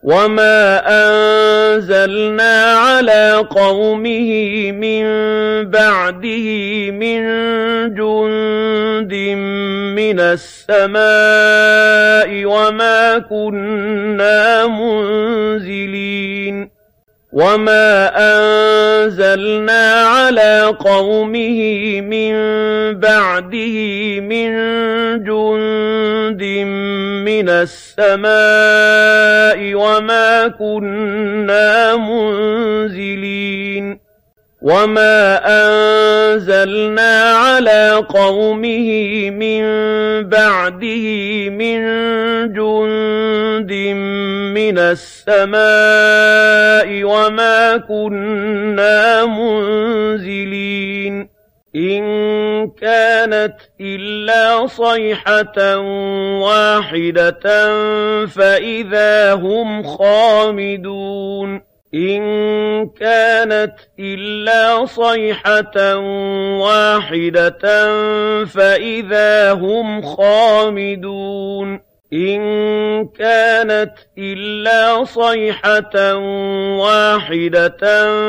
وَمَا أَنزَلْنَا عَلَىٰ قَوْمِهِ مِن بَعْدِهِ مِن جُندٍ مِّنَ السَّمَاءِ وَمَا كُنَّا مُنزِلِينَ وَمَا أَنزَلْنَا عَلَىٰ قَوْمِهِ مِن بَعْدِهِ مِن جُندٍ مِّنَ السَّمَاءِ وَمَا كُنَّا مُنزِلِينَ وَمَا أَنزَلْنَا عَلَىٰ قَوْمِهِ مِن بَعْدِهِ مِن جُندٍ مِّنَ السَّمَاءِ وَمَا كُنَّا مُنزِلِينَ إِن كَانَتْ إِلَّا صَيْحَةً وَاحِدَةً فَإِذَا هُمْ خَامِدُونَ إِن كَانَتْ إِلَّا صَيْحَةً وَاحِدَةً فَإِذَا هُمْ خَامِدُونَ إِن كَانَتْ إِلَّا صَيْحَةً وَاحِدَةً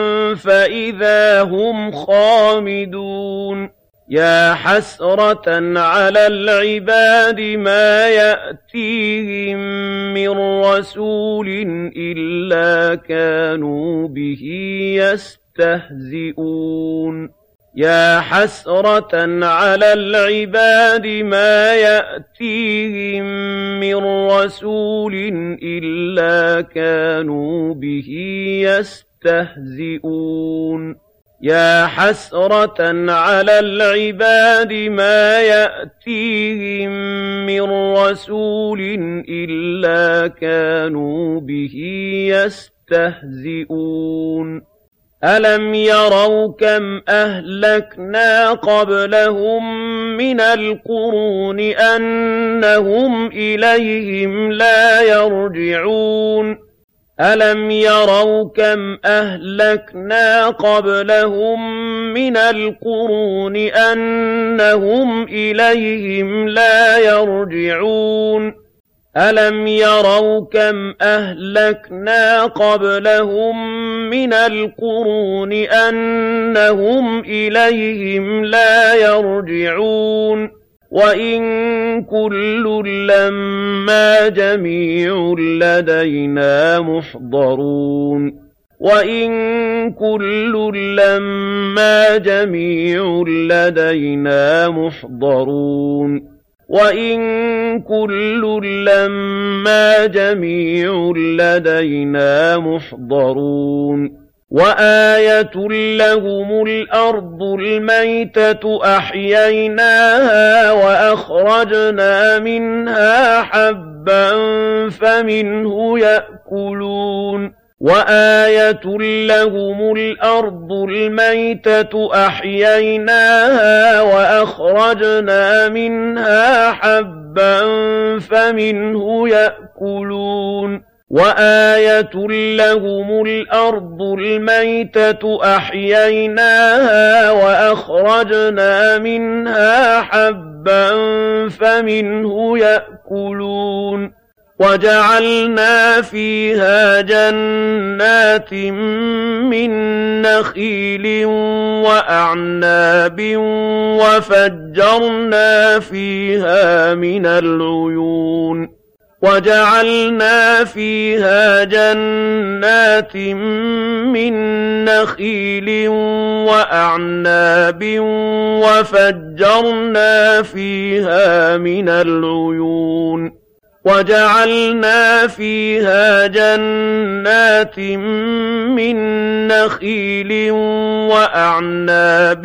فَإِذَا هُمْ خَامِدُونَ يَا حَسْرَةً عَلَى الْعِبَادِ مَا يَأْتِيهِم مِّن رَّسُولٍ إِلَّا كَانُوا بِهِ يَسْتَهْزِئُونَ يَا حَسْرَةً عَلَى الْعِبَادِ مَا يَأْتِيهِم مِّن رَّسُولٍ إِلَّا كَانُوا بِهِ يَسْتَهْزِئُونَ يَا حَسْرَةً عَلَى الْعِبَادِ مَا يَأْتِيهِم مِّن رَّسُولٍ إِلَّا كَانُوا بِهِ يَسْتَهْزِئُونَ أَلَمْ يَرَوْا كَمْ أَهْلَكْنَا قَبْلَهُم مِّنَ الْقُرُونِ أَنَّهُمْ إِلَيْهِمْ لَا يَرْجِعُونَ أَلَمْ يَرَوْا كَمْ أَهْلَكْنَا قَبْلَهُم مِّنَ الْقُرُونِ أَنَّهُمْ إِلَيْهِمْ لَا يَرْجِعُونَ أَلَمْ يَرَوْا كَمْ أَهْلَكْنَا قَبْلَهُم مِّنَ الْقُرُونِ أَنَّهُمْ إِلَيْهِمْ لَا يَرْجِعُونَ وَإِن كُلٌّ لَّمَّا جَمِيعٌ لَّدَيْنَا مُحْضَرُونَ وَإِن كُلٌّ لَّمَّا جَمِيعٌ لَّدَيْنَا مُحْضَرُونَ وَإِن كُلٌّ لَّمَّا جَمِيعٌ لَّدَيْنَا مُحْضَرُونَ وَآيَةٌ لَّهُمُ الْأَرْضُ الْمَيْتَةُ أَحْيَيْنَاهَا وَأَخْرَجْنَا مِنْهَا حَبًّا فَمِنْهُ يَأْكُلُونَ وَآيَةٌ لَّهُمُ الْأَرْضُ الْمَيْتَةُ أَحْيَيْنَاهَا وَأَخْرَجْنَا مِنْهَا حَبًّا فَمِنْهُ يَأْكُلُونَ وَآيَةٌ لَّهُمُ الْأَرْضُ الْمَيْتَةُ أَحْيَيْنَاهَا وَأَخْرَجْنَا مِنْهَا حَبًّا فَمِنْهُ يَأْكُلُونَ وَجَعَلْنَا فِيهَا جَنَّاتٍ مِّن نَّخِيلٍ وَأَعْنَابٍ وَفَجَّرْنَا فِيهَا مِنَ الْعُيُونِ وَجَعَلْنَا فِيهَا جَنَّاتٍ مِّن نَّخِيلٍ وَأَعْنَابٍ وَفَجَّرْنَا فِيهَا مِنَ الْعُيُونِ وَجَعَلْنَا فِيهَا جَنَّاتٍ مِّن نَّخِيلٍ وَأَعْنَابٍ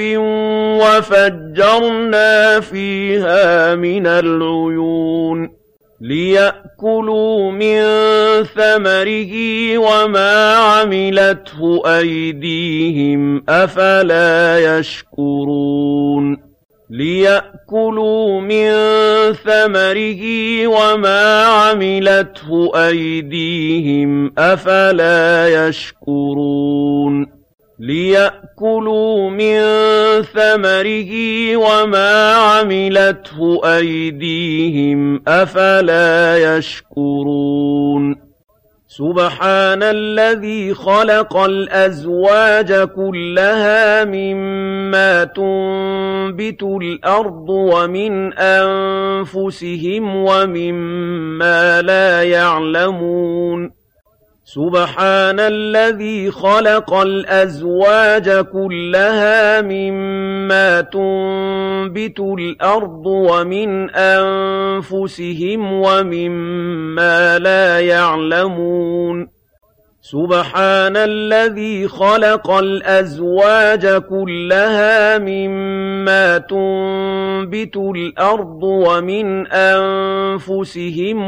وَفَجَّرْنَا فِيهَا مِنَ الْعُيُونِ لِيَأْكُلُوا مِن ثَمَرِهِ وَمَا عَمِلَتْهُ أَيْدِيهِمْ أَفَلَا يَشْكُرُونَ لِيَأْكُلُوا مِن ثَمَرِهِ وَمَا عَمِلَتْهُ أَيْدِيهِمْ أَفَلَا يَشْكُرُونَ لِيَأْكُلُوا مِن ثَمَرِهِ وَمَا عَمِلَتْهُ أَيْدِيهِمْ أَفَلَا يَشْكُرُونَ سُبْحَانَ الَّذِي خَلَقَ الْأَزْوَاجَ كُلَّهَا مِمَّا تُنبِتُ الْأَرْضُ وَمِنْ أَنفُسِهِمْ وَمِمَّا لَا يَعْلَمُونَ سُبْحَانَ الَّذِي خَلَقَ الْأَزْوَاجَ كُلَّهَا مِمَّا تُنبِتُ الْأَرْضُ وَمِنْ أَنفُسِهِمْ وَمِمَّا لَا يَعْلَمُونَ سُبْحَانَ الَّذِي خَلَقَ الْأَزْوَاجَ كُلَّهَا مِمَّا تُنبِتُ الْأَرْضُ وَمِنْ أَنفُسِهِمْ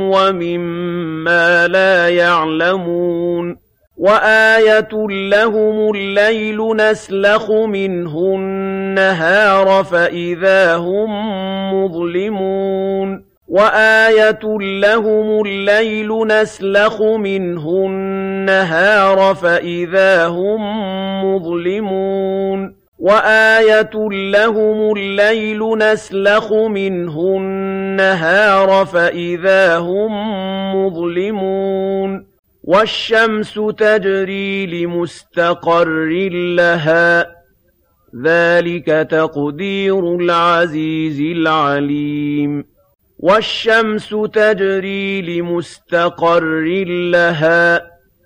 وَمِمَّا لَا يَعْلَمُونَ وَآيَةٌ لَّهُمُ اللَّيْلُ نَسْلَخُ مِنْهُ النَّهَارَ فَإِذَا هُم مُّظْلِمُونَ وَآيَةٌ لَّهُمُ اللَّيْلُ نَسْلَخُ مِنْهُ النَّهَارَ فَإِذَا هُم مُّظْلِمُونَ وَآيَةٌ لَّهُمُ اللَّيْلُ نَسْلَخُ مِنْهُ النَّهَارَ فَإِذَا هُم مُّظْلِمُونَ وَالشَّمْسُ تَجْرِي لِمُسْتَقَرٍّ لَّهَا ذَلِكَ تَقْدِيرُ الْعَزِيزِ الْعَلِيمِ وَالشَّمْسُ تَجْرِي لِمُسْتَقَرٍّ لَّهَا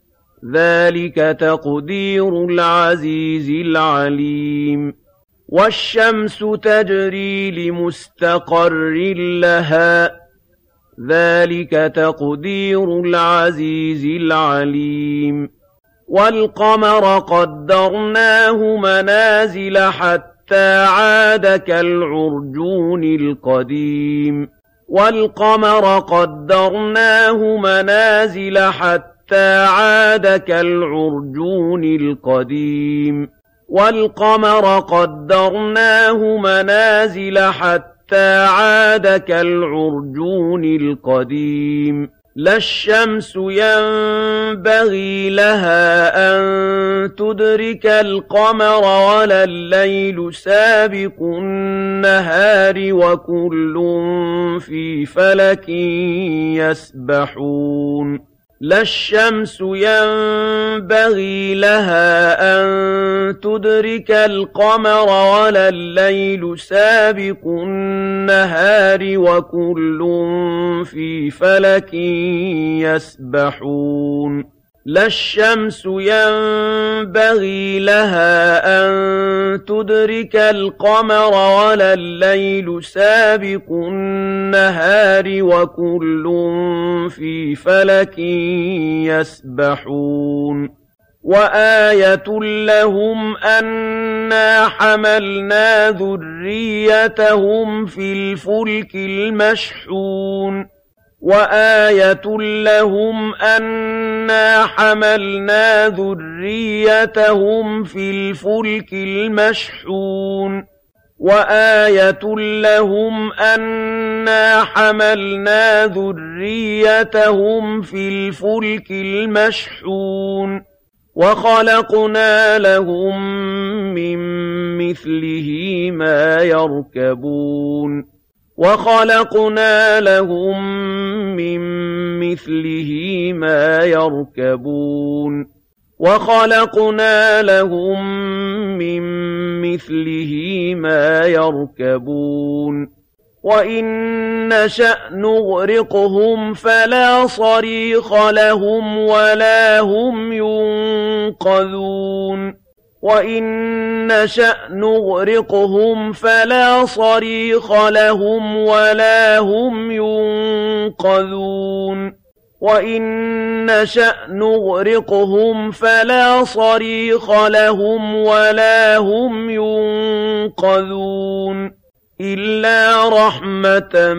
ذَلِكَ تَقْدِيرُ الْعَزِيزِ الْعَلِيمِ وَالشَّمْسُ تَجْرِي لِمُسْتَقَرٍّ لَّهَا ذَلِكَ تَقْدِيرُ الْعَزِيزِ الْعَلِيمِ وَالْقَمَرَ قَدَّرْنَاهُ مَنَازِلَ حَتَّىٰ عَادَ كَالْعُرْجُونِ الْقَدِيمِ وَالْقَمَرَ قَدَّرْنَاهُ مَنَازِلَ حَتَّىٰ عَادَ كَالْعُرْجُونِ الْقَدِيمِ وَالْقَمَرَ قَدَّرْنَاهُ مَنَازِلَ حَتَّىٰ عَادَ كَالْعُرْجُونِ الْقَدِيمِ لا الشمس ينبغي لها أن تدرك القمر ولا الليل سابق النهار وكل في فلك يسبحون لا الشمس ينبغي لها أن تدرك القمر ولا الليل سابق النهار وكل في فلك يسبحون لا الشمس ينبغي لها أن تدرك القمر ولا الليل سابق النهار وكل في فلك يسبحون وآية لهم أنا حملنا ذريتهم في الفلك المشحون وآية لهم أنا حملنا ذريتهم في الفلك المشحون وآية لهم أنا حملنا ذريتهم في الفلك المشحون وخلقنا لهم من مثله ما يركبون وخلقنا لهم من مثله ما يركبون وخلقنا لهم من مثله ما يركبون وإن نشأ نغرقهم فلا صريخ لهم ولا هم ينقذون وإن نشأ نغرقهم فلا صريخ لهم ولا هم ينقذون وإن نشأ نغرقهم فلا صريخ لهم ولا هم ينقذون إلا رحمة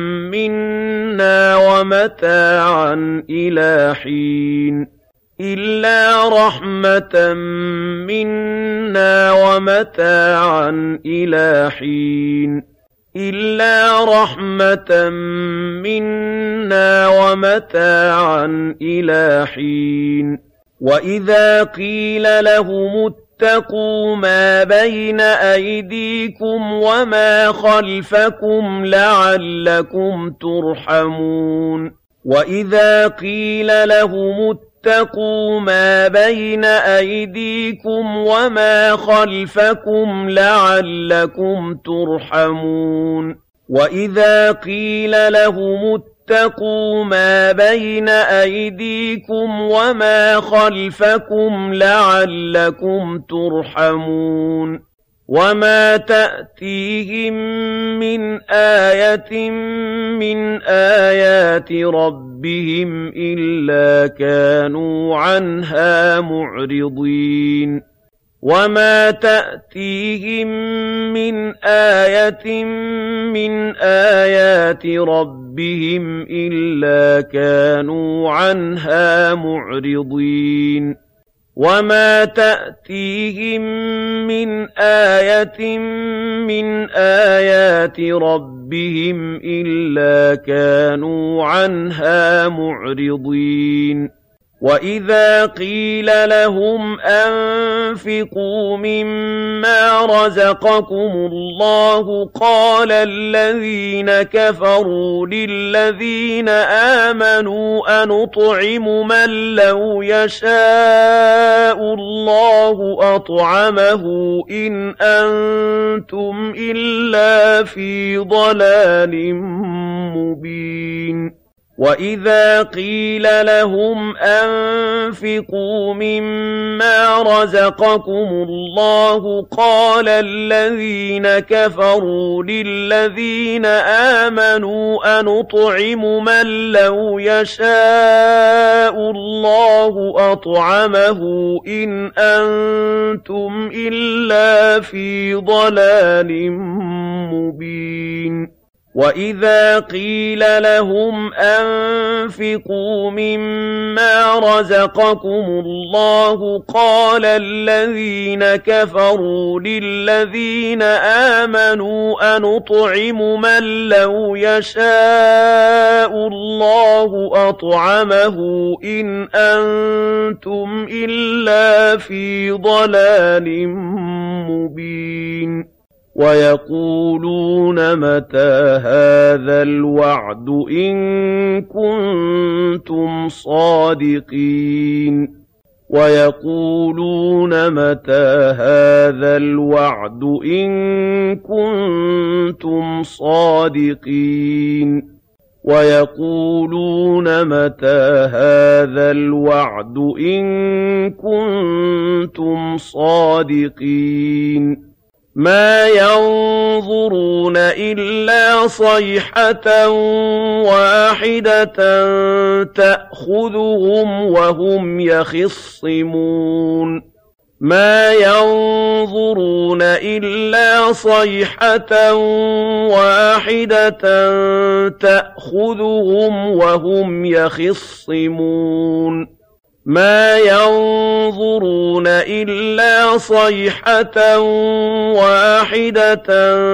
منا ومتاعا إلى حين إلا رحمة منا ومتاعا إلى حين إلا رحمة منا ومتاعا إلى حين وإذا قيل لهم اتقوا ما بين أيديكم وما خلفكم لعلكم ترحمون وإذا قيل لهم اتَّقُوا مَا بَيْنَ أَيْدِيكُمْ وَمَا خَلْفَكُمْ لَعَلَّكُمْ تُرْحَمُونَ وَإِذَا قِيلَ لَهُمُ اتَّقُوا مَا بَيْنَ أَيْدِيكُمْ وَمَا خَلْفَكُمْ لَعَلَّكُمْ تُرْحَمُونَ وَمَا تَأْتِيهِم مِّنْ آيَةٍ مِّنْ آيَاتِ رَبِّهِمْ إِلَّا كَانُوا عَنْهَا مُعْرِضِينَ وَمَا تَأْتِيهِم مِّنْ آيَةٍ مِّنْ آيَاتِ رَبِّهِمْ إِلَّا كَانُوا عَنْهَا مُعْرِضِينَ وَمَا تَأْتِيهِم مِّنْ آيَةٍ مِّنْ آيَاتِ رَبِّهِمْ إِلَّا كَانُوا عَنْهَا مُعْرِضِينَ وَإِذَا قِيلَ لَهُمْ أَنفِقُوا مِمَّا رَزَقَكُمُ اللَّهُ قَالَ الَّذِينَ كَفَرُوا لِلَّذِينَ آمَنُوا أَنُطْعِمُ مَن لَّوْ يَشَاءُ اللَّهُ أَطْعَمَهُ إِنْ أَنتُمْ إِلَّا فِي ضَلَالٍ مُّبِينٍ وَإِذَا قِيلَ لَهُمْ أَنفِقُوا مِمَّا رَزَقَكُمُ اللَّهُ قَالَ الَّذِينَ كَفَرُوا لِلَّذِينَ آمَنُوا أَنُطْعِمُ مَن لَّوْ يَشَاءُ اللَّهُ أَطْعَمَهُ إِنْ أَنتُمْ إِلَّا فِي ضَلَالٍ مُّبِينٍ وَإِذَا قِيلَ لَهُمْ أَنفِقُوا مِمَّا رَزَقَكُمُ اللَّهُ قَالَ الَّذِينَ كَفَرُوا لِلَّذِينَ آمَنُوا أَنُطْعِمُ مَن لَّوْ يَشَاءُ اللَّهُ أَطْعَمَهُ إِنْ أَنتُمْ إِلَّا فِي ضَلَالٍ مُّبِينٍ وَيَقُولُونَ مَتَىٰ هَٰذَا الْوَعْدُ إِن كُنتُمْ صَادِقِينَ وَيَقُولُونَ مَتَىٰ هَٰذَا الْوَعْدُ إِن كُنتُمْ صَادِقِينَ وَيَقُولُونَ مَتَىٰ هَٰذَا الْوَعْدُ إِن كُنتُمْ صَادِقِينَ مَا يَنظُرُونَ إِلَّا صَيْحَةً وَاحِدَةً تَأْخُذُهُمْ وَهُمْ يَخِصِّمُونَ مَا يَنظُرُونَ إِلَّا صَيْحَةً وَاحِدَةً تَأْخُذُهُمْ وَهُمْ يَخِصِّمُونَ مَا يَنظُرُونَ إِلَّا صَيْحَةً وَاحِدَةً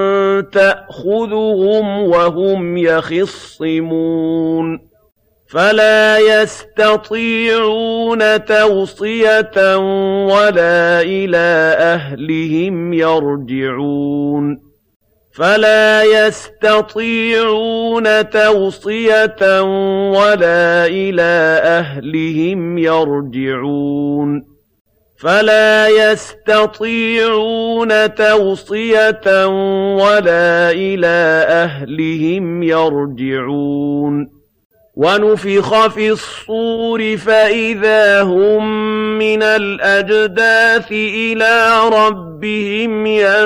تَأْخُذُهُمْ وَهُمْ يَخِصِّمُونَ فَلَا يَسْتَطِيعُونَ تَوْصِيَةً وَلَا إِلَىٰ أَهْلِهِمْ يَرْجِعُونَ فَلَا يَسْتَطِيعُونَ تَوْصِيَةً وَلَا إِلَىٰ أَهْلِهِمْ يَرْجِعُونَ فَلَا يَسْتَطِيعُونَ تَوْصِيَةً وَلَا إِلَىٰ أَهْلِهِمْ يَرْجِعُونَ وَنُفِخَ فِي الصُّورِ فَإِذَا هُم مِّنَ الْأَجْدَاثِ إِلَىٰ رَبِّهِمْ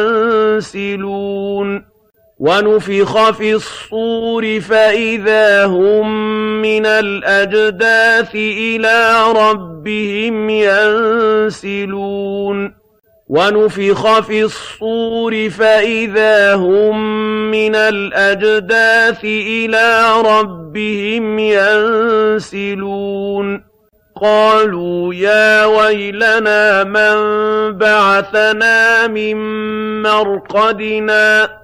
يَنسِلُونَ وَنُفِخَ فِي الصُّورِ فَإِذَا هُم مِّنَ الْأَجْدَاثِ إِلَىٰ رَبِّهِمْ يَنسِلُونَ وَنُفِخَ فِي الصُّورِ فَإِذَا هُم مِّنَ الْأَجْدَاثِ إِلَىٰ رَبِّهِمْ يَنسِلُونَ قَالُوا يَا وَيْلَنَا مَن بَعَثَنَا مِن مَّرْقَدِنَا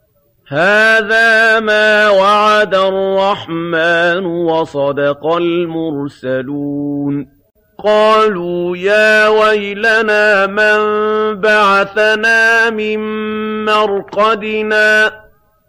هَٰذَا مَا وَعَدَ الرَّحْمَٰنُ وَصَدَقَ الْمُرْسَلُونَ قَالُوا يَا وَيْلَنَا مَن بَعَثَنَا مِن مَّرْقَدِنَا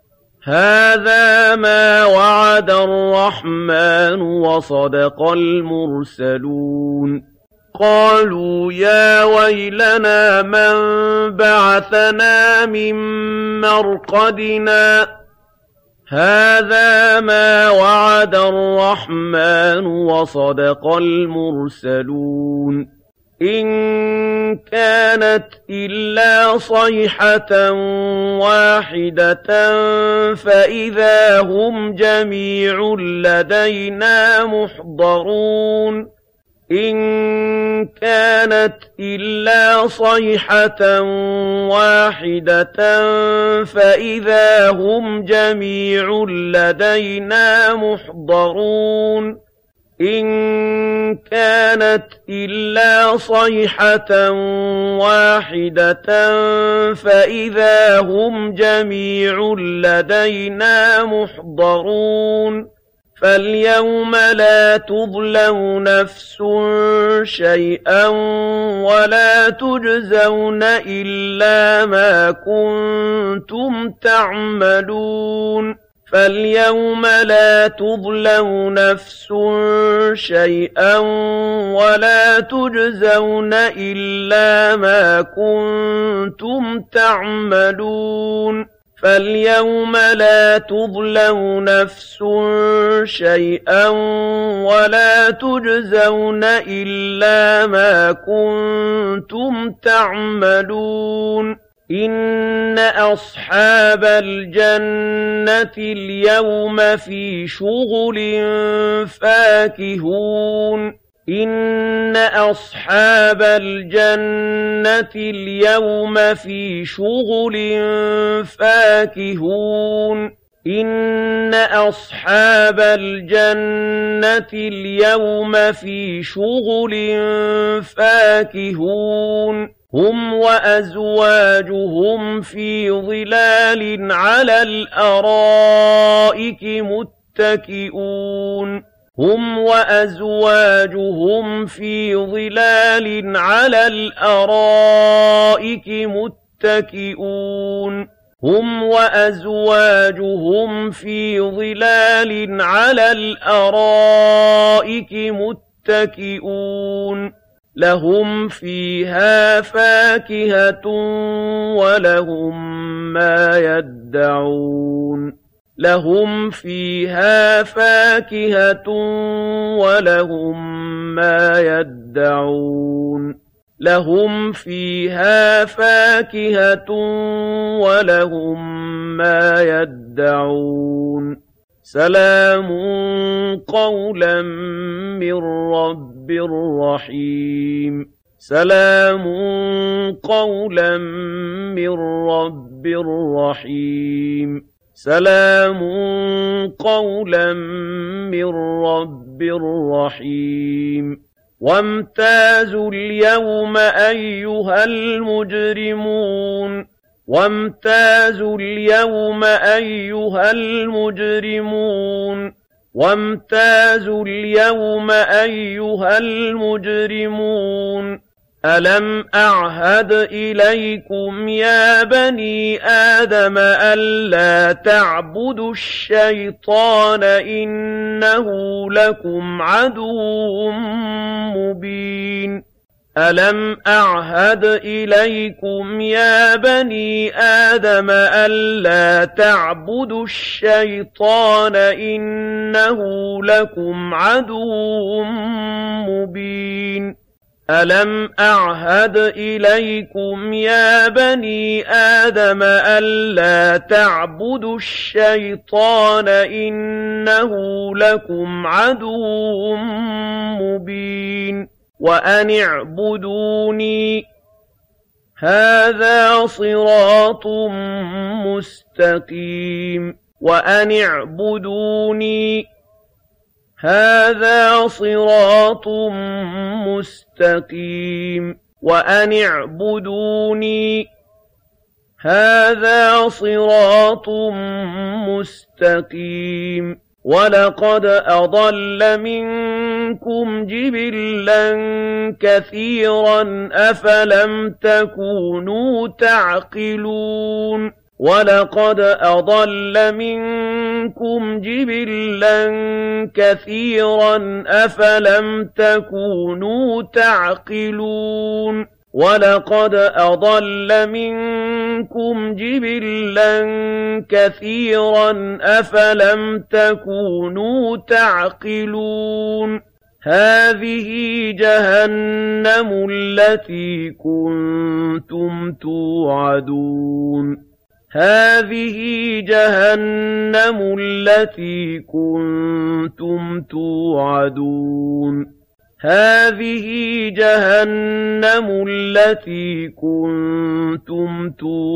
هَٰذَا مَا وَعَدَ الرَّحْمَٰنُ وَصَدَقَ الْمُرْسَلُونَ قَالُوا يَا وَيْلَنَا مَن بَعَثَنَا مِن مَّرْقَدِنَا هَٰذَا مَا وَعَدَ الرَّحْمَٰنُ وَصَدَقَ الْمُرْسَلُونَ إِن كَانَتْ إِلَّا صَيْحَةً وَاحِدَةً فَإِذَا هُمْ جَمِيعٌ لَّدَيْنَا مُحْضَرُونَ إِن كَانَتْ إِلَّا صَيْحَةً وَاحِدَةً فَإِذَا هُمْ جَمِيعٌ لَّدَيْنَا مُحْضَرُونَ إِن كَانَتْ إِلَّا صَيْحَةً وَاحِدَةً فَإِذَا هُمْ جَمِيعٌ لَّدَيْنَا مُحْضَرُونَ فَالْيَوْمَ لَا تُظْلَمُ نَفْسٌ شَيْئًا وَلَا تُجْزَوْنَ إِلَّا مَا كُنتُمْ تَعْمَلُونَ فَالْيَوْمَ لَا تُظْلَمُ نَفْسٌ شَيْئًا وَلَا تُجْزَوْنَ إِلَّا مَا كُنتُمْ تَعْمَلُونَ فَالْيَوْمَ لَا تُظْلَمُ نَفْسٌ شَيْئًا وَلَا تُجْزَوْنَ إِلَّا مَا كُنتُمْ تَعْمَلُونَ إِنَّ أَصْحَابَ الْجَنَّةِ الْيَوْمَ فِي شُغُلٍ فَاكِهُونَ إِنَّ أَصْحَابَ الْجَنَّةِ الْيَوْمَ فِي شُغُلٍ فَاكِهُونَ إِنَّ أَصْحَابَ الْجَنَّةِ الْيَوْمَ فِي شُغُلٍ فَاكِهُونَ هُمْ وَأَزْوَاجُهُمْ فِي ظِلَالٍ عَلَى الْأَرَائِكِ مُتَّكِئُونَ هُمْ وَأَزْوَاجُهُمْ فِي ظِلَالٍ عَلَى الْأَرَائِكِ مُتَّكِئُونَ هُمْ وَأَزْوَاجُهُمْ فِي ظِلَالٍ عَلَى الْأَرَائِكِ مُتَّكِئُونَ لَهُمْ فِيهَا فَاكِهَةٌ وَلَهُم مَّا يَدَّعُونَ لَهُمْ فِيهَا فَاكِهَةٌ وَلَهُم مَّا يَدَّعُونَ لَهُمْ فِيهَا فَاكِهَةٌ وَلَهُم مَّا يَدَّعُونَ سَلَامٌ قَوْلًا مِّن رَّبٍّ رَّحِيمٍ سَلَامٌ قَوْلًا مِّن رَّبٍّ رَّحِيمٍ سَلَامٌ قَوْلًا مِّن رَّبٍّ رَّحِيمٍ وَامْتَازُوا الْيَوْمَ أَيُّهَا الْمُجْرِمُونَ وَامْتَازُوا الْيَوْمَ أَيُّهَا الْمُجْرِمُونَ وَامْتَازُوا الْيَوْمَ أَيُّهَا الْمُجْرِمُونَ أَلَمْ أَعْهَدْ إِلَيْكُمْ يَا بَنِي آدَمَ أَلَّا تَعْبُدُوا الشَّيْطَانَ إِنَّهُ لَكُمْ عَدُوٌّ مُّبِينٌ أَلَمْ أَعْهَدْ إِلَيْكُمْ يَا بَنِي آدَمَ أَلَّا تَعْبُدُوا الشَّيْطَانَ إِنَّهُ لَكُمْ عَدُوٌّ مُّبِينٌ أَلَمْ أَعْهَدْ إِلَيْكُمْ يَا بَنِي آدَمَ أَلَّا تَعْبُدُوا الشَّيْطَانَ إِنَّهُ لَكُمْ عَدُوٌّ مُّبِينٌ وَأَنِ اعْبُدُونِي هَٰذَا صِرَاطٌ مُّسْتَقِيمٌ وَأَنِ اعْبُدُونِي هَٰذَا صِرَاطٌ مُّسْتَقِيمٌ وَأَنِ اعْبُدُونِي هَٰذَا صِرَاطٌ مُّسْتَقِيمٌ وَلَقَدْ أَضَلَّ مِنكُمْ جِبِلًّا كَثِيرًا ۖ أَفَلَمْ تَكُونُوا تَعْقِلُونَ وَلَقَدْ أَضَلَّ مِنكُمْ جِبِلًّا كَثِيرًا أَفَلَمْ تَكُونُوا تَعْقِلُونَ وَلَقَدْ أَضَلَّ مِنكُمْ جِبِلًّا كَثِيرًا أَفَلَمْ تَكُونُوا تَعْقِلُونَ هَٰذِهِ جَهَنَّمُ الَّتِي كُنتُمْ تُوعَدُونَ هَٰذِهِ جَهَنَّمُ الَّتِي كُنتُمْ تُوعَدُونَ هَٰذِهِ جَهَنَّمُ الَّتِي كُنتُمْ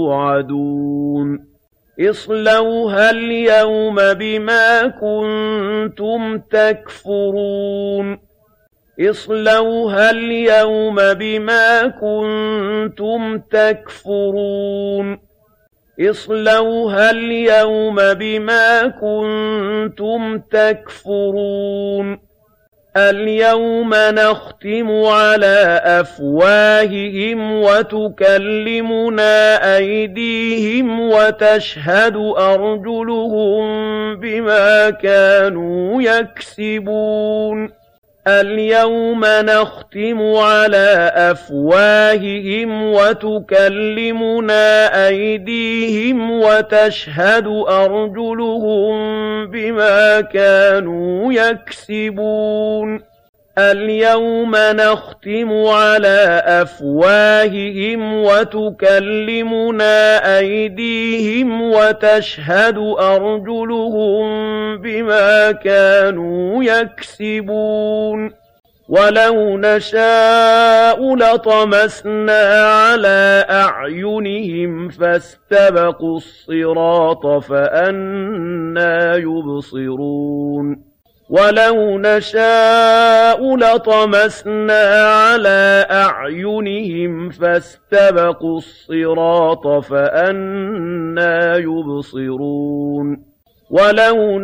تُوعَدُونَ اصْلَوْهَا الْيَوْمَ بِمَا كُنتُمْ تَكْفُرُونَ اصْلَوْهَا الْيَوْمَ بِمَا كُنتُمْ تَكْفُرُونَ اصْلَوْهَا الْيَوْمَ بِمَا كُنتُمْ تَكْفُرُونَ الْيَوْمَ نَخْتِمُ عَلَىٰ أَفْوَاهِهِمْ وَتُكَلِّمُنَا أَيْدِيهِمْ وَتَشْهَدُ أَرْجُلُهُم بِمَا كَانُوا يَكْسِبُونَ الْيَوْمَ نَخْتِمُ عَلَىٰ أَفْوَاهِهِمْ وَتُكَلِّمُنَا أَيْدِيهِمْ وَتَشْهَدُ أَرْجُلُهُم بِمَا كَانُوا يَكْسِبُونَ الْيَوْمَ نَخْتِمُ عَلَىٰ أَفْوَاهِهِمْ وَتُكَلِّمُنَا أَيْدِيهِمْ وَتَشْهَدُ أَرْجُلُهُم بِمَا كَانُوا يَكْسِبُونَ وَلَوْ نَشَاءُ لَطَمَسْنَا عَلَىٰ أَعْيُنِهِمْ فَاسْتَبَقُوا الصِّرَاطَ فَأَنَّىٰ يُبْصِرُونَ وَلَوْ نَشَاءُ لَطَمَسْنَا عَلَىٰ أَعْيُنِهِمْ فَاسْتَبَقُوا الصِّرَاطَ فَأَنَّىٰ يُبْصِرُونَ وَلَوْ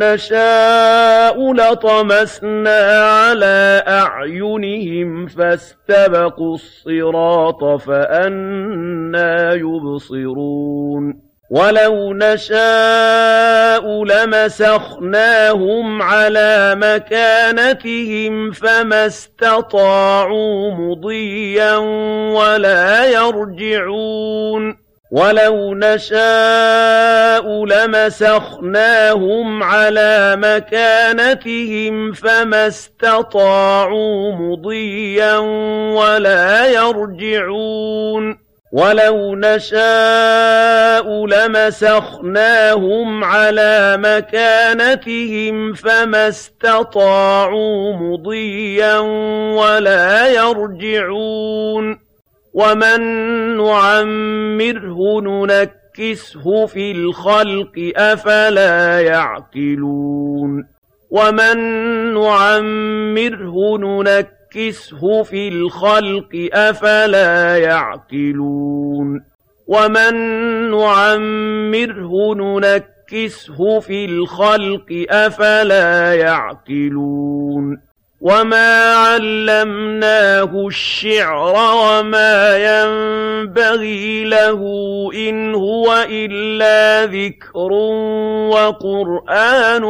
نَشَاءُ لَطَمَسْنَا عَلَىٰ أَعْيُنِهِمْ فَاسْتَبَقُوا الصِّرَاطَ فَأَنَّىٰ يُبْصِرُونَ وَلَوْ نَشَاءُ لَمَسَخْنَاهُمْ عَلَىٰ مَكَانَتِهِمْ فَمَا اسْتَطَاعُوا مُضِيًّا وَلَا يَرْجِعُونَ وَلَوْ نَشَاءُ لَمَسَخْنَاهُمْ عَلَىٰ مَكَانَتِهِمْ فَمَا اسْتَطَاعُوا مُضِيًّا وَلَا يَرْجِعُونَ وَلَوْ نَشَاءُ لَمَسَخْنَاهُمْ عَلَىٰ مَكَانَتِهِمْ فَمَا اسْتَطَاعُوا مُضِيًّا وَلَا يَرْجِعُونَ وَمَن نُّعَمِّرْهُ نُنَكِّسْهُ فِي الْخَلْقِ ۖ أَفَلَا يَعْقِلُونَ وَمَن نُّعَمِّرْهُ نُنَكِّسْهُ فِي الْخَلْقِ ۖ أَفَلَا يَعْقِلُونَ وَمَن نُّعَمِّرْهُ نُنَكِّسْهُ فِي الْخَلْقِ ۖ أَفَلَا يَعْقِلُونَ وَمَا عَلَّمْنَاهُ الشِّعْرَ وَمَا يَنبَغِي لَهُ ۚ إِنْ هُوَ إِلَّا ذِكْرٌ وَقُرْآنٌ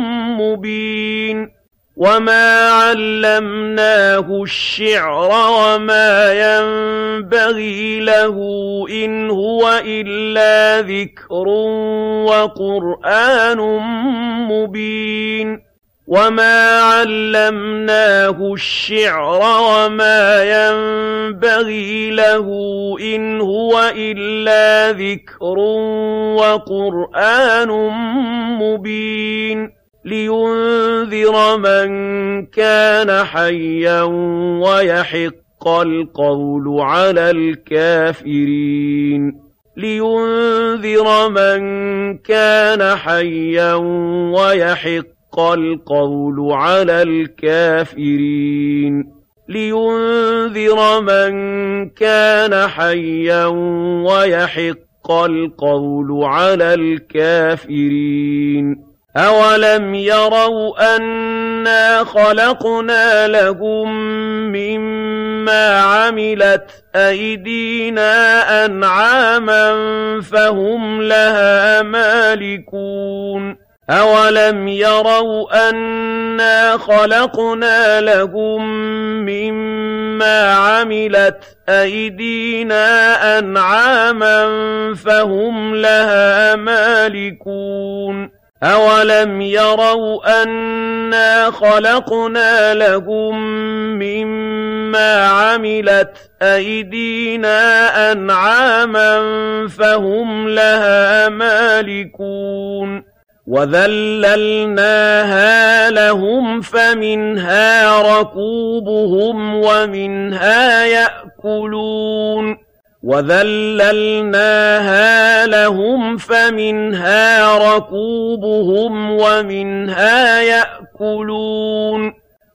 مُّبِينٌ وَمَا عَلَّمْنَاهُ الشِّعْرَ وَمَا يَنبَغِي لَهُ ۚ إِنْ هُوَ إِلَّا ذِكْرٌ وَقُرْآنٌ مُّبِينٌ وَمَا عَلَّمْنَاهُ الشِّعْرَ وَمَا يَنبَغِي لَهُ ۚ إِنْ هُوَ إِلَّا ذِكْرٌ وَقُرْآنٌ مُّبِينٌ لِيُنذِرَ مَن كَانَ حَيًّا وَيَحِقَّ الْقَوْلُ عَلَى الْكَافِرِينَ لِيُنذِرَ مَن كَانَ حَيًّا وَيَحِقَّ الْقَوْلُ عَلَى الْكَافِرِينَ لِيُنذِرَ مَن كَانَ حَيًّا وَيَحِقَّ الْقَوْلُ عَلَى الْكَافِرِينَ أَوَلَمْ يَرَوْا أَنَّا خَلَقْنَا لَهُم مِّمَّا مِمَّا عَمِلَتْ أَيْدِينَا أَنْعَامًا فَهُمْ لَهَا مَالِكُونَ أَوَلَمْ يَرَوْا أَنَّا خَلَقْنَا لَهُم مِّمَّا عَمِلَتْ أَيْدِينَا أَنْعَامًا فَهُمْ لَهَا مَالِكُونَ أَوَلَمْ يَرَوْا أَنَّا خَلَقْنَا لَهُم مِّمَّا عَمِلَتْ أَيْدِينَا أَنْعَامًا فَهُمْ لَهَا مَالِكُونَ وَذَلَّلْنَاهَا لَهُمْ فَمِنْهَا رَكُوبُهُمْ وَمِنْهَا يَأْكُلُونَ وَذَلَّلْنَاهَا لَهُمْ فَمِنْهَا رَكُوبُهُمْ وَمِنْهَا يَأْكُلُونَ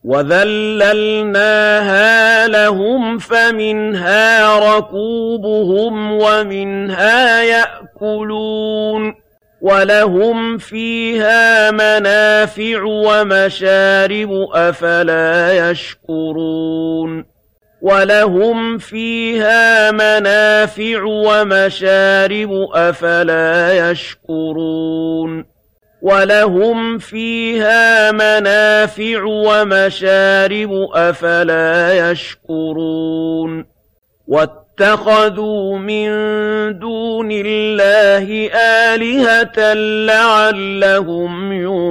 وَذَلَّلْنَاهَا لَهُمْ فَمِنْهَا رَكُوبُهُمْ وَمِنْهَا يَأْكُلُونَ وَلَهُمْ فِيهَا مَنَافِعُ وَمَشَارِبُ أَفَلَا يَشْكُرُونَ وَلَهُمْ فِيهَا مَنَافِعُ وَمَشَارِبُ أَفَلَا يَشْكُرُونَ وَلَهُمْ فِيهَا مَنَافِعُ وَمَشَارِبُ أَفَلَا يَشْكُرُونَ وَاتَّخَذُوا مِن دُونِ اللَّهِ آلِهَةً لَّعَلَّهُمْ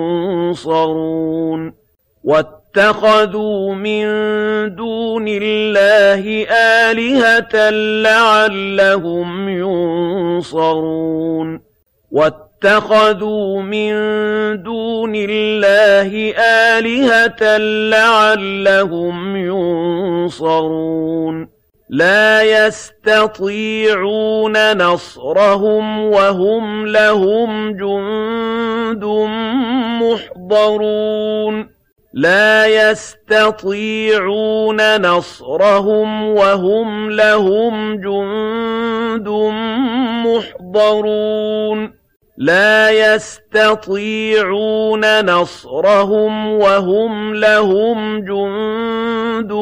يُنصَرُونَ وَاتَّخَذُوا مِن دُونِ اللَّهِ آلِهَةً لَّعَلَّهُمْ يُنصَرُونَ وَاتَّخَذُوا مِن دُونِ اللَّهِ آلِهَةً لَّعَلَّهُمْ يُنصَرُونَ لَا يَسْتَطِيعُونَ نَصْرَهُمْ وَهُمْ لَهُمْ جُندٌ مُّحْضَرُونَ لَا يَسْتَطِيعُونَ نَصْرَهُمْ وَهُمْ لَهُمْ جُندٌ مُّحْضَرُونَ لَا يَسْتَطِيعُونَ نَصْرَهُمْ وَهُمْ لَهُمْ جُندٌ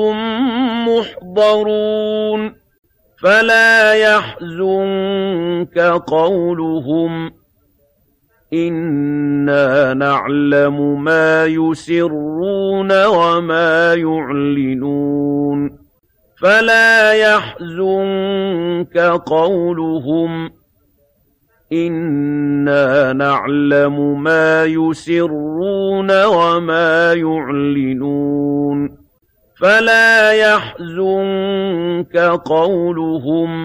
مُّحْضَرُونَ فَلَا يَحْزُنكَ قَوْلُهُمْ إِنَّا نَعْلَمُ مَا يُسِرُّونَ وَمَا يُعْلِنُونَ فَلَا يَحْزُنكَ قَوْلُهُمْ إِنَّا نَعْلَمُ مَا يُسِرُّونَ وَمَا يُعْلِنُونَ فَلَا يَحْزُنكَ قَوْلُهُمْ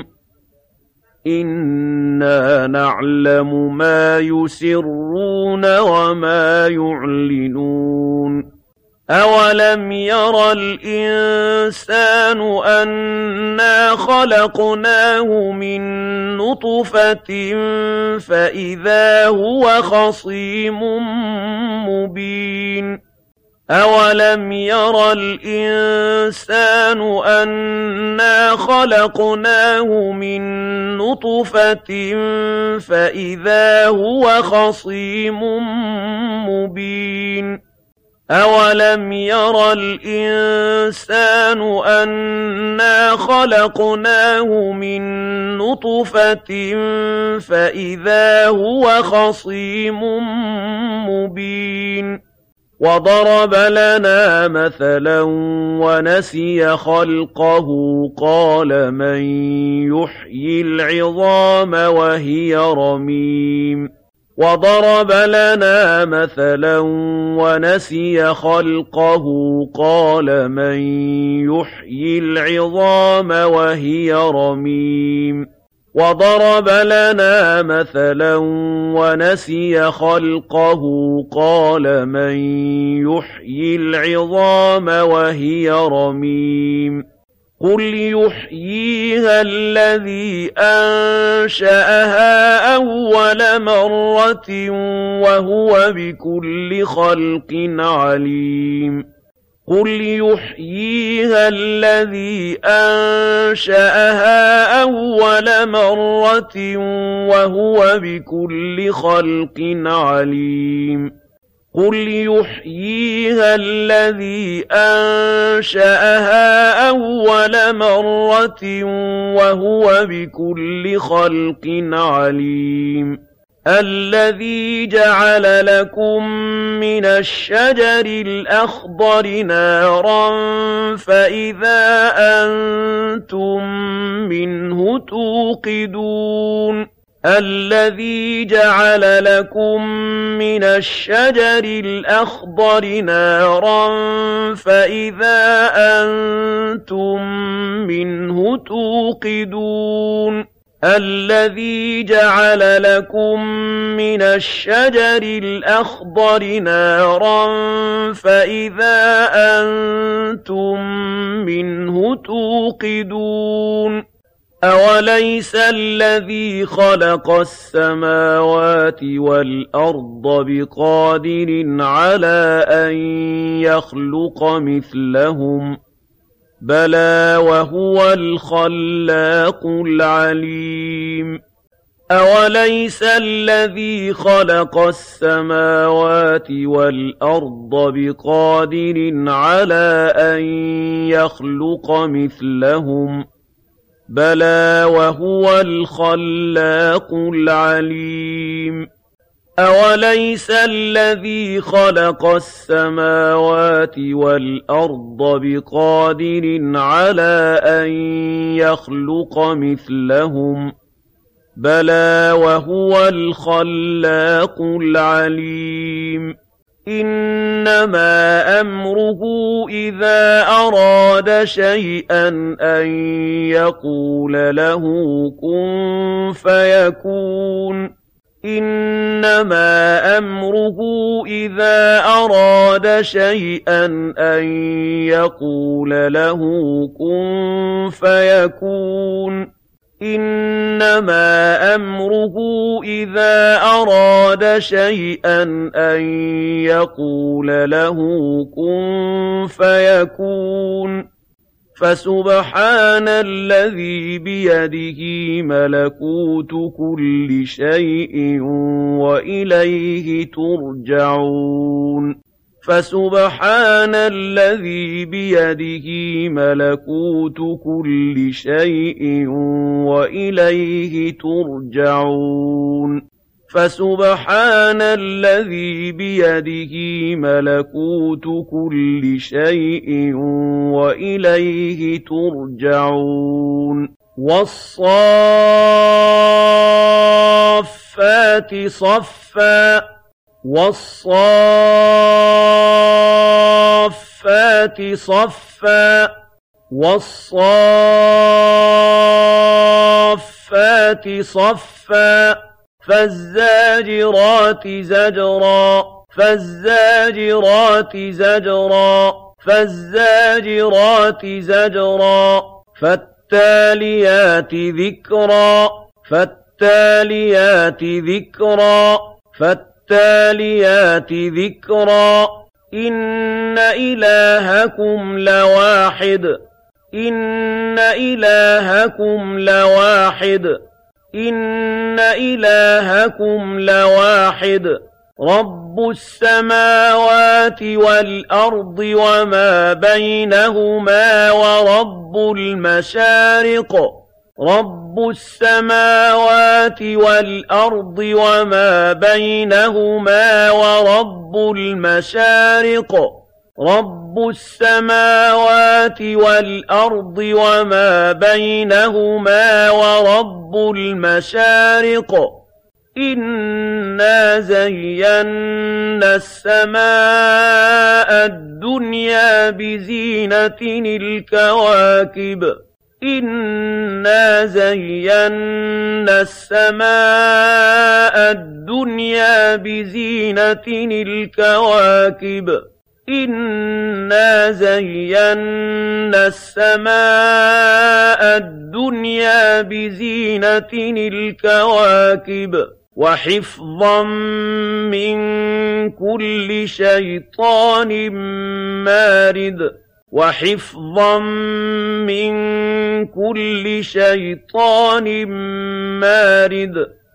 إِنَّا نَعْلَمُ مَا يُسِرُّونَ وَمَا يُعْلِنُونَ أَوَلَمْ يَرَ الْإِنسَانُ أَنَّا خَلَقْنَاهُ مِن نُّطْفَةٍ فَإِذَا هُوَ خَصِيمٌ مُّبِينٌ أَوَلَمْ يَرَ الْإِنسَانُ أَنَّا خَلَقْنَاهُ مِن نُّطْفَةٍ فَإِذَا هُوَ خَصِيمٌ مُّبِينٌ أَوَلَمْ يَرَ الْإِنسَانُ أَنَّا خَلَقْنَاهُ مِن نُّطْفَةٍ فَإِذَا هُوَ خَصِيمٌ مُّبِينٌ وَضَرَبَ لَنَا مَثَلًا وَنَسِيَ خَلْقَهُ قَالَ مَن يُحْيِي الْعِظَامَ وَهِيَ رَمِيمٌ وَضَرَبَ لَنَا مَثَلًا وَنَسِيَ خَلْقَهُ قَالَ مَن يُحْيِي الْعِظَامَ وَهِيَ رَمِيمٌ وَضَرَبَ لَنَا مَثَلًا وَنَسِيَ خَلْقَهُ قَالَ مَن يُحْيِي الْعِظَامَ وَهِيَ رَمِيمٌ قُلْ يُحْيِيهَا الَّذِي أَنشَأَهَا أَوَّلَ مَرَّةٍ وَهُوَ بِكُلِّ خَلْقٍ عَلِيمٌ قُلْ يُحْيِيهَا الَّذِي أَنشَأَهَا أَوَّلَ مَرَّةٍ وَهُوَ بِكُلِّ خَلْقٍ عَلِيمٌ قُلْ يُحْيِيهَا الَّذِي أَنشَأَهَا أَوَّلَ مَرَّةٍ وَهُوَ بِكُلِّ خَلْقٍ عَلِيمٌ الَّذِي جَعَلَ لَكُم مِّنَ الشَّجَرِ الْأَخْضَرِ نَارًا فَإِذَا أَنتُم مِّنْهُ تُوقِدُونَ الَّذِي جَعَلَ لَكُم مِّنَ الشَّجَرِ الْأَخْضَرِ نَارًا فَإِذَا أَنتُم مِّنْهُ تُوقِدُونَ الَّذِي جَعَلَ لَكُم مِّنَ الشَّجَرِ الْأَخْضَرِ نَارًا فَإِذَا أَنتُم مِّنْهُ تُوقِدُونَ أَوَلَيْسَ الَّذِي خَلَقَ السَّمَاوَاتِ وَالْأَرْضَ بِقَادِرٍ عَلَىٰ أَن يَخْلُقَ مِثْلَهُم ۚ بَلَىٰ وَهُوَ الْخَلَّاقُ الْعَلِيمُ أَوَلَيْسَ الَّذِي خَلَقَ السَّمَاوَاتِ وَالْأَرْضَ بِقَادِرٍ عَلَىٰ أَن يَخْلُقَ مِثْلَهُم ۚ بَلَىٰ وَهُوَ الْخَلَّاقُ الْعَلِيمُ أَوَلَيْسَ الَّذِي خَلَقَ السَّمَاوَاتِ وَالْأَرْضَ بِقَادِرٍ عَلَىٰ أَن يَخْلُقَ مِثْلَهُم ۚ بَلَىٰ وَهُوَ الْخَلَّاقُ الْعَلِيمُ إِنَّمَا أَمْرُهُ إِذَا أَرَادَ شَيْئًا أَن يَقُولَ لَهُ كُن فَيَكُونُ إِنَّمَا أَمْرُهُ إِذَا أَرَادَ شَيْئًا أَن يَقُولَ لَهُ كُن فَيَكُونُ إِنَّمَا أَمْرُهُ إِذَا أَرَادَ شَيْئًا أَن يَقُولَ لَهُ كُن فَيَكُونُ فَسُبْحَانَ الَّذِي بِيَدِهِ مَلَكُوتُ كُلِّ شَيْءٍ وَإِلَيْهِ تُرْجَعُونَ فَسُبْحَانَ الَّذِي بِيَدِهِ مَلَكُوتُ كُلِّ شَيْءٍ وَإِلَيْهِ تُرْجَعُونَ فَسُبْحَانَ الَّذِي بِيَدِهِ مَلَكُوتُ كُلِّ شَيْءٍ وَإِلَيْهِ تُرْجَعُونَ وَالصَّافَّاتِ صَفًّا وَالصَّافَّاتِ صَفًّا وَالصَّافَّاتِ صَفًّا فَالزَّاجِرَاتِ زَجْرًا فَالزَّاجِرَاتِ زَجْرًا فَالزَّاجِرَاتِ زَجْرًا فَالتَّالِيَاتِ ذِكْرًا فَالتَّالِيَاتِ ذِكْرًا فَالتَّالِيَاتِ ذِكْرًا إِنَّ إِلَٰهَكُمْ لَوَاحِدٌ إِنَّ إِلَٰهَكُمْ لَوَاحِدٌ إِنَّ إِلَٰهَكُمْ لَوَاحِدٌ رَّبُّ السَّمَاوَاتِ وَالْأَرْضِ وَمَا بَيْنَهُمَا وَرَبُّ الْمَشَارِقِ رَبُّ السَّمَاوَاتِ وَالْأَرْضِ وَمَا بَيْنَهُمَا وَرَبُّ الْمَشَارِقِ رَبُّ السَّمَاوَاتِ وَالْأَرْضِ وَمَا بَيْنَهُمَا وَرَبُّ الْمَشَارِقِ إِنَّا زَيَّنَّا السَّمَاءَ الدُّنْيَا بِزِينَةٍ الْكَوَاكِبِ إِنَّا زَيَّنَّا السَّمَاءَ الدُّنْيَا بِزِينَةٍ الْكَوَاكِبِ إِنَّا زَيَّنَّا السَّمَاءَ الدُّنْيَا بِزِينَةٍ الْكَوَاكِبِ وَحِفْظًا مِّن كُلِّ شَيْطَانٍ مَّارِدٍ وَحِفْظًا مِّن كُلِّ شَيْطَانٍ مَّارِدٍ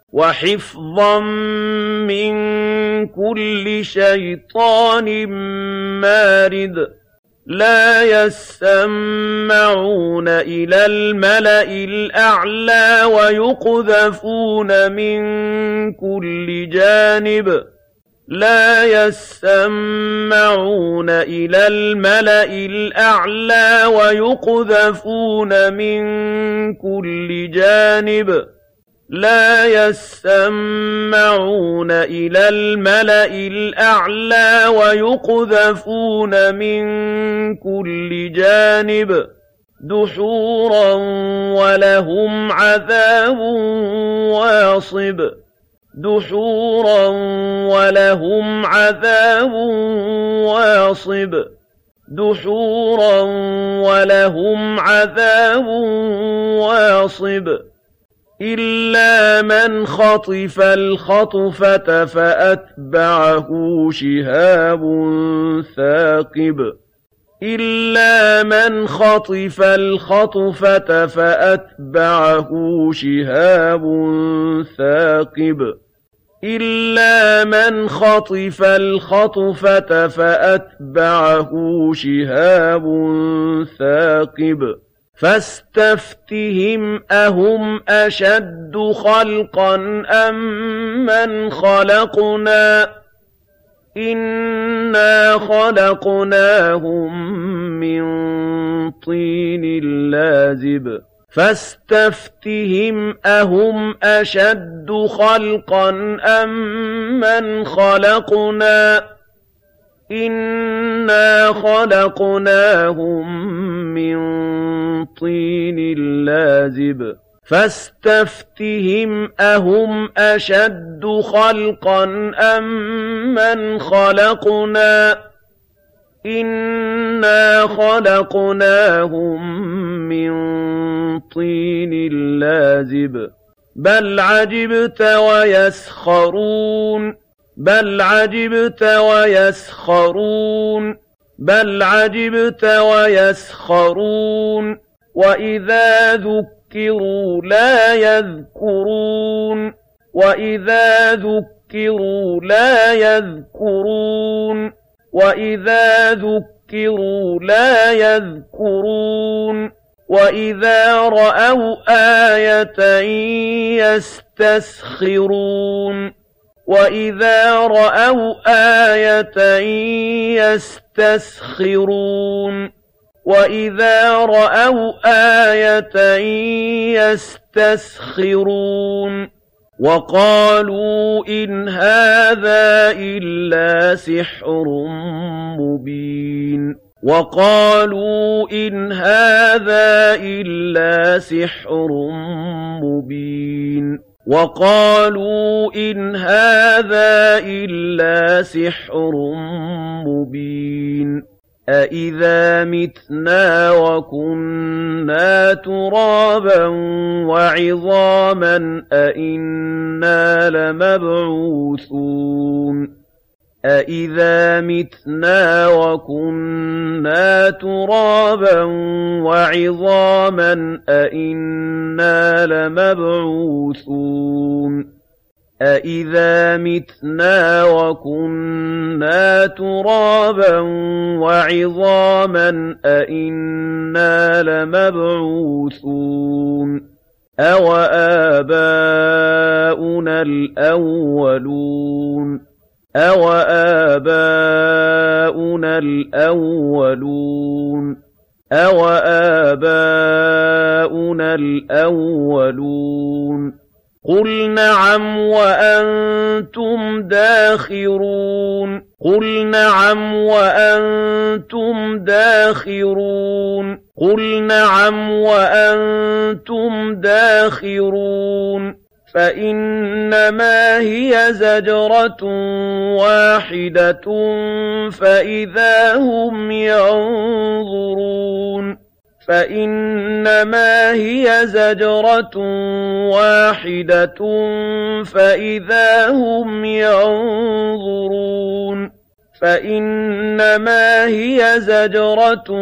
وَحِفْظًا مِّن كُلِّ شَيْطَانٍ مَّارِدٍ لَّا يَسَّمَّعُونَ إِلَى الْمَلَإِ الْأَعْلَىٰ وَيُقْذَفُونَ مِن كُلِّ جَانِبٍ لَّا يَسَّمَّعُونَ إِلَى الْمَلَإِ الْأَعْلَىٰ وَيُقْذَفُونَ مِن كُلِّ جَانِبٍ لَّا يَسَّمَّعُونَ إِلَى الْمَلَإِ الْأَعْلَىٰ وَيُقْذَفُونَ مِن كُلِّ جَانِبٍ دُحُورًا وَلَهُمْ عَذَابٌ وَاصِبٌ دُحُورًا وَلَهُمْ عَذَابٌ وَاصِبٌ دُحُورًا وَلَهُمْ عَذَابٌ وَاصِبٌ إِلَّا مَنْ خَطِفَ الْخَطْفَةَ فَأَتْبَعَهُ شِهَابٌ ثَاقِبٌ إِلَّا مَنْ خَطِفَ الْخَطْفَةَ فَأَتْبَعَهُ شِهَابٌ ثَاقِبٌ إِلَّا مَنْ خَطِفَ الْخَطْفَةَ فَأَتْبَعَهُ شِهَابٌ ثَاقِبٌ فَاسْتَفْتِهِمْ أَهُمْ أَشَدُّ خَلْقًا أَم مَّنْ خَلَقْنَا ۚ إِنَّا خَلَقْنَاهُم مِّن طِينٍ لَّازِبٍ فَاسْتَفْتِهِمْ أَهُمْ أَشَدُّ خَلْقًا أَم مَّنْ خَلَقْنَا ۚ إِنَّا خَلَقْنَاهُم مِّن طِينٍ لَّازِبٍ فَاسْتَفْتِهِمْ أَهُمْ أَشَدُّ خَلْقًا أَم مَّنْ خَلَقْنَا ۚ إِنَّا خَلَقْنَاهُم مِّن طِينٍ لَّازِبٍ بَلْ عَجِبْتَ وَيَسْخَرُونَ بَلْ عَجِبْتَ وَيَسْخَرُونَ بَلْ عَجِبْتَ وَيَسْخَرُونَ وَإِذَا ذُكِّرُوا لَا يَذْكُرُونَ وَإِذَا ذُكِّرُوا لَا يَذْكُرُونَ وَإِذَا ذُكِّرُوا لَا يَذْكُرُونَ وَإِذَا رَأَوْا آيَةً يَسْتَسْخِرُونَ وَإِذَا رَأَوْا آيَةً يَسْتَسْخِرُونَ وَإِذَا رَأَوْا آيَةً يَسْتَسْخِرُونَ وَقَالُوا إِنْ هَٰذَا إِلَّا سِحْرٌ مُّبِينٌ وَقَالُوا إِنْ هَٰذَا إِلَّا سِحْرٌ مُّبِينٌ وَقَالُوا إِنْ هَٰذَا إِلَّا سِحْرٌ مُّبِينٌ أَإِذَا مِتْنَا وَكُنَّا تُرَابًا وَعِظَامًا أَإِنَّا لَمَبْعُوثُونَ أَإِذَا مِتْنَا وَكُنَّا تُرَابًا وَعِظَامًا أَإِنَّا لَمَبْعُوثُونَ أَإِذَا مِتْنَا وَكُنَّا تُرَابًا وَعِظَامًا أَإِنَّا لَمَبْعُوثُونَ أَوَآبَاؤُنَا الْأَوَّلُونَ أَوَآبَاؤُنَا الْأَوَّلُونَ أَوَآبَاؤُنَا الْأَوَّلُونَ قُلْ نَعَمْ وَأَنتُمْ دَاخِرُونَ قُلْ نَعَمْ وَأَنتُمْ دَاخِرُونَ قُلْ نَعَمْ وَأَنتُمْ دَاخِرُونَ فَإِنَّمَا هِيَ زَجْرَةٌ وَاحِدَةٌ فَإِذَا هُمْ يَنظُرُونَ فَإِنَّمَا هِيَ زَجْرَةٌ وَاحِدَةٌ فَإِذَا هُمْ يَنظُرُونَ فَإِنَّمَا هِيَ زَجْرَةٌ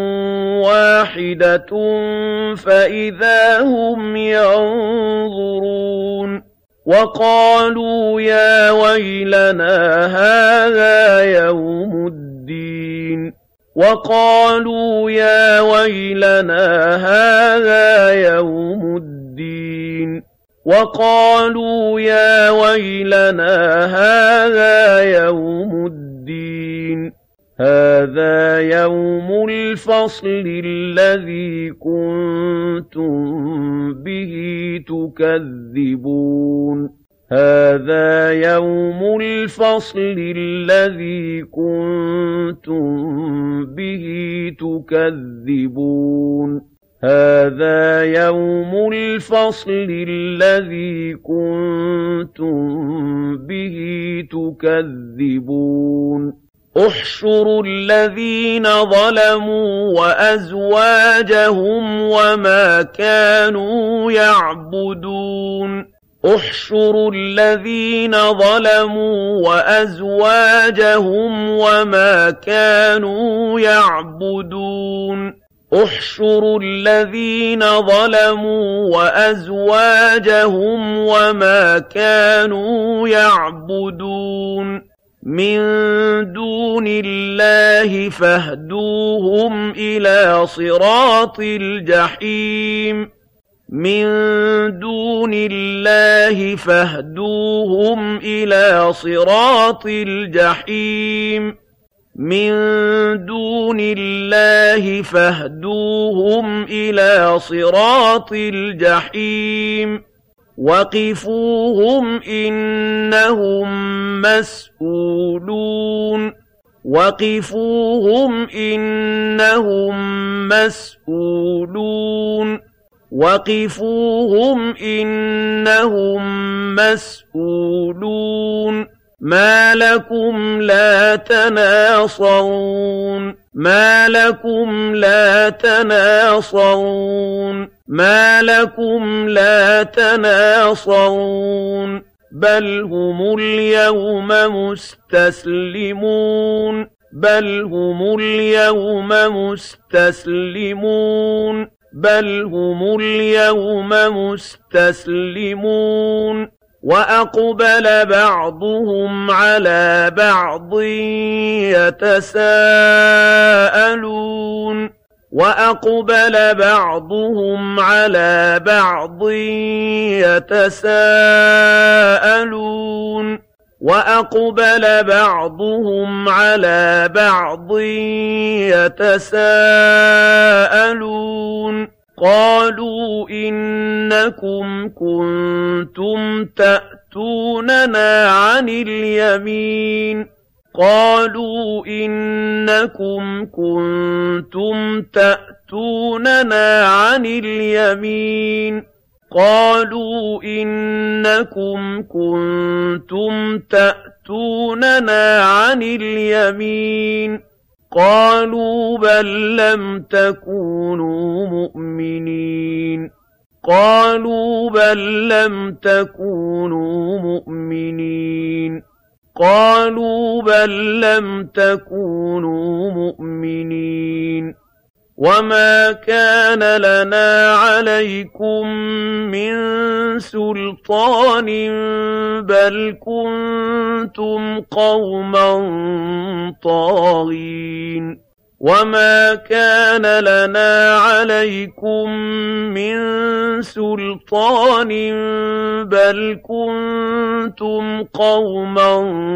وَاحِدَةٌ فَإِذَا هُمْ يَنظُرُونَ وَقَالُوا يَا وَيْلَنَا هَٰذَا يَوْمُ الدِّينِ وَقَالُوا يَا وَيْلَنَا هَٰذَا يَوْمُ الدِّينِ وَقَالُوا يَا وَيْلَنَا هَٰذَا يَوْمُ الدِّينِ هَٰذَا يَوْمُ الْفَصْلِ الَّذِي كُنتُم بِهِ تُكَذِّبُونَ هَٰذَا يَوْمُ الْفَصْلِ الَّذِي كُنتُم بِهِ تُكَذِّبُونَ هَٰذَا يَوْمُ الْفَصْلِ الَّذِي كُنتُم بِهِ تُكَذِّبُونَ احشروا الذين ظلموا وأزواجهم وما كانوا يعبدون احشروا الذين ظلموا وأزواجهم وما كانوا يعبدون احشروا الذين ظلموا وأزواجهم وما كانوا يعبدون من دون الله فاهدوهم إلى صراط الجحيم من دون الله فاهدوهم إلى صراط الجحيم من دون الله فاهدوهم إلى صراط الجحيم وقفوهم إنهم مسؤولون وقفوهم إنهم مسؤولون وقفوهم إنهم مسؤولون ما لكم لا تناصرون ما لكم لا تناصرون ما لكم لا تناصرون بل هم اليوم مستسلمون بل هم اليوم مستسلمون بل هم اليوم مستسلمون وأقبل بعضهم على بعض يتساءلون وأقبل بعضهم على بعض يتساءلون وأقبل بعضهم على بعض يتساءلون قالوا إنكم كنتم تأتوننا عن اليمين قالوا إنكم كنتم تأتوننا عن اليمين قالوا إنكم كنتم تأتوننا عن اليمين قالوا بل لم تكونوا مؤمنين قالوا بل لم تكونوا مؤمنين قالوا بل لم تكونوا مؤمنين وما كان لنا عليكم من سلطان بل كنتم قوما طاغين وما كان لنا عليكم من سلطان بل كنتم قوما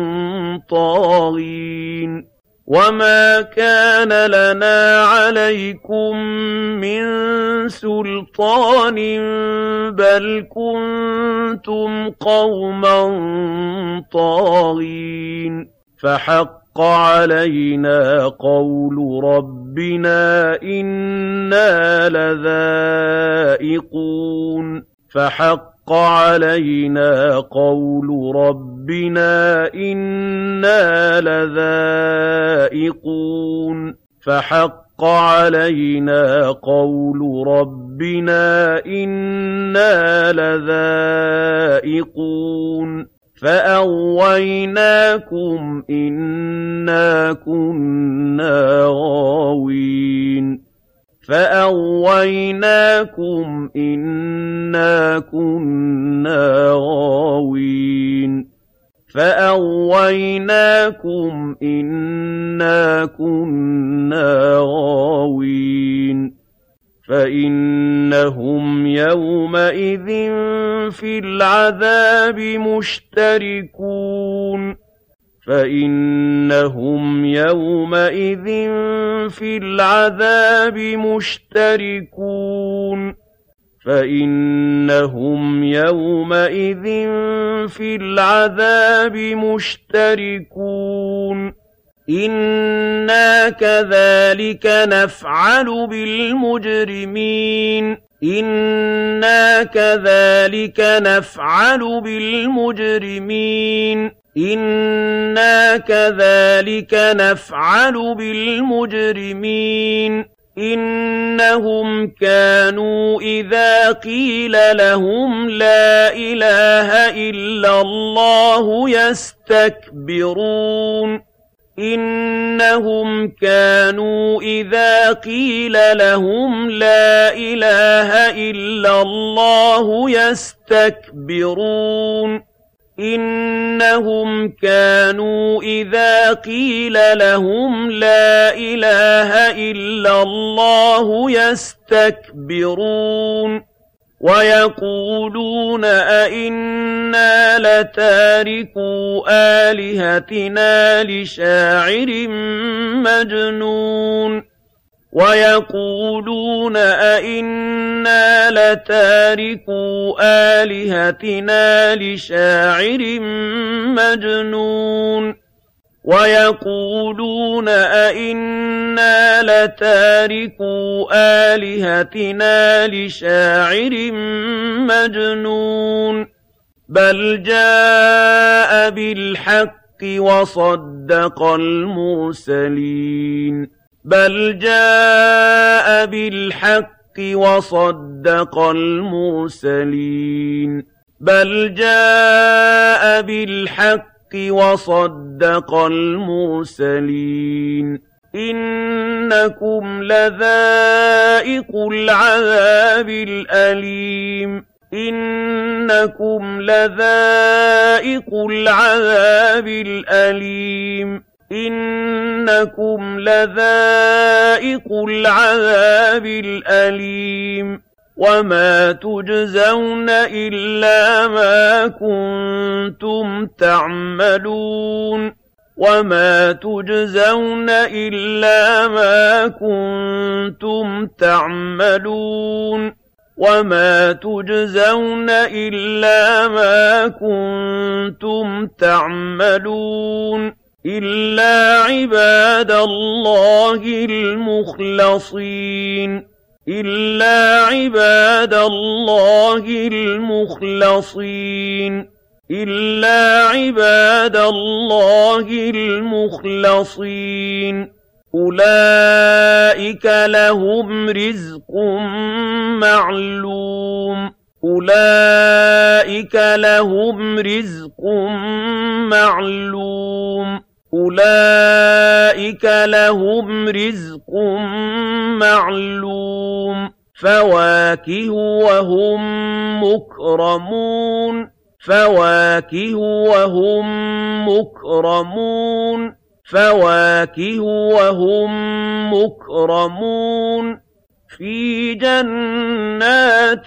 طاغين وما كان لنا عليكم من سلطان بل كنتم قوما طاغين فحق علينا قول ربنا إنا لذائقون فحق علينا قول ربنا إنا لذائقون فحق علينا قول ربنا إنا لذائقون فأغويناكم إنا كنا غاوين فَأَغْوَيْنَاكُمْ إِنَّا كُنَّا غَاوِينَ فَأَغْوَيْنَاكُمْ إِنَّا كُنَّا غَاوِينَ فَإِنَّهُمْ يَوْمَئِذٍ فِي الْعَذَابِ مُشْتَرِكُونَ فَإِنَّهُمْ يَوْمَئِذٍ فِي الْعَذَابِ مُشْتَرِكُونَ فَإِنَّهُمْ يَوْمَئِذٍ فِي الْعَذَابِ مُشْتَرِكُونَ إِنَّا كَذَلِكَ نَفْعَلُ بِالْمُجْرِمِينَ إِنَّا كَذَلِكَ نَفْعَلُ بِالْمُجْرِمِينَ إِنَّا كَذَلِكَ نَفْعَلُ بِالْمُجْرِمِينَ إِنَّهُمْ كَانُوا إِذَا قِيلَ لَهُمْ لَا إِلَٰهَ إِلَّا اللَّهُ يَسْتَكْبِرُونَ إِنَّهُمْ كَانُوا إِذَا قِيلَ لَهُمْ لَا إِلَٰهَ إِلَّا اللَّهُ يَسْتَكْبِرُونَ إِنَّهُمْ كَانُوا إِذَا قِيلَ لَهُمْ لَا إِلَٰهَ إِلَّا اللَّهُ يَسْتَكْبِرُونَ وَيَقُولُونَ أَئِنَّا لَتَارِكُو آلِهَتِنَا لِشَاعِرٍ مَّجْنُونٍ وَيَقُولُونَ أَئِنَّا لَتَارِكُو آلِهَتِنَا لِشَاعِرٍ مَّجْنُونٍ وَيَقُولُونَ أَئِنَّا لَتَارِكُو آلِهَتِنَا لِشَاعِرٍ مَّجْنُونٍ بَلْ جَاءَ بِالْحَقِّ وَصَدَّقَ الْمُرْسَلِينَ بَلْ جَاءَ بِالْحَقِّ وَصَدَّقَ الْمُرْسَلِينَ بَلْ جَاءَ بِالْحَقِّ وَصَدَّقَ الْمُرْسَلِينَ إِنَّكُمْ لَذَائِقُو الْعَذَابِ الْأَلِيمِ إِنَّكُمْ لَذَائِقُو الْعَذَابِ الْأَلِيمِ إِنَّكُمْ لَذَائِقُو الْعَذَابِ الْأَلِيمِ وَمَا تُجْزَوْنَ إِلَّا مَا كُنتُمْ تَعْمَلُونَ وَمَا تُجْزَوْنَ إِلَّا مَا كُنتُمْ تَعْمَلُونَ وَمَا تُجْزَوْنَ إِلَّا مَا كُنتُمْ تَعْمَلُونَ إِلَّا عِبَادَ اللَّهِ الْمُخْلَصِينَ إِلَّا عِبَادَ اللَّهِ الْمُخْلَصِينَ إِلَّا عِبَادَ اللَّهِ الْمُخْلَصِينَ أُولَئِكَ لَهُمْ رِزْقٌ مَّعْلُومٌ أُولَئِكَ لَهُمْ رِزْقٌ مَّعْلُومٌ أُولَئِكَ لَهُمْ رِزْقٌ مَّعْلُومٌ فَوَاكِهُ وَهُم مُّكْرَمُونَ فَوَاكِهُ وَهُم مُّكْرَمُونَ فَوَاكِهُ وَهُم مُّكْرَمُونَ فِي جَنَّاتِ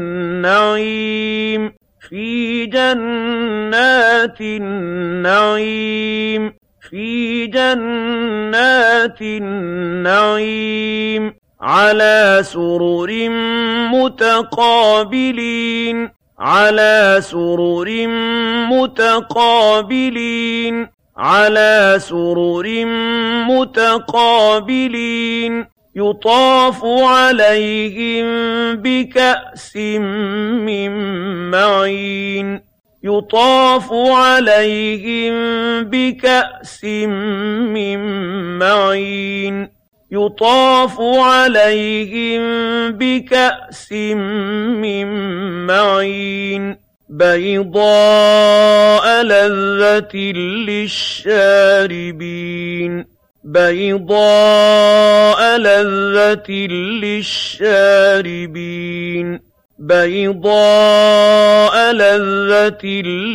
النَّعِيمِ فِي جَنَّاتِ النَّعِيمِ فِي جَنَّاتِ النَّعِيمِ عَلَىٰ سُرُرٍ مُّتَقَابِلِينَ عَلَىٰ سُرُرٍ مُّتَقَابِلِينَ عَلَىٰ سُرُرٍ مُّتَقَابِلِينَ يُطَافُ عَلَيْهِم بِكَأْسٍ مِّن مَّعِينٍ يُطَافُ عَلَيْهِم بِكَأْسٍ مِّن مَّعِينٍ يُطَافُ عَلَيْهِم بِكَأْسٍ مِّن مَّعِينٍ بَيْضَاءَ لَذَّةٍ لِّلشَّارِبِينَ بيضاء لذة للشاربين بيضاء لذة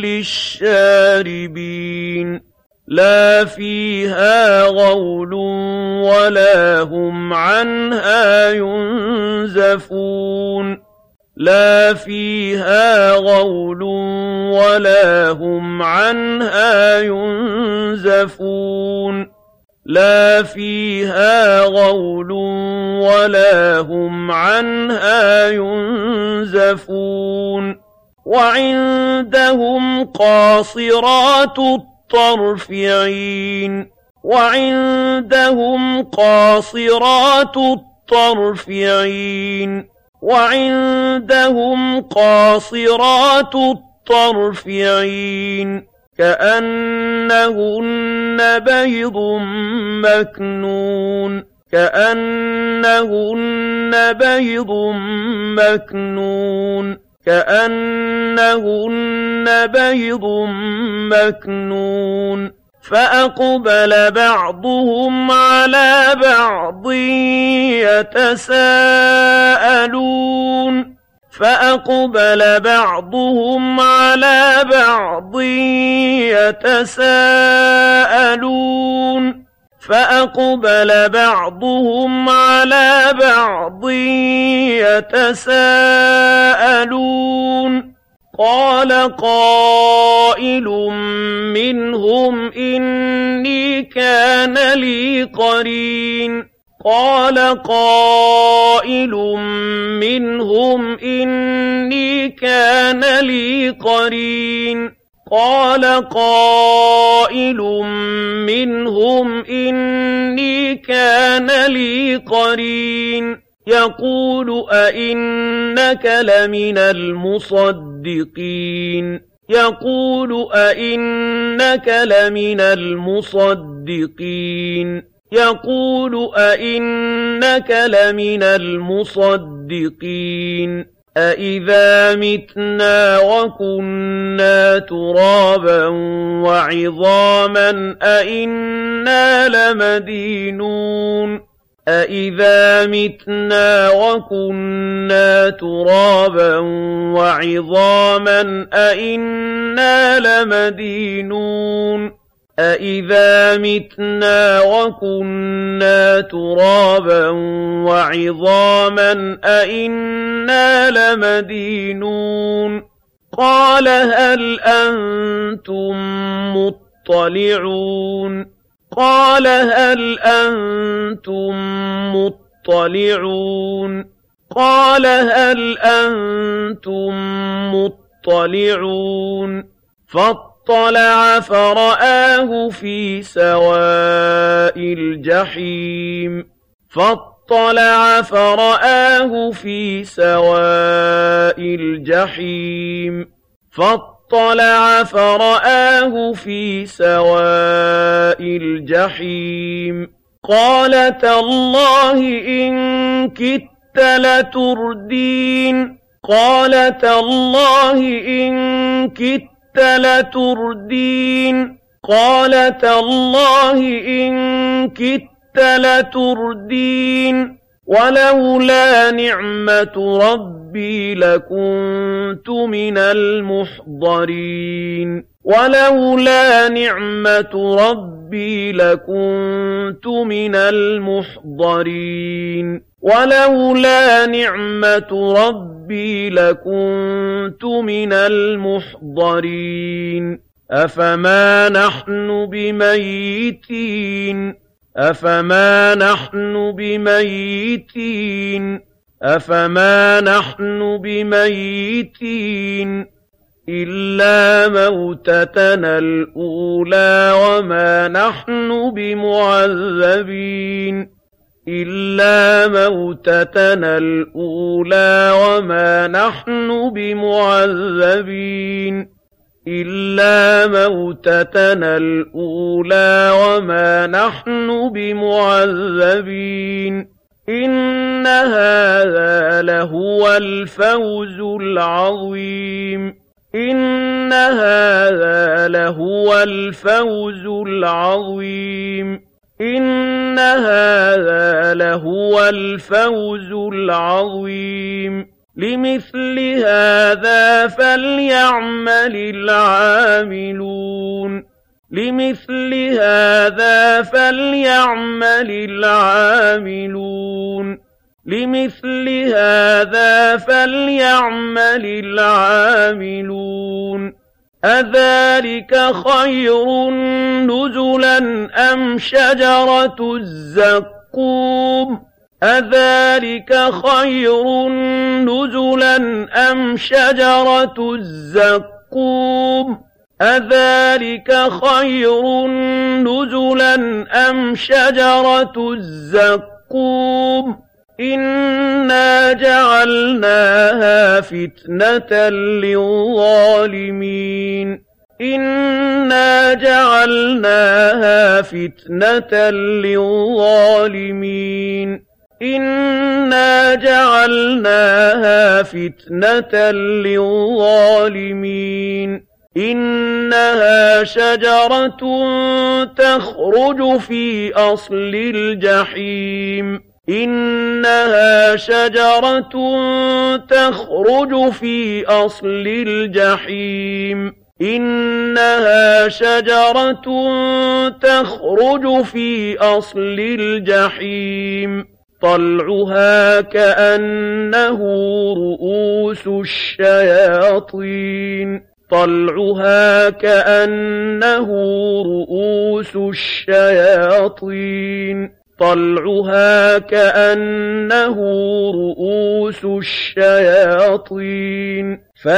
للشاربين لا فيها غول ولا هم عنها ينزفون لا فيها غول ولا هم عنها ينزفون لا فيها غول ولا هم عنها ينزفون وعندهم قاصرات الطرف عين وعندهم قاصرات الطرف عين وعندهم قاصرات الطرف عين كأنهن بيض مكنون كأنهن بيض مكنون كأنهن بيض مكنون فأقبل بعضهم على بعض يتساءلون فأقبل بعضهم على بعض يتساءلون فأقبل بعضهم على بعض يتساءلون قال قائل منهم إني كان لي قرين قال قائل منهم إني كان لي قرين قال قائل منهم إني كان لي قرين يقول أئنك لمن المصدقين يقول أئنك لمن المصدقين يقول أئنك لمن المصدقين أئذا متنا وكنا ترابا وعظاما أئنا لمدينون أئذا متنا وكنا ترابا وعظاما أئنا لمدينون أئذا متنا وكنا ترابا وعظاما أئنا لمدينون قال هل أنتم مطلعون قال هل أنتم مطلعون قال هل أنتم مطلعون فاطلع فرآه في سواء الجحيم فاطلع فرآه في سواء الجحيم فاطلع فرآه في سواء الجحيم قال تالله إن كدت لتردين قال تالله إن كدت لتردين قال تالله إن كدت لتردين ولولا نعمة ربي لكنت من المحضرين ولولا نعمة ربي لكنت من المحضرين ولولا نعمة ربي لكنت من المحضرين أفما نحن بميتين أفما نحن بميتين أفما نحن بميتين إلا موتتنا الأولى وما نحن بمعذبين إلا موتتنا الأولى وما نحن بمعذبين إلا موتتنا الأولى وما نحن بمعذبين إن هذا لهو الفوز العظيم إن هذا لهو الفوز العظيم إِنَّ هَٰذَا لَهُوَ الْفَوْزُ الْعَظِيمُ لِمِثْلِ هَٰذَا فَلْيَعْمَلِ الْعَامِلُونَ لِمِثْلِ هَٰذَا فَلْيَعْمَلِ الْعَامِلُونَ لِمِثْلِ هَٰذَا فَلْيَعْمَلِ الْعَامِلُونَ أَذَٰلِكَ خَيْرٌ نُّزُلًا أَمْ شَجَرَةُ الزَّقُّومِ أَذَٰلِكَ خَيْرٌ نُّزُلًا أَمْ شَجَرَةُ الزَّقُّومِ أَذَٰلِكَ خَيْرٌ نُّزُلًا أَمْ شَجَرَةُ الزَّقُّومِ إِنَّا جَعَلْنَاهَا فِتْنَةً لِّلظَّالِمِينَ إِنَّا جَعَلْنَاهَا فِتْنَةً لِّلظَّالِمِينَ إِنَّا جَعَلْنَاهَا فِتْنَةً لِّلظَّالِمِينَ إِنَّهَا شَجَرَةٌ تَخْرُجُ فِي أَصْلِ الْجَحِيمِ إِنَّهَا شَجَرَةٌ تَخْرُجُ فِي أَصْلِ الْجَحِيمِ إِنَّهَا شَجَرَةٌ تَخْرُجُ فِي أَصْلِ الْجَحِيمِ طَلْعُهَا كَأَنَّهُ رُءُوسُ الشَّيَاطِينِ طَلْعُهَا كَأَنَّهُ رُءُوسُ الشَّيَاطِينِ طَلْعُهَا كَأَنَّهُ رُءُوسُ الشَّيَاطِينِ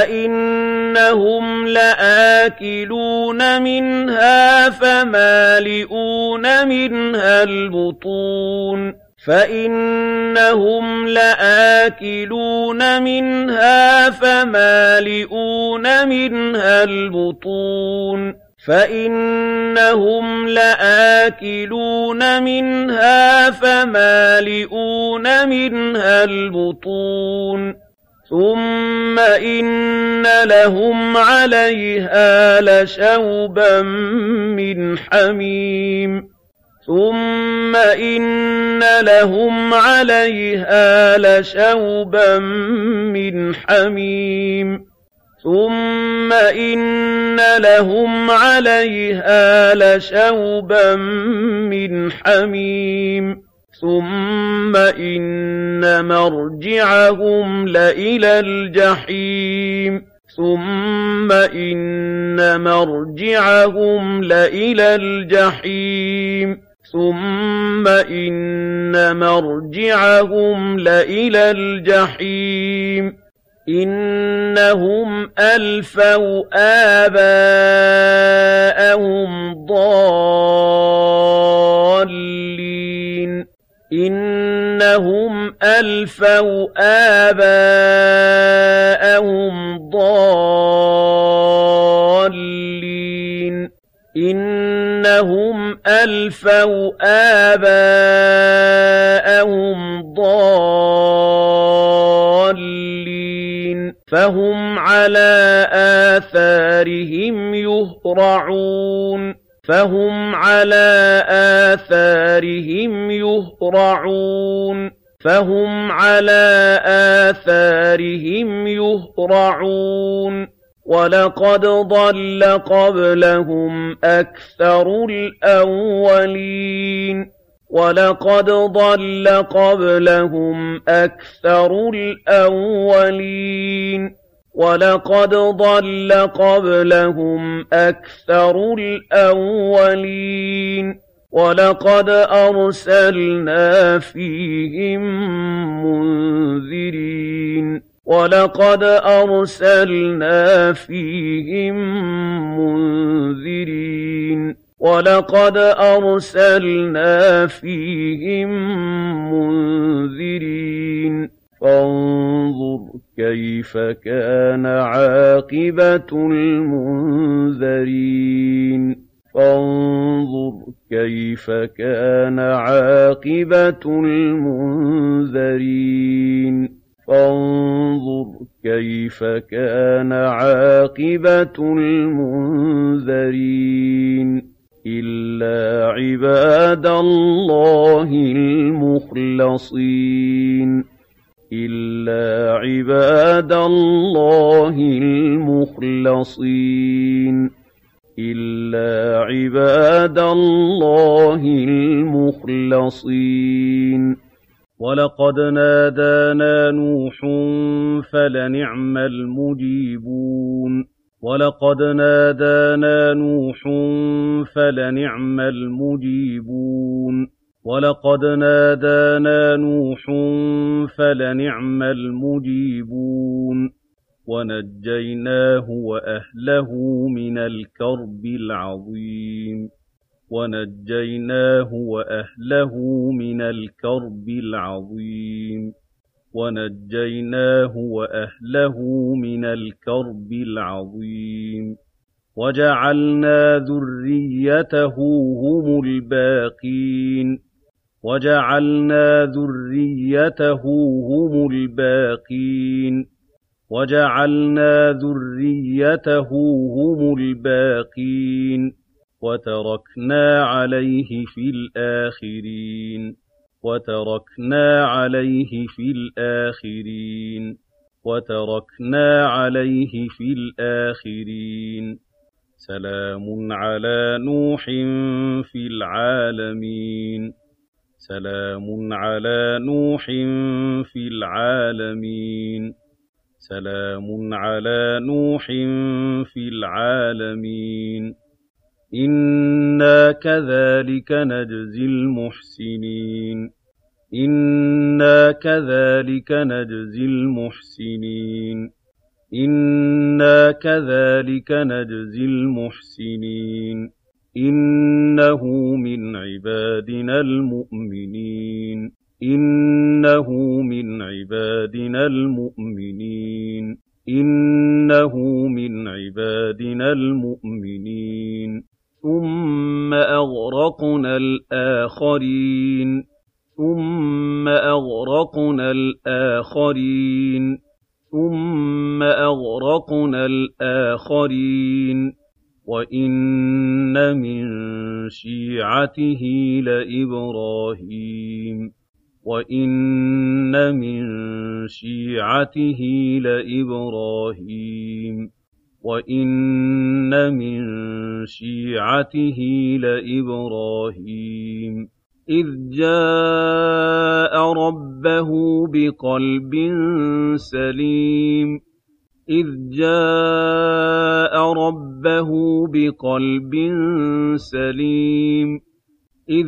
فَإِنَّهُمْ لَآكِلُونَ مِنْهَا فَمَالِئُونَ مِنْهَا الْبُطُونَ فَإِنَّهُمْ لَآكِلُونَ مِنْهَا فَمَالِئُونَ مِنْهَا الْبُطُونَ فَإِنَّهُمْ لَآكِلُونَ مِنْهَا فَمَالِئُونَ مِنْهَا الْبُطُونَ ثُمَّ إِنَّ لَهُمْ عَلَيْهَا لَشَوْبًا مِّنْ حَمِيمٍ ثُمَّ إِنَّ لَهُمْ عَلَيْهَا لَشَوْبًا مِّنْ حَمِيمٍ ثُمَّ إِنَّ لَهُمْ عَلَيْهَا لَشَوْبًا مِّنْ حَمِيمٍ ثُمَّ إِنَّ مَرْجِعَهُمْ لَإِلَى الْجَحِيمِ ثُمَّ إِنَّ مَرْجِعَهُمْ لَإِلَى الْجَحِيمِ ثُمَّ إِنَّ مَرْجِعَهُمْ لَإِلَى الْجَحِيمِ إِنَّهُمْ أَلْفَوْا آبَاءَهُمْ ضَالِّينَ إِنَّهُمْ أَلْفَوْا آبَاءَهُمْ ضَالِّينَ إِنَّهُمْ أَلْفَوْا آبَاءَهُمْ ضَالِّينَ فَهُمْ عَلَىٰ آثَارِهِمْ يُهْرَعُونَ فَهُمْ عَلَىٰ آثَارِهِمْ يُهْرَعُونَ فَهُمْ عَلَىٰ آثَارِهِمْ يُهْرَعُونَ وَلَقَدْ ضَلَّ قَبْلَهُمْ أَكْثَرُ الْأَوَّلِينَ وَلَقَدْ ضَلَّ قَبْلَهُمْ أَكْثَرُ الْأَوَّلِينَ وَلَقَدْ ضَلَّ قَبْلَهُمْ أَكْثَرُ الْأَوَّلِينَ وَلَقَدْ أَرْسَلْنَا فِيهِم مُّنذِرِينَ وَلَقَدْ أَرْسَلْنَا فِيهِم مُّنذِرِينَ وَلَقَدْ أَرْسَلْنَا فِيهِم مُّنذِرِينَ فَانظُرْ كَيْفَ كَانَ عَاقِبَةُ الْمُنذَرِينَ فَانظُرْ كَيْفَ كَانَ عَاقِبَةُ الْمُنذَرِينَ فَانظُرْ كَيْفَ كَانَ عَاقِبَةُ الْمُنذَرِينَ إِلَّا عِبَادَ اللَّهِ الْمُخْلَصِينَ إِلَّا عِبَادَ اللَّهِ الْمُخْلَصِينَ إِلَّا عِبَادَ اللَّهِ الْمُخْلَصِينَ وَلَقَدْ نَادَانَا نُوحٌ فَلَنِعْمَ الْمُجِيبُونَ وَلَقَدْ نَادَانَا نُوحٌ فَلَنِعْمَ الْمُجِيبُونَ وَلَقَدْ نَادَانَا نُوحٌ فَلَنِعْمَ الْمُجِيبُونَ وَنَجَّيْنَاهُ وَأَهْلَهُ مِنَ الْكَرْبِ الْعَظِيمِ وَنَجَّيْنَاهُ وَأَهْلَهُ مِنَ الْكَرْبِ الْعَظِيمِ وَنَجَّيْنَاهُ وَأَهْلَهُ مِنَ الْكَرْبِ الْعَظِيمِ وَجَعَلْنَا ذُرِّيَّتَهُ هُمُ الْبَاقِينَ وَجَعَلْنَا ذُرِّيَّتَهُ هُمُ الْبَاقِينَ وَجَعَلْنَا ذُرِّيَّتَهُ هُمُ الْبَاقِينَ وَتَرَكْنَا عَلَيْهِ فِي الْآخِرِينَ وَتَرَكْنَا عَلَيْهِ فِي الْآخِرِينَ وَتَرَكْنَا عَلَيْهِ فِي الْآخِرِينَ سَلَامٌ عَلَىٰ نُوحٍ فِي الْعَالَمِينَ سَلَامٌ عَلَىٰ نُوحٍ فِي الْعَالَمِينَ سَلَامٌ عَلَىٰ نُوحٍ فِي الْعَالَمِينَ إِنَّا كَذَٰلِكَ نَجْزِي الْمُحْسِنِينَ إِنَّا كَذَٰلِكَ نَجْزِي الْمُحْسِنِينَ إِنَّا كَذَٰلِكَ نَجْزِي الْمُحْسِنِينَ إِنَّهُ مِنْ عِبَادِنَا الْمُؤْمِنِينَ إِنَّهُ مِنْ عِبَادِنَا الْمُؤْمِنِينَ إِنَّهُ مِنْ عِبَادِنَا الْمُؤْمِنِينَ ثُمَّ أَغْرَقْنَا الْآخَرِينَ ثُمَّ أَغْرَقْنَا الْآخَرِينَ ثُمَّ أَغْرَقْنَا الْآخَرِينَ وَإِنَّ مِن شِيعَتِهِ لَإِبْرَاهِيمَ وَإِنَّ مِن شِيعَتِهِ لَإِبْرَاهِيمَ وَإِنَّ مِن شِيعَتِهِ لَإِبْرَاهِيمَ إِذْ جَاءَ رَبَّهُ بِقَلْبٍ سَلِيمٍ إِذْ جَاءَ رَبَّهُ بِقَلْبٍ سَلِيمٍ إِذْ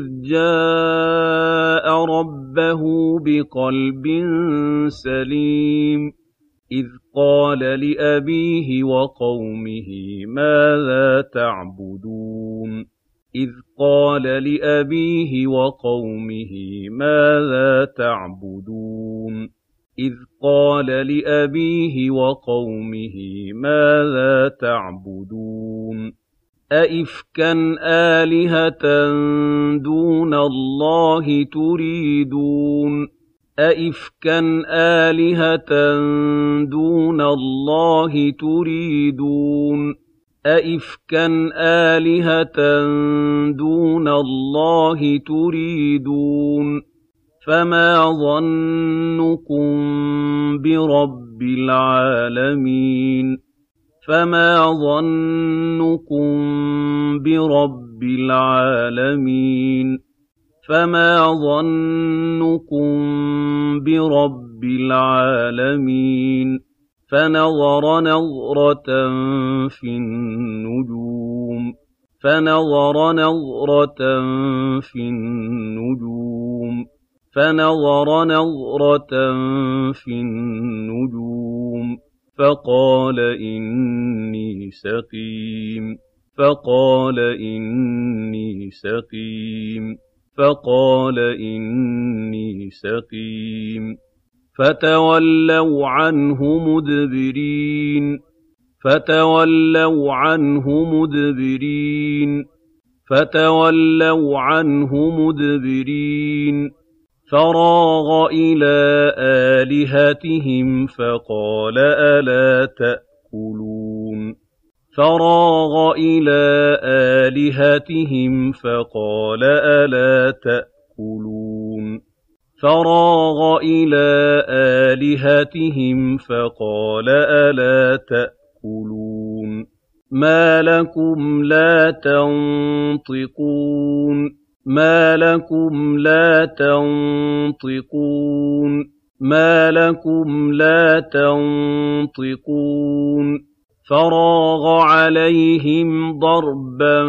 جَاءَ رَبَّهُ بِقَلْبٍ سَلِيمٍ إِذْ قَالَ لِأَبِيهِ وَقَوْمِهِ مَاذَا تَعْبُدُونَ إِذْ قَالَ لِأَبِيهِ وَقَوْمِهِ مَاذَا تَعْبُدُونَ إِذْ قَالَ لِأَبِيهِ وَقَوْمِهِ مَاذَا تَعْبُدُونَ أَئِفْكًا آلِهَةً دُونَ اللَّهِ تُرِيدُونَ أَئِفْكًا آلِهَةً دُونَ اللَّهِ تُرِيدُونَ أَئِفْكًا آلِهَةً دُونَ اللَّهِ تُرِيدُونَ فَمَا ظَنُّكُم بِرَبِّ الْعَالَمِينَ فَمَا ظَنُّكُم بِرَبِّ الْعَالَمِينَ فَمَا ظَنُّكُم بِرَبِّ الْعَالَمِينَ فَنَظَرَ نَظْرَةً فِي النُّجُومِ فَنَظَرَ نَظْرَةً فِي النُّجُومِ فَنَظَرَ نَظْرَةً فِي النُّجُومِ فَقَالَ إِنِّي سَقِيمٌ فَقَالَ إِنِّي سَقِيمٌ فَقَالَ إِنِّي سَقِيمٌ فَتَوَلَّوْا عَنْهُ مُدْبِرِينَ فَتَوَلَّوْا عَنْهُ مُدْبِرِينَ فَتَوَلَّوْا عَنْهُ مُدْبِرِينَ فَرَاغَ إِلَىٰ آلِهَتِهِمْ فَقَالَ أَلَا تَأْكُلُونَ فراغ إلى آلهتهم فقال ألا تأكلون فراغ إلى آلهتهم فقال ألا تأكلون ما لكم لا تنطقون ما لكم لا تنطقون ما لكم لا تنطقون فراغ عليهم ضربا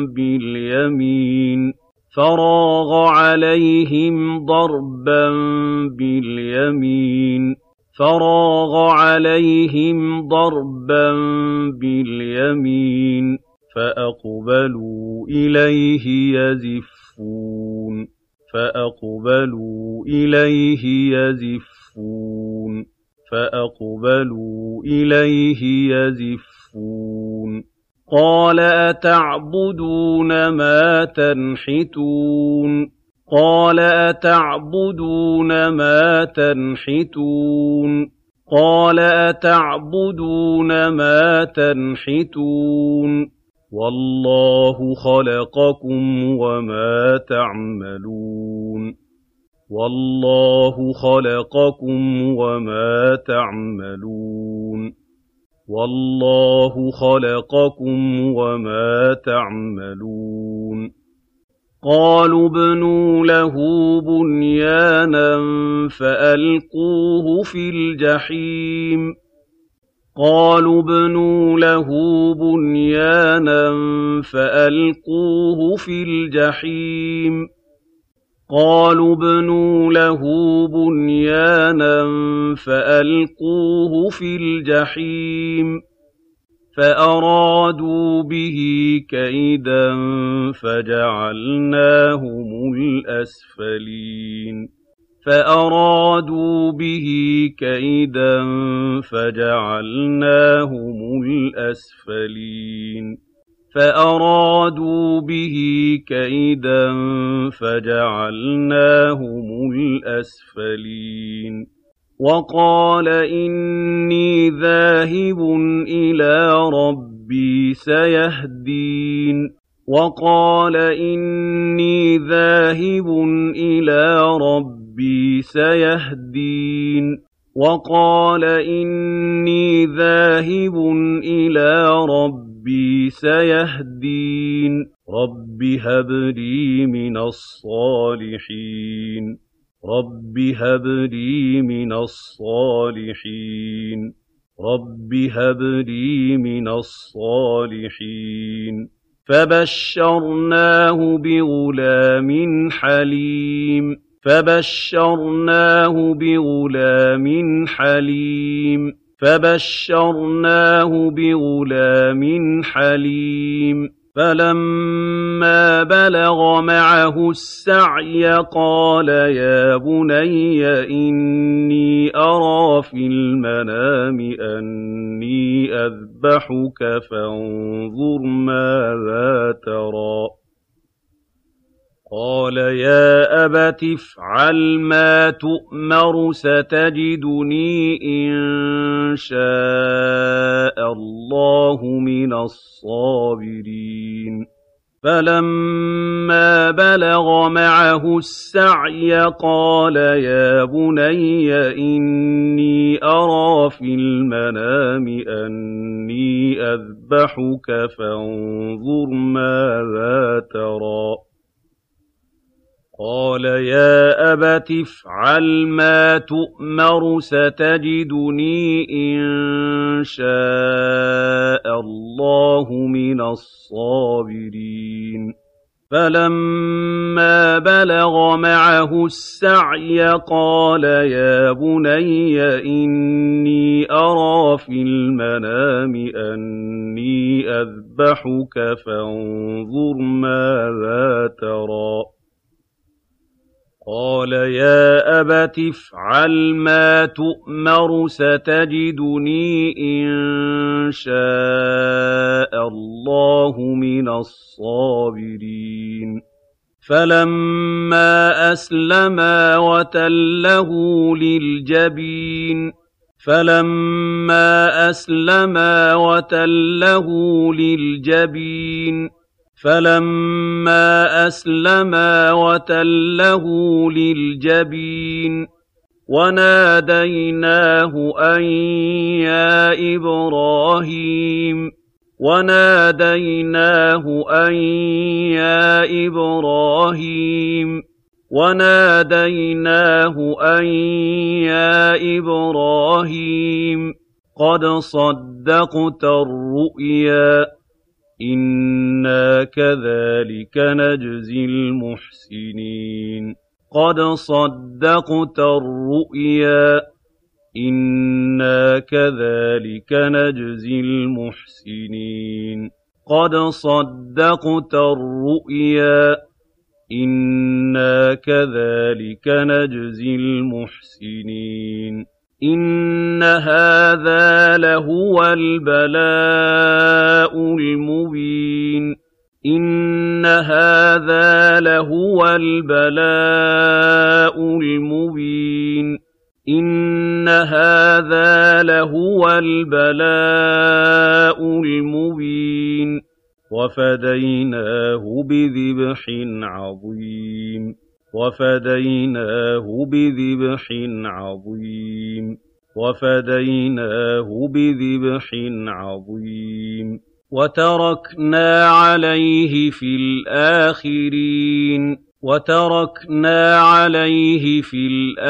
باليمين فراغ عليهم ضربا باليمين فراغ عليهم ضربا باليمين فأقبلوا إليه يزفون فأقبلوا إليه يزفون فأقبلوا إليه يزفون قال أتعبدون ما تنحتون قال أتعبدون ما تنحتون قال أتعبدون ما تنحتون والله خلقكم وما تعملون والله خلقكم وما تعملون والله خلقكم وما تعملون قالوا ابْنُوا لَهُ بُنْيَانًا فَأَلْقُوهُ في الْجَحِيمِ قالوا ابْنُوا لَهُ بُنْيَانًا فَأَلْقُوهُ في الْجَحِيمِ قالوا ابْنُوا لَهُ بُنْيَانًا فَأَلْقُوهُ في الْجَحِيمِ فَأَرَادُوا بِهِ كَيْدًا فَجَعَلْنَاهُمُ الْأَسْفَلِينَ فَأَرَادُوا بِهِ كَيْدًا فَجَعَلْنَاهُمُ الْأَسْفَلِينَ فَأَرَادُوا بِهِ كَيْدًا فَجَعَلْنَاهُمُ الْأَسْفَلِينَ وَقَالَ إِنِّي ذَاهِبٌ إِلَىٰ رَبِّي سَيَهْدِينِ وَقَالَ إِنِّي ذَاهِبٌ إِلَىٰ رَبِّي سَيَهْدِينِ وَقَالَ إِنِّي ذَاهِبٌ إِلَىٰ رَبِّي سَيَهْدِينِ رَبِّ هَبْ لِي مِنَ الصَّالِحِينَ رَبِّ هَبْ لِي مِنَ الصَّالِحِينَ رَبِّ هَبْ لِي مِنَ الصَّالِحِينَ فَبَشَّرْنَاهُ بِغُلَامٍ حَلِيمٍ فَبَشَّرْنَاهُ بِغُلَامٍ حَلِيمٍ فَبَشَّرْنَاهُ بِغُلَامٍ حَلِيمٍ فَلَمَّا بَلَغَ مَعَهُ السَّعْيَ قَالَ يَا بُنَيَّ إِنِّي أَرَىٰ فِي الْمَنَامِ أَنِّي أَذْبَحُكَ فَانظُرْ مَاذَا تَرَىٰ قَالَ يَا أَبَتِ افْعَلْ مَا تُؤْمَرُ سَتَجِدُنِي إِن شَاءَ اللَّهُ مِنَ الصَّابِرِينَ فَلَمَّا بَلَغَ مَعَهُ السَّعْيَ قَالَ يَا بُنَيَّ إِنِّي أَرَىٰ فِي الْمَنَامِ أَنِّي أَذْبَحُكَ فَانظُرْ مَاذَا تَرَىٰ قَالَ يَا أَبَتِ افْعَلْ مَا تُؤْمَرُ سَتَجِدُنِي إِن شَاءَ اللَّهُ مِنَ الصَّابِرِينَ فَلَمَّا بَلَغَ مَعَهُ السَّعْيَ قَالَ يَا بُنَيَّ إِنِّي أَرَىٰ فِي الْمَنَامِ أَنِّي أَذْبَحُكَ فَانظُرْ مَاذَا تَرَىٰ قَالَ يَا أَبَتِ افْعَلْ مَا تُؤْمَرُ سَتَجِدُنِي إِن شَاءَ اللَّهُ مِنَ الصَّابِرِينَ فَلَمَّا أَسْلَمَا وَتَلَّهُ لِلْجَبِينِ فَلَمَّا أَسْلَمَا وَتَلَّهُ لِلْجَبِينِ وَنَادَيْنَاهُ أَن يَا إِبْرَاهِيمُ وَنَادَيْنَاهُ أَن يَا إِبْرَاهِيمُ وَنَادَيْنَاهُ أَن يَا إِبْرَاهِيمُ قَدْ صَدَّقْتَ الرُّؤْيَا إِنَّا كَذَٰلِكَ نَجْزِي الْمُحْسِنِينَ قَدْ صَدَّقْتَ الرُّؤْيَا إِنَّا كَذَٰلِكَ نَجْزِي الْمُحْسِنِينَ قَدْ صَدَّقْتَ الرُّؤْيَا إِنَّا كَذَٰلِكَ نَجْزِي الْمُحْسِنِينَ إِنَّ هَٰذَا لَهُوَ الْبَلَاءُ الْمُبِينُ إِنَّ هَٰذَا لَهُوَ الْبَلَاءُ الْمُبِينُ إِنَّ هَٰذَا لَهُوَ الْبَلَاءُ الْمُبِينُ وَفَدَيْنَاهُ بِذِبْحٍ عَظِيمٍ وَفَدَيْنَاهُ بِذِبْحٍ عَظِيمٍ وَفَدَيْنَاهُ بِذِبْحٍ عَظِيمٍ وَتَرَكْنَا عَلَيْهِ فِي الْآخِرِينَ وَتَرَكْنَا عَلَيْهِ في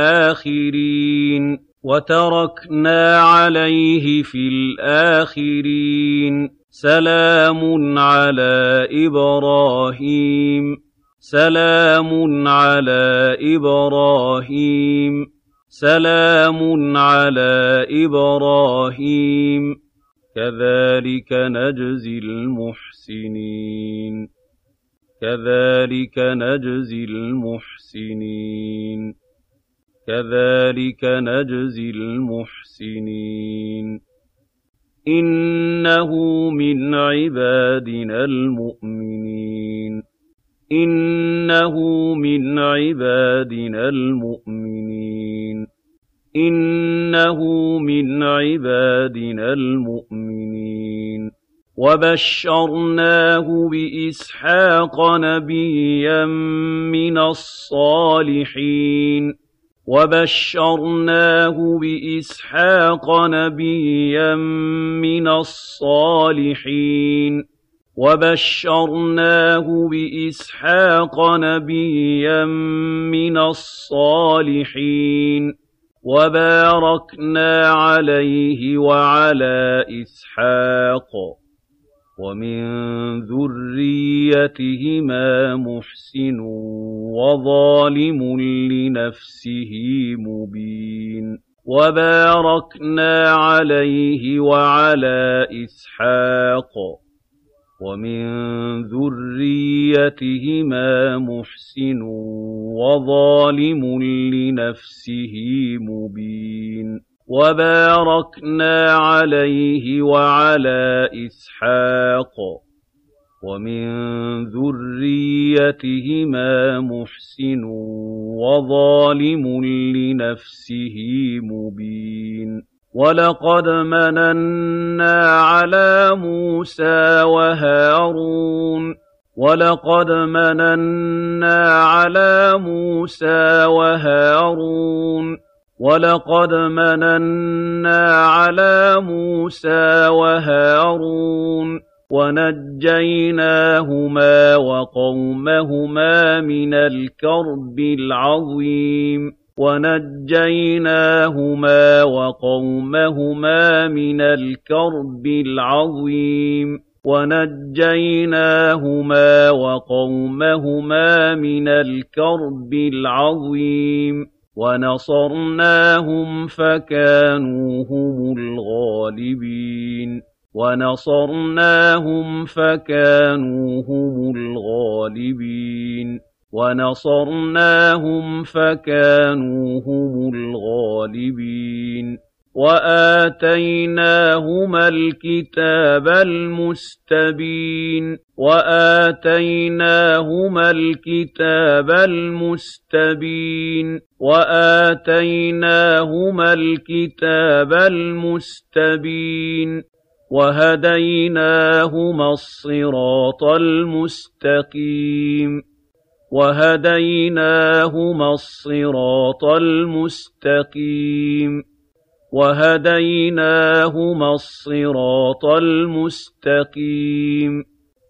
الْآخِرِينَ وَتَرَكْنَا عَلَيْهِ في الْآخِرِينَ سَلَامٌ عَلَىٰ إِبْرَاهِيمَ سَلَامٌ عَلَىٰ إِبْرَاهِيمَ سَلَامٌ عَلَىٰ إِبْرَاهِيمَ كَذَٰلِكَ نَجْزِي الْمُحْسِنِينَ كَذَٰلِكَ نَجْزِي الْمُحْسِنِينَ كَذَٰلِكَ نَجْزِي الْمُحْسِنِينَ إِنَّهُ مِنْ عِبَادِنَا الْمُؤْمِنِينَ إِنَّهُ مِنْ عِبَادِنَا الْمُؤْمِنِينَ إِنَّهُ مِنْ عِبَادِنَا الْمُؤْمِنِينَ وَبَشَّرْنَاهُ بِإِسْحَاقَ نَبِيًّا مِّنَ الصَّالِحِينَ وَبَشَّرْنَاهُ بِإِسْحَاقَ نَبِيًّا مِّنَ الصَّالِحِينَ وَبَشَّرْنَاهُ بِإِسْحَاقَ نَبِيًّا مِّنَ الصَّالِحِينَ وَبَارَكْنَا عَلَيْهِ وَعَلَىٰ إِسْحَاقَ وَمِن ذُرِّيَّتِهِمَا مُحْسِنٌ وَظَالِمٌ لِّنَفْسِهِ مُبِينٌ وَبَارَكْنَا عَلَيْهِ وَعَلَىٰ إِسْحَاقَ وَمِن ذُرِّيَّتِهِمَا مُحْسِنٌ وَظَالِمٌ لِّنَفْسِهِ مُبِينٌ وَبَارَكْنَا عَلَيْهِ وَعَلَىٰ إِسْحَاقَ وَمِن ذُرِّيَّتِهِمَا مُحْسِنٌ وَظَالِمٌ لِّنَفْسِهِ مُبِينٌ وَلَقَدْ مَنَنَّا عَلَىٰ مُوسَىٰ وَهَارُونَ وَلَقَدْ مَنَنَّا عَلَىٰ مُوسَىٰ وَهَارُونَ وَلَقَدْ مَنَنَّا عَلَىٰ مُوسَىٰ وَهَارُونَ وَنَجَّيْنَاهُمَا وَقَوْمَهُمَا مِنَ الْكَرْبِ الْعَظِيمِ وَنَجَّيْنَاهُمَا وَقَوْمَهُمَا مِنَ الْكَرْبِ الْعَظِيمِ وَنَجَّيْنَاهُمَا وَقَوْمَهُمَا مِنَ الْكَرْبِ الْعَظِيمِ وَنَصَرْنَاهُمْ فَكَانُوا هُمُ الْغَالِبِينَ وَنَصَرْنَاهُمْ فَكَانُوا هُمُ الْغَالِبِينَ وَنَصَرْنَاهُمْ فَكَانُوا هُمُ الْغَالِبِينَ وَآتَيْنَاهُمَا الْكِتَابَ الْمُسْتَبِينَ وَآتَيْنَاهُمَا الْكِتَابَ الْمُسْتَبِينَ وَآتَيْنَاهُمَا الْكِتَابَ الْمُسْتَبِينَ وَهَدَيْنَاهُمَا الصِّرَاطَ الْمُسْتَقِيمَ وَهَدَيْنَاهُمَا الصِّرَاطَ الْمُسْتَقِيمَ وَهَدَيْنَاهُمَا الصِّرَاطَ الْمُسْتَقِيمَ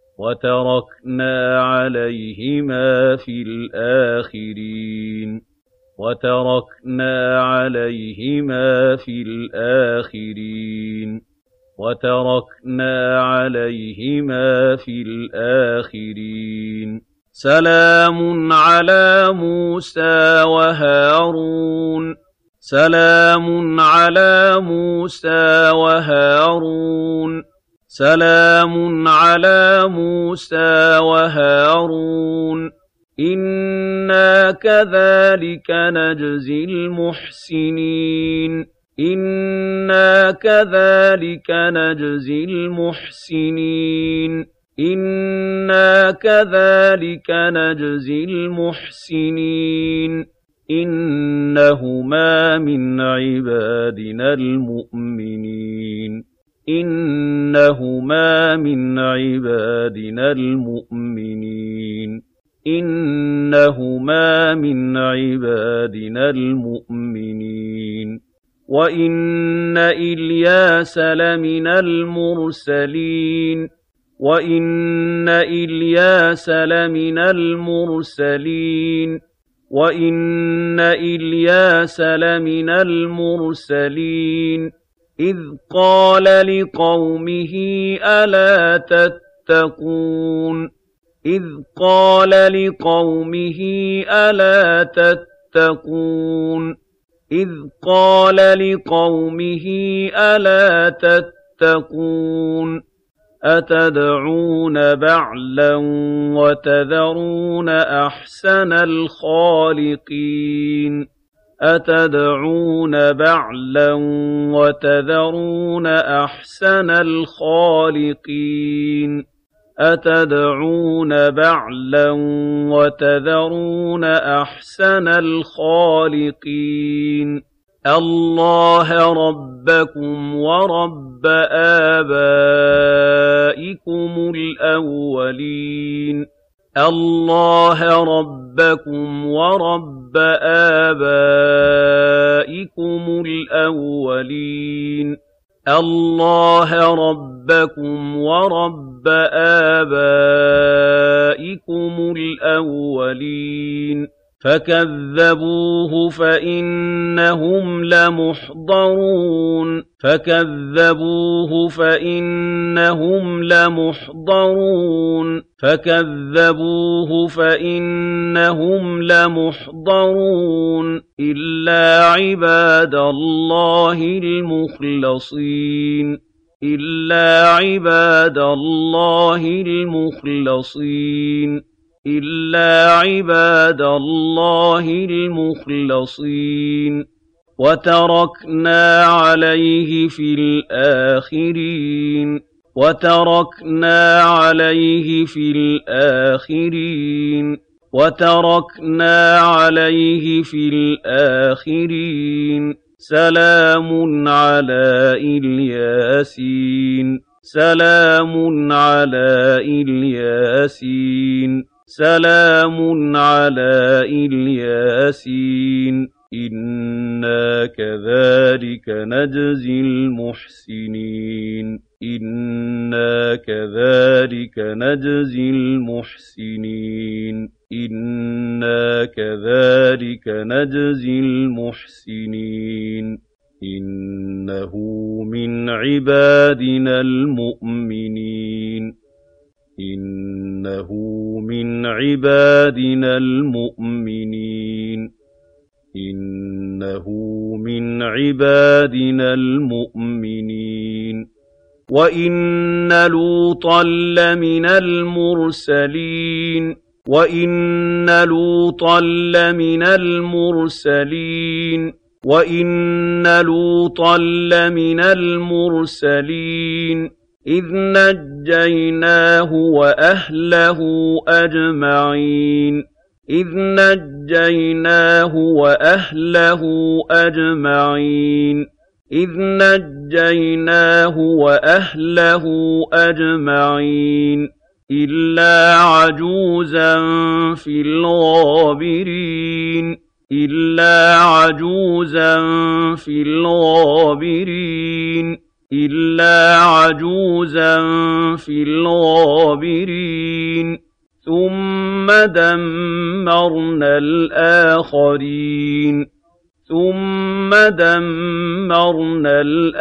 وَتَرَكْنَا عَلَيْهِمَا فِي الْآخِرِينَ وَتَرَكْنَا عَلَيْهِمَا فِي الْآخِرِينَ وَتَرَكْنَا عَلَيْهِمَا فِي الْآخِرِينَ سَلَامٌ عَلَىٰ مُوسَىٰ وَهَارُونَ سَلَامٌ عَلَىٰ مُوسَىٰ وَهَارُونَ سَلَامٌ عَلَىٰ مُوسَىٰ وَهَارُونَ إِنَّا كَذَٰلِكَ نَجْزِي الْمُحْسِنِينَ إِنَّا كَذَٰلِكَ نَجْزِي الْمُحْسِنِينَ إِنَّا كَذَٰلِكَ نَجْزِي الْمُحْسِنِينَ إِنَّهُمَا مِنْ عِبَادِنَا الْمُؤْمِنِينَ إِنَّهُمَا مِنْ عِبَادِنَا الْمُؤْمِنِينَ إِنَّهُمَا مِنْ عِبَادِنَا الْمُؤْمِنِينَ وَإِنَّ إِلْيَاسَ لَمِنَ الْمُرْسَلِينَ وَإِنَّ إِلْيَاسَ لَمِنَ الْمُرْسَلِينَ وَإِنَّ إِلْيَاسَ لَمِنَ الْمُرْسَلِينَ إِذْ قَالَ لِقَوْمِهِ أَلَا تَتَّقُونَ إِذْ قَالَ لِقَوْمِهِ أَلَا تَتَّقُونَ إِذْ قَالَ لِقَوْمِهِ أَلَا تَتَّقُونَ أَتَدْعُونَ بَعْلًا وَتَذَرُونَ أَحْسَنَ الْخَالِقِينَ أَتَدْعُونَ بَعْلًا وَتَذَرُونَ أَحْسَنَ الْخَالِقِينَ أَتَدْعُونَ بَعْلًا وَتَذَرُونَ أَحْسَنَ الْخَالِقِينَ اللَّهَ رَبَّكُمْ وَرَبَّ آبَائِكُمُ الْأَوَّلِينَ اللَّهَ رَبَّكُمْ وَرَبَّ آبَائِكُمُ الْأَوَّلِينَ اللَّهَ رَبَّكُمْ وَرَبَّ آبَائِكُمُ الْأَوَّلِينَ فَكَذَّبُوهُ فَإِنَّهُمْ لَمُحْضَرُونَ فَكَذَّبُوهُ فَإِنَّهُمْ لَمُحْضَرُونَ فَكَذَّبُوهُ فَإِنَّهُمْ لَمُحْضَرُونَ إِلَّا عِبَادَ اللَّهِ الْمُخْلَصِينَ إِلَّا عِبَادَ اللَّهِ الْمُخْلَصِينَ إِلَّا عِبَادَ اللَّهِ الْمُخْلَصِينَ وَتَرَكْنَا عَلَيْهِ فِي الْآخِرِينَ وَتَرَكْنَا عَلَيْهِ في الْآخِرِينَ وَتَرَكْنَا عَلَيْهِ في الْآخِرِينَ سَلَامٌ عَلَىٰ إِلْيَاسِينَ سَلَامٌ عَلَىٰ إِلْيَاسِينَ سَلَامٌ عَلَىٰ إِلْيَاسِينَ إِنَّا كَذَٰلِكَ نَجْزِي الْمُحْسِنِينَ إِنَّا كَذَٰلِكَ نَجْزِي الْمُحْسِنِينَ إِنَّا كَذَٰلِكَ نَجْزِي الْمُحْسِنِينَ إِنَّهُ مِنْ عِبَادِنَا الْمُؤْمِنِينَ إِنَّهُ مِنْ عِبَادِنَا الْمُؤْمِنِينَ إِنَّهُ مِنْ عِبَادِنَا الْمُؤْمِنِينَ وَإِنَّ لُوطًا لَّمِنَ الْمُرْسَلِينَ وَإِنَّ لُوطًا لَّمِنَ الْمُرْسَلِينَ وَإِنَّ لُوطًا لَّمِنَ الْمُرْسَلِينَ إِذْ نَجَّيْنَاهُ وَأَهْلَهُ أَجْمَعِينَ إِذْ نَجَّيْنَاهُ وَأَهْلَهُ أَجْمَعِينَ إِذْ نَجَّيْنَاهُ وَأَهْلَهُ أَجْمَعِينَ إِلَّا عَجُوزًا فِي الْغَابِرِينَ إِلَّا عَجُوزًا فِي الْغَابِرِينَ إِلَّا عَجُوزًا فِي الْغَابِرِينَ ثُمَّ دَمَّرْنَا الْآخَرِينَ ثُمَّ دَمَّرْنَا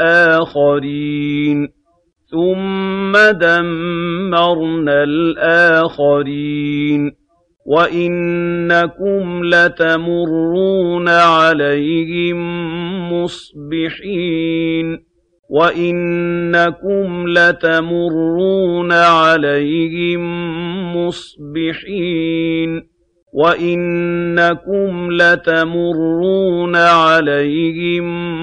الْآخَرِينَ ثُمَّ دَمَّرْنَا الْآخَرِينَ وَإِنَّكُمْ لَتَمُرُّونَ عَلَيْهِم مُّصْبِحِينَ وَإِنَّكُمْ لَتَمُرُّونَ عَلَيْهِم مُّصْبِحِينَ وَإِنَّكُمْ لَتَمُرُّونَ عَلَيْهِم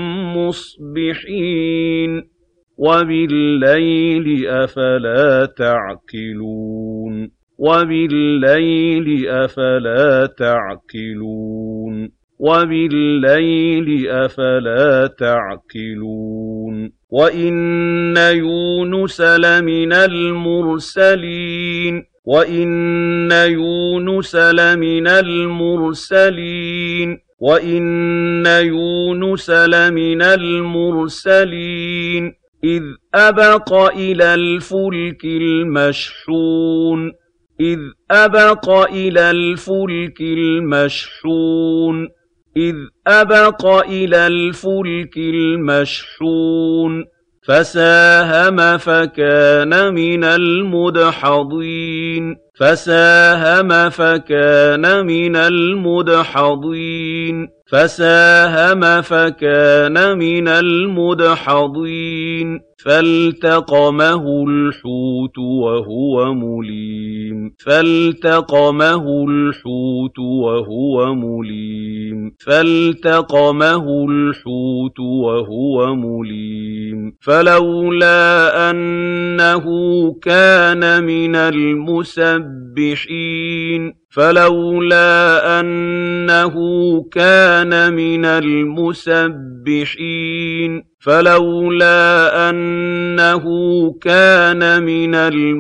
مُّصْبِحِينَ وَبِاللَّيْلِ أَفَلَا تَعْقِلُونَ وَبِاللَّيْلِ أَفَلَا تَعْقِلُونَ وَبِاللَّيْلِ أَفَلَا تَعْقِلُونَ وَإِنَّ يُونُسَ لَمِنَ الْمُرْسَلِينَ وَإِنَّ يُونُسَ لَمِنَ الْمُرْسَلِينَ وَإِنَّ يُونُسَ لَمِنَ الْمُرْسَلِينَ إِذْ أَبَقَ إِلَى الْفُلْكِ الْمَشْحُونِ إِذْ أَبَقَ إِلَى الْفُلْكِ الْمَشْحُونِ إِذْ أَبَقَ إِلَى الْفُلْكِ الْمَشْحُونِ فَسَاهَمَ فَكَانَ مِنَ الْمُدْحَضِينَ فَسَاهَمَ فَكَانَ مِنَ الْمُدْحَضِينَ فَسَاهَمَ فَكَانَ مِنَ الْمُدْحَضِينَ فَالْتَقَمَهُ الْحُوتُ وَهُوَ مُلِيمٌ فَالْتَقَمَهُ الْحُوتُ وَهُوَ مُلِيمٌ فَالْتَقَمَهُ الْحُوتُ وَهُوَ مُلِيمٌ فَلَوْلَا أَنَّهُ كَانَ مِنَ الْمُسَبِّحِينَ فَلَوْلَا أَنَّهُ كَانَ مِنَ الْمُسَبِّحِينَ فَلَوْلَا أَنَّهُ كَانَ مِنَ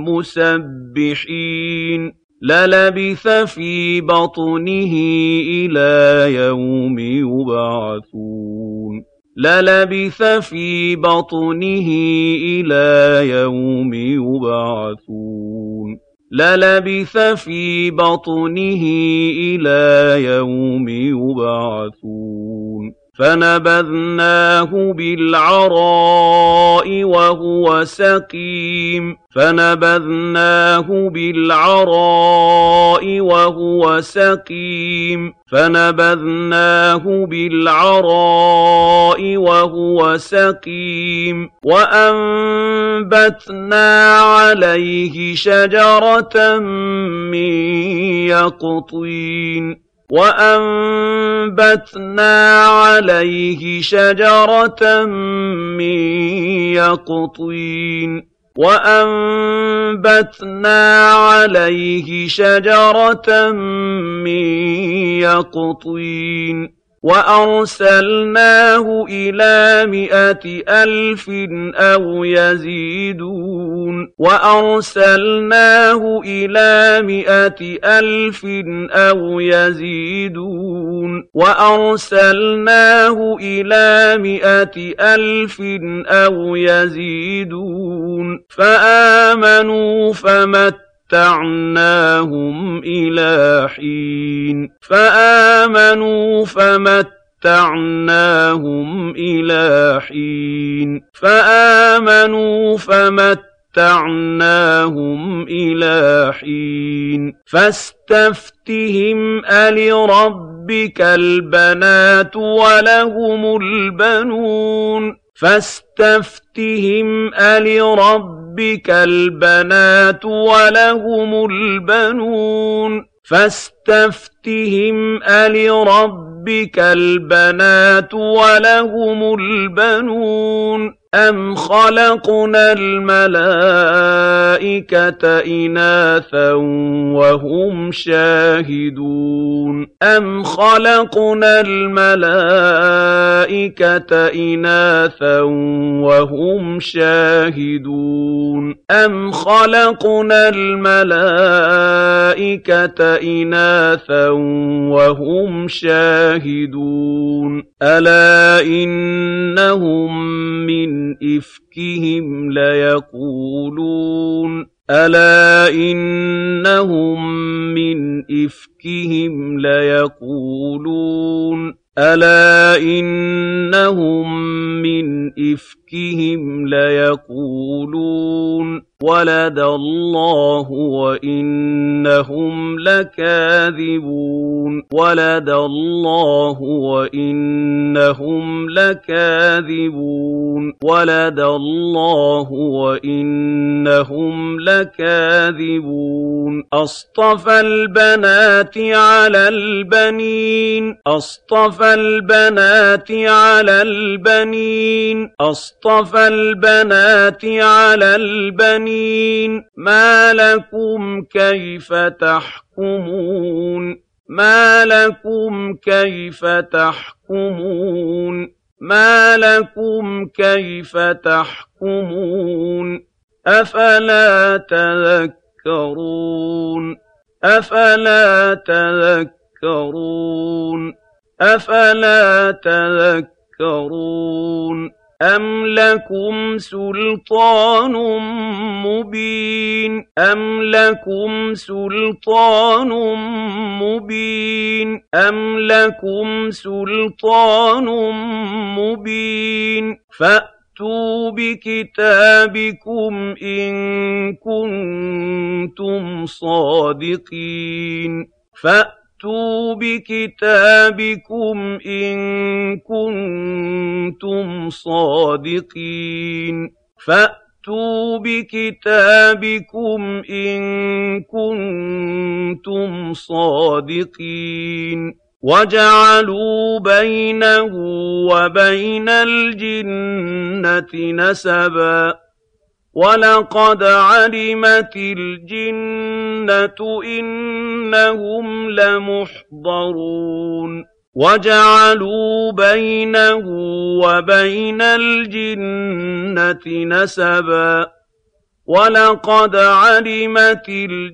الْمُسَبِّحِينَ لَلَبِثَ فِي بَطْنِهِ إِلَىٰ يَوْمِ يُبْعَثُونَ لَلَبِثَ فِي بَطْنِهِ إِلَىٰ يَوْمِ يُبْعَثُونَ لَلَبِثَ فِي بَطْنِهِ إِلَىٰ يَوْمِ يُبْعَثُونَ فَنَبَذْنَاهُ بِالْعَرَاءِ وَهُوَ سَقِيمٌ فَنَبَذْنَاهُ بِالْعَرَاءِ وَهُوَ سَقِيمٌ فَنَبَذْنَاهُ بِالْعَرَاءِ وَهُوَ سَقِيمٌ وَأَنبَتْنَا عَلَيْهِ شَجَرَةً مِّن يَقْطِينٍ وَأَنبَتْنَا عَلَيْهِ شَجَرَةً مِّن يَقْطِينٍ وَأَنبَتْنَا عَلَيْهِ شَجَرَةً مِّن يَقْطِينٍ وَأَرْسَلْنَاهُ إِلَىٰ 100,000 أَوْ يَزِيدُونَ وَأَرْسَلْنَاهُ إِلَىٰ 100,000 أَوْ يَزِيدُونَ وَأَرْسَلْنَاهُ إِلَىٰ 100,000 أَوْ يَزِيدُونَ فَآمَنُوا فَمَتَّعْنَاهُمْ إِلَىٰ حِينٍ فَآمَنُوا فَمَتَّعْنَاهُمْ إِلَىٰ حِينٍ فَآمَنُوا فَمَتَّعْنَاهُمْ إِلَىٰ حِينٍ فَاسْتَفْتِهِمْ أَلِرَبِّكَ الْبَنَاتُ وَلَهُمُ الْبَنُونَ فَاسْتَفْتِهِمْ أَلِرَبِّكَ الْبَنَاتُ وَلَهُمُ الْبَنُونَ فَاسْتَفْتِهِمْ أَلِرَبِّكَ رَبِّكَ الْبَنَاتُ وَلَهُمُ الْبَنُونَ أَمْ خَلَقْنَا الْمَلَائِكَةَ إِنَاثًا وَهُمْ شَاهِدُونَ أَمْ خَلَقْنَا الْمَلَائِكَةَ إِنَاثًا وَهُمْ شَاهِدُونَ أَمْ خَلَقْنَا الْمَلَائِكَةَ إِنَاثًا وَهُمْ شَاهِدُونَ أَلَا إِنَّهُم مِّنْ إِفْكِهِمْ لَيَقُولُونَ أَلَا إِنَّهُم مِّنْ إِفْكِهِمْ لَيَقُولُونَ أَلَا إِنَّهُم مِّنْ إِفْكِهِمْ لَيَقُولُونَ وَلَدَ اللَّهُ وَإِنَّهُمْ لَكَاذِبُونَ وَلَدَ اللَّهُ وَإِنَّهُمْ لَكَاذِبُونَ وَلَدَ اللَّهُ وَإِنَّهُمْ لَكَاذِبُونَ أَصْطَفَى الْبَنَاتِ عَلَى الْبَنِينَ أَصْطَفَى الْبَنَاتِ عَلَى الْبَنِينَ أَصْطَفَى الْبَنَاتِ عَلَى الْبَنِينَ مَا لَكُمْ كَيْفَ تَحْكُمُونَ مَا لَكُمْ كَيْفَ تَحْكُمُونَ مَا لَكُمْ كَيْفَ تَحْكُمُونَ أَفَلَا تَذَكَّرُونَ أَفَلَا تَذَكَّرُونَ أَفَلَا تَذَكَّرُونَ أَمْ لَكُمْ سُلْطَانٌ مُّبِينٌ أَمْ لَكُمْ سُلْطَانٌ مُّبِينٌ أَمْ لَكُمْ سُلْطَانٌ مُّبِينٌ فَأْتُوا بِكِتَابِكُمْ إِن كُنتُمْ صَادِقِينَ فَأْتُوا بِكِتَابِكُمْ إِن كُنتُمْ صَادِقِينَ فَأْتُوا بِكِتَابِكُمْ إِن كُنتُمْ صَادِقِينَ وَجَعَلُوا بَيْنَهُ وَبَيْنَ الْجِنَّةِ نَسَبًا وَلَقَدْ عَلِمَتِ الْجِنَّةُ إِنَّهُمْ لَمُحْضَرُونَ وَجَعَلُوا بَيْنَهُ وَبَيْنَ الْجِنَّةِ نَسَبًا وَلَقَدْ عَلِمَتِ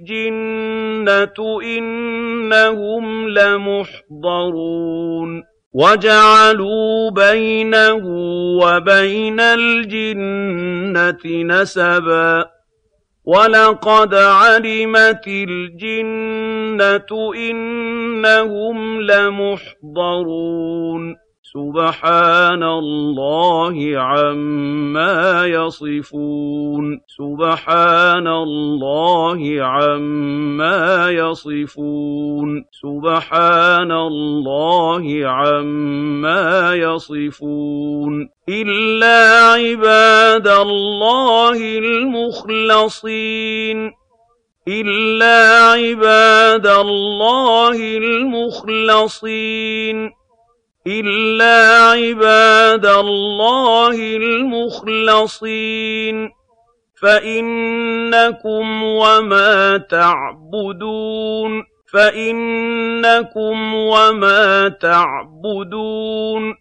الْجِنَّةُ إِنَّهُمْ لَمُحْضَرُونَ وَجَعَلُوا بَيْنَهُ وَبَيْنَ الْجِنَّةِ نَسَبًا وَلَقَدْ عَلِمَتِ الْجِنَّةُ إِنَّهُمْ لَمُحْضَرُونَ سُبْحَانَ اللَّهِ عَمَّا يَصِفُونَ سُبْحَانَ اللَّهِ عَمَّا يَصِفُونَ سُبْحَانَ اللَّهِ عَمَّا يَصِفُونَ إِلَّا عِبَادَ اللَّهِ الْمُخْلَصِينَ إِلَّا عِبَادَ اللَّهِ الْمُخْلَصِينَ إِلَّا عِبَادَ اللَّهِ الْمُخْلَصِينَ فَإِنَّكُمْ وَمَا تَعْبُدُونَ فَإِنَّكُمْ وَمَا تَعْبُدُونَ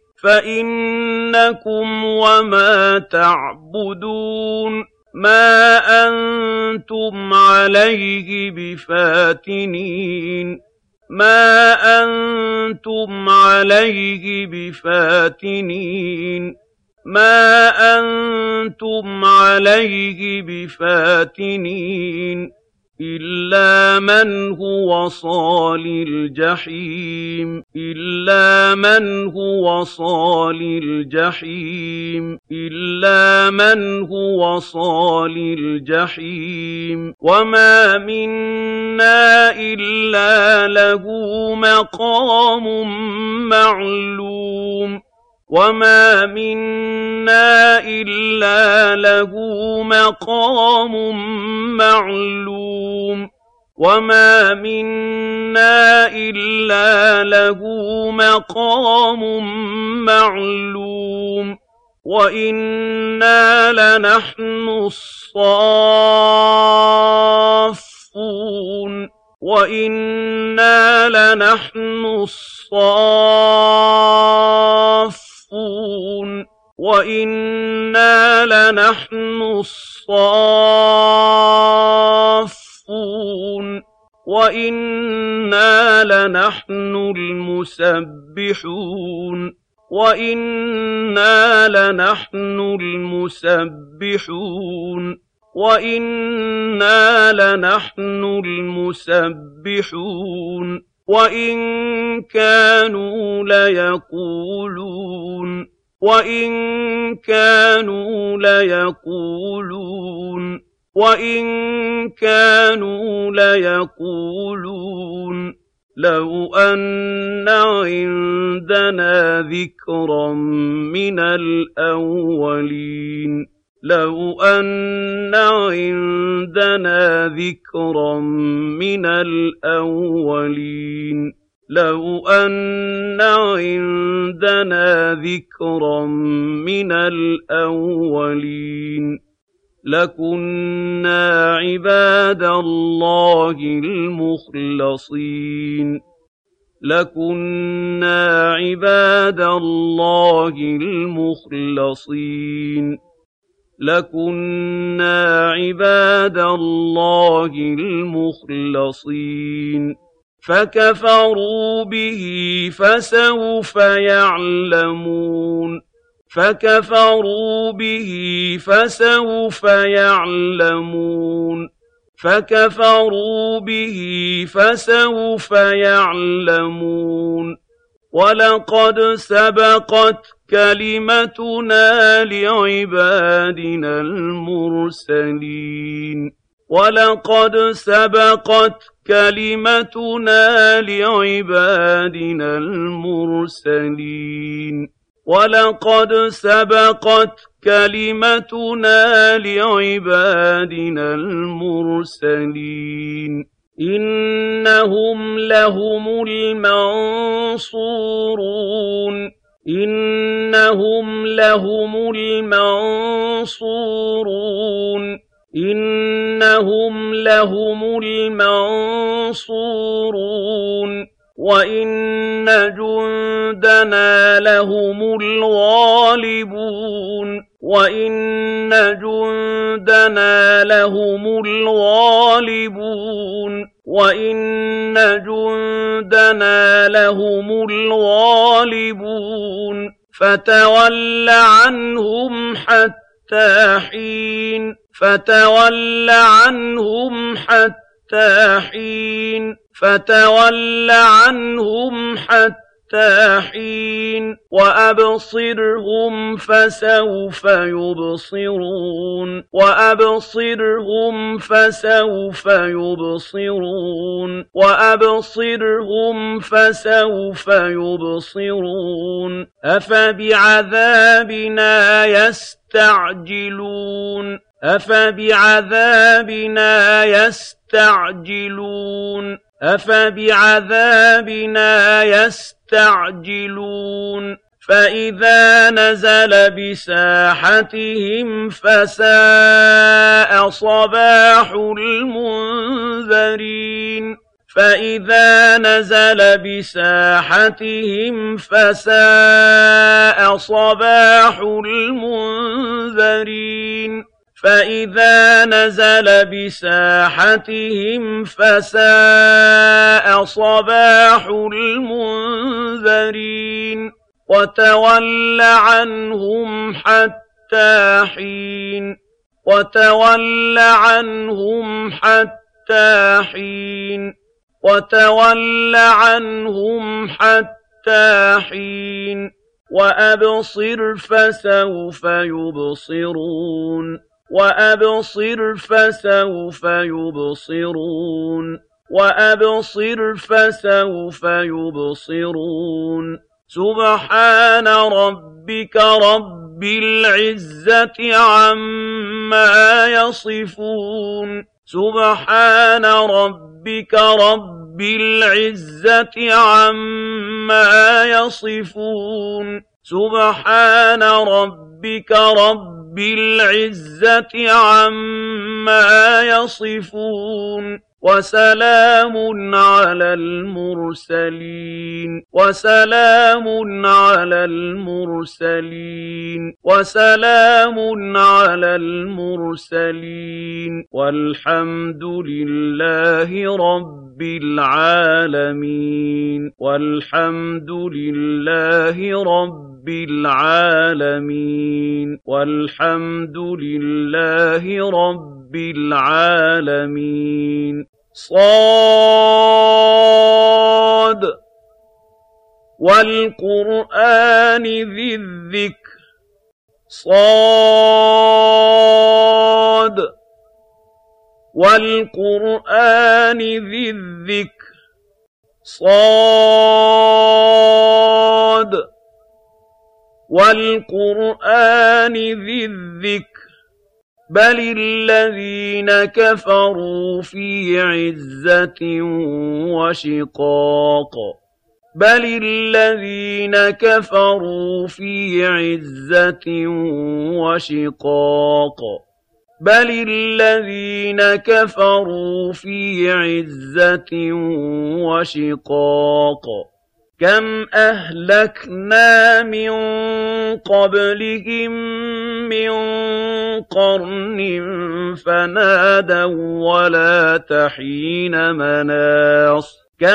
فَإِنَّكُمْ وَمَا تَعْبُدُونَ مَا أَنتُمْ عَلَيْهِ بِفَاتِنِينَ مَا أَنتُمْ عَلَيْهِ بِفَاتِنِينَ مَا أَنتُمْ عَلَيْهِ بِفَاتِنِينَ إِلَّا مَنْ هُوَ صَالِ الْجَحِيمِ إِلَّا مَنْ هُوَ صَالِ الْجَحِيمِ إِلَّا مَنْ هُوَ صَالِ الْجَحِيمِ وَمَا مِنَّا إِلَّا لَهُ مَقَامٌ مَّعْلُومٌ وَمَا مِنَّا إِلَّا لَهُ مَقَامٌ مَّعْلُومٌ وَمَا مِنَّا إِلَّا لَهُ مَقَامٌ مَّعْلُومٌ وَإِنَّا لَنَحْنُ الصَّافُّونَ وَإِنَّا لَنَحْنُ الصَّافُّونَ وَإِنَّا لَنَحْنُ الصَّافُّونَ وَإِنَّا لَنَحْنُ الْمُسَبِّحُونَ وَإِنَّا لَنَحْنُ الْمُسَبِّحُونَ وَإِنَّا لَنَحْنُ الْمُسَبِّحُونَ وَإِن كَانُوا لَيَقُولُونَ وَإِن كَانُوا لَيَقُولُونَ وَإِن كَانُوا لَيَقُولُونَ لَوْ أَنَّ عِندَنَا ذِكْرًا مِّنَ الْأَوَّلِينَ لَوْ أَنَّ عِندَنَا ذِكْرًا مِّنَ الْأَوَّلِينَ لَوْ أَنَّ عِندَنَا ذِكْرًا مِّنَ الْأَوَّلِينَ لَكُنَّا عِبَادَ اللَّهِ الْمُخْلَصِينَ لَكُنَّا عِبَادَ اللَّهِ الْمُخْلَصِينَ لَكُنَّا عِبَادَ اللَّهِ الْمُخْلَصِينَ فَكَفَرُوا بِهِ فَسَوْفَ يَعْلَمُونَ فَكَفَرُوا بِهِ فَسَوْفَ يَعْلَمُونَ فَكَفَرُوا بِهِ فَسَوْفَ يَعْلَمُونَ وَلَقَدْ سَبَقَتْ كَلِمَتُنَا لِعِبَادِنَا الْمُرْسَلِينَ وَلَقَدْ سَبَقَتْ كَلِمَتُنَا لِعِبَادِنَا الْمُرْسَلِينَ وَلَقَدْ سَبَقَتْ كَلِمَتُنَا لِعِبَادِنَا الْمُرْسَلِينَ إِنَّهُمْ لَهُمُ الْمَنصُورُونَ إِنَّهُمْ لَهُمُ الْمَنصُورُونَ إِنَّهُمْ لَهُمُ الْمَنصُورُونَ وَإِنَّ جُندَنَا لَهُمُ الْغَالِبُونَ وَإِنَّ جُندَنَا لَهُمُ الْغَالِبُونَ وَإِنَّ جُندَنَا لَهُمُ الْغَالِبُونَ فَتَوَلَّ عَنْهُمْ حَتَّىٰ حِينٍ فَتَوَلَّ عَنْهُمْ حَتَّىٰ حِينٍ فَتَوَلَّ عَنْهُمْ حَتَّىٰ حِينٍ وَأَبْصِرْهُمْ فَسَوْفَ يُبْصِرُونَ وَأَبْصِرْهُمْ فَسَوْفَ يُبْصِرُونَ وَأَبْصِرْهُمْ فَسَوْفَ يُبْصِرُونَ أَفَبِعَذَابِنَا يَسْتَعْجِلُونَ أَفَبِعَذَابِنَا يَسْتَعْجِلُونَ أَفَبِعَذَابِنَا يَسْتَعْجِلُونَ فَإِذَا نَزَلَ بِسَاحَتِهِمْ فَسَاءَ صَبَاحُ الْمُنذَرِينَ فَإِذَا نَزَلَ بِسَاحَتِهِمْ فَسَاءَ صَبَاحُ الْمُنذَرِينَ فَإِذَا نَزَلَ بِسَاحَتِهِمْ فَسَاءَ صَبَاحُ الْمُنذَرِينَ وَتَوَلَّ عَنْهُمْ حَتَّىٰ حِينٍ وَتَوَلَّ عَنْهُمْ حَتَّىٰ حِينٍ وَتَوَلَّ عَنْهُمْ حَتَّىٰ حِينٍ وَأَبْصِرْ فَسَوْفَ يُبْصِرُونَ وَأَبْصِرْ فَسَوْفَ يُبْصِرُونَ وَأَبْصِرْ فَسَوْفَ يُبْصِرُونَ سُبْحَانَ رَبِّكَ رَبِّ الْعِزَّةِ عَمَّا يَصِفُونَ سُبْحَانَ رَبِّكَ رَبِّكَ رَبِّ الْعِزَّةِ عَمَّا يَصِفُونَ سُبْحَانَ رَبِّكَ رَبِّ الْعِزَّةِ عَمَّا يَصِفُونَ وَسَلَامٌ عَلَى الْمُرْسَلِينَ وَالْحَمْدُ لِلَّهِ رَبِّ الْعَالَمِينَ صَادٌ وَالْقُرْآنِ ذِي الذِّكْرِ بَلِ الَّذِينَ كَفَرُوا فِي عِزَّةٍ وَشِقَاقٍ كَمْ أَهْلَكْنَا مِن قَبْلِهِم مِّن قَرْنٍ فَنَادَوا وَّلَاتَ حِينَ مَنَاصٍ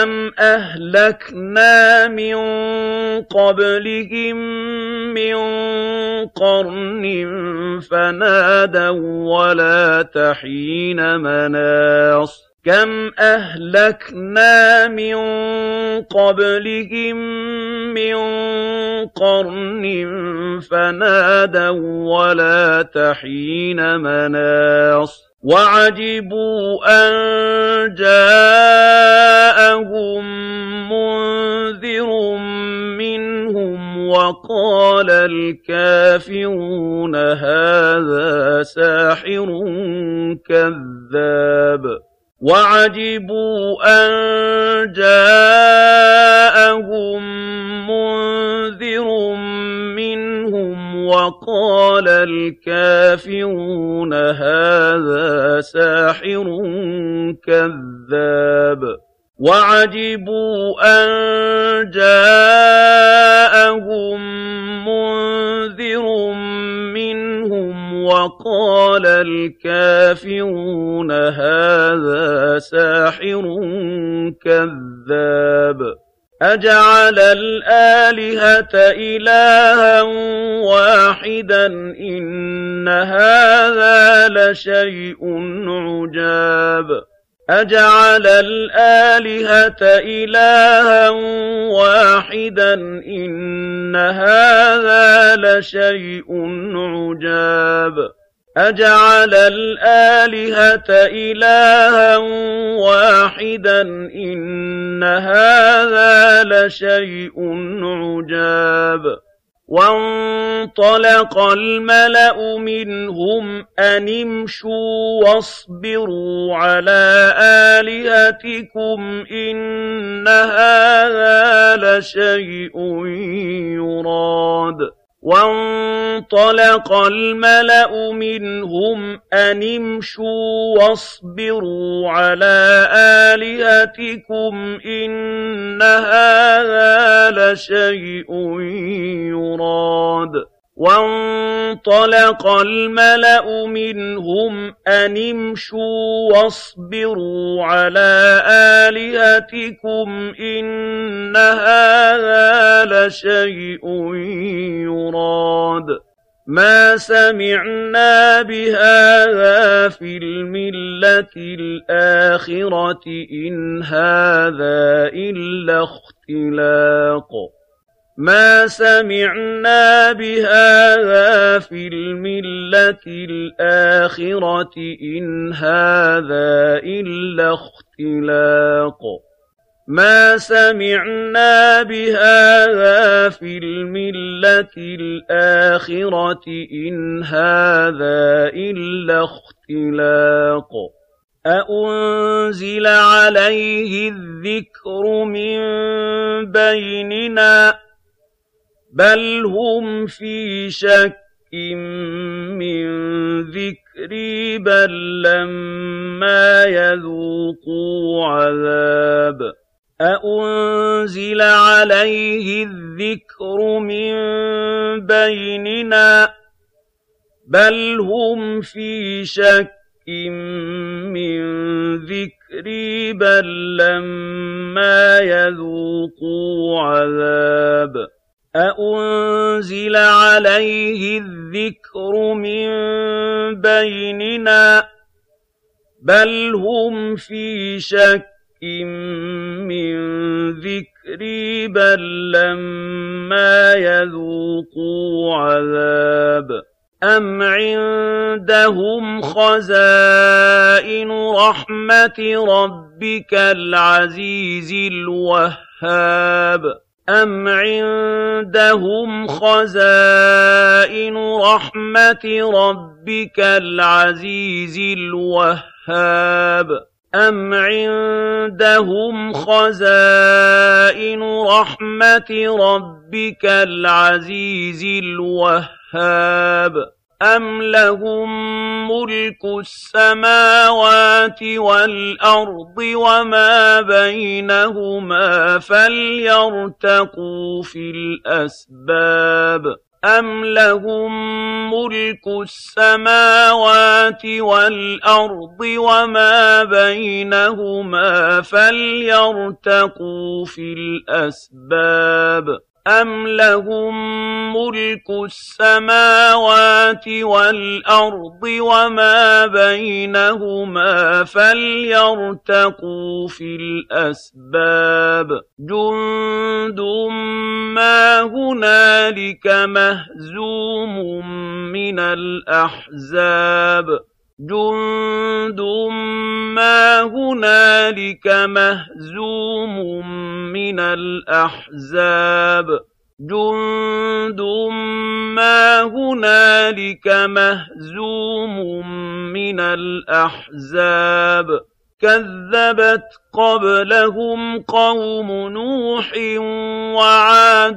كَمْ أَهْلَكْنَا مِن قَبْلِهِم مِّن قَرْنٍ فَنَادَوا وَّلَاتَ حِينَ مَنَاصٍ وَعَجِبُوا أَن جَاءَهُم مُّنذِرٌ مِّنْهُمْ وَقَالَ الْكَافِرُونَ هَٰذَا سَاحِرٌ كَذَّابٌ وَعَجِبُوا أَن جَاءَهُم مُّنذِرٌ مِّنْهُمْ وَقَالَ الْكَافِرُونَ هَٰذَا سَاحِرٌ كَذَّابٌ أَجَعَلَ الْآلِهَةَ إِلَٰهًا وَاحِدًا إِنَّ هَٰذَا لَشَيْءٌ عُجَابٌ وَانطَلَقَ الْمَلَأُ مِنْهُمْ أَنِ امْشُوا وَاصْبِرُوا عَلَىٰ آلِهَتِكُمْ إِنَّ هَٰذَا لَشَيْءٌ يُرَادُ وَانطَلَقَ الْمَلَأُ مِنْهُمْ أَنِ امْشُوا وَاصْبِرُوا عَلَىٰ آلِهَتِكُمْ إِنَّ هَٰذَا لَشَيْءٌ يُرَادُ وَانطَلَقَ الْمَلَأُ مِنْهُمْ أَنِ امْشُوا وَاصْبِرُوا عَلَىٰ آلِهَتِكُمْ إِنَّ هَٰذَا لَشَيْءٌ يُرَادُ مَا سَمِعْنَا بِهَٰذَا فِي الْمِلَّةِ الْآخِرَةِ إِنْ هَٰذَا إِلَّا اخْتِلَاقٌ مَا سَمِعْنَا بِهَٰذَا فِي الْمِلَّةِ الْآخِرَةِ إِنْ هَٰذَا إِلَّا اخْتِلَاقٌ مَا سَمِعْنَا بِهَٰذَا فِي الْمِلَّةِ الْآخِرَةِ إِنْ هَٰذَا إِلَّا اخْتِلَاقٌ أَأُنزِلَ عَلَيْهِ الذِّكْرُ مِن بَيْنِنَا بَلْ هُمْ فِي شَكٍّ مِّن ذِكْرِي بَل لَّمَّا يَذُوقُوا عَذَابِ أَأُنزِلَ عَلَيْهِ الذِّكْرُ مِن بَيْنِنَا بَلْ هُمْ فِي شَكٍّ مِّن ذِكْرِي بَل لَّمَّا يَذُوقُوا عَذَابِ أَأُنزِلَ عَلَيْهِ الذِّكْرُ مِن بَيْنِنَا بَلْ هُمْ فِي شَكٍّ مِّن ذِكْرِي بَل لَّمَّا يَذُوقُوا عَذَابِ أَمْ عِندَهُمْ خَزَائِنُ رَحْمَةِ رَبِّكَ الْعَزِيزِ الْوَهَّابِ أَمْ عِندَهُمْ خَزَائِنُ رَحْمَةِ رَبِّكَ الْعَزِيزِ الْوَهَّابِ أَمْ عِندَهُمْ خَزَائِنُ رَحْمَةِ رَبِّكَ الْعَزِيزِ الْوَهَّابِ أَمْ لَهُم مُّلْكُ السَّمَاوَاتِ وَالْأَرْضِ وَمَا بَيْنَهُمَا فَلْيَرْتَقُوا فِي الْأَسْبَابِ أَمْ لَهُم مُّلْكُ السَّمَاوَاتِ وَالْأَرْضِ وَمَا بَيْنَهُمَا فَلْيَرْتَقُوا فِي الْأَسْبَابِ أَمْ لَهُم مُّلْكُ السَّمَاوَاتِ وَالْأَرْضِ وَمَا بَيْنَهُمَا فَلْيَرْتَقُوا فِي الْأَسْبَابِ جُندٌ مَّا هُنَالِكَ مَهْزُومٌ مِّنَ الْأَحْزَابِ جُندٌ مَّا هُنَالِكَ مَهْزُومٌ مِّنَ الْأَحْزَابِ جُندٌ مَّا هُنَالِكَ مَهْزُومٌ مِّنَ الْأَحْزَابِ كَذَّبَتْ قَبْلَهُمْ قَوْمُ نُوحٍ وَعَادٌ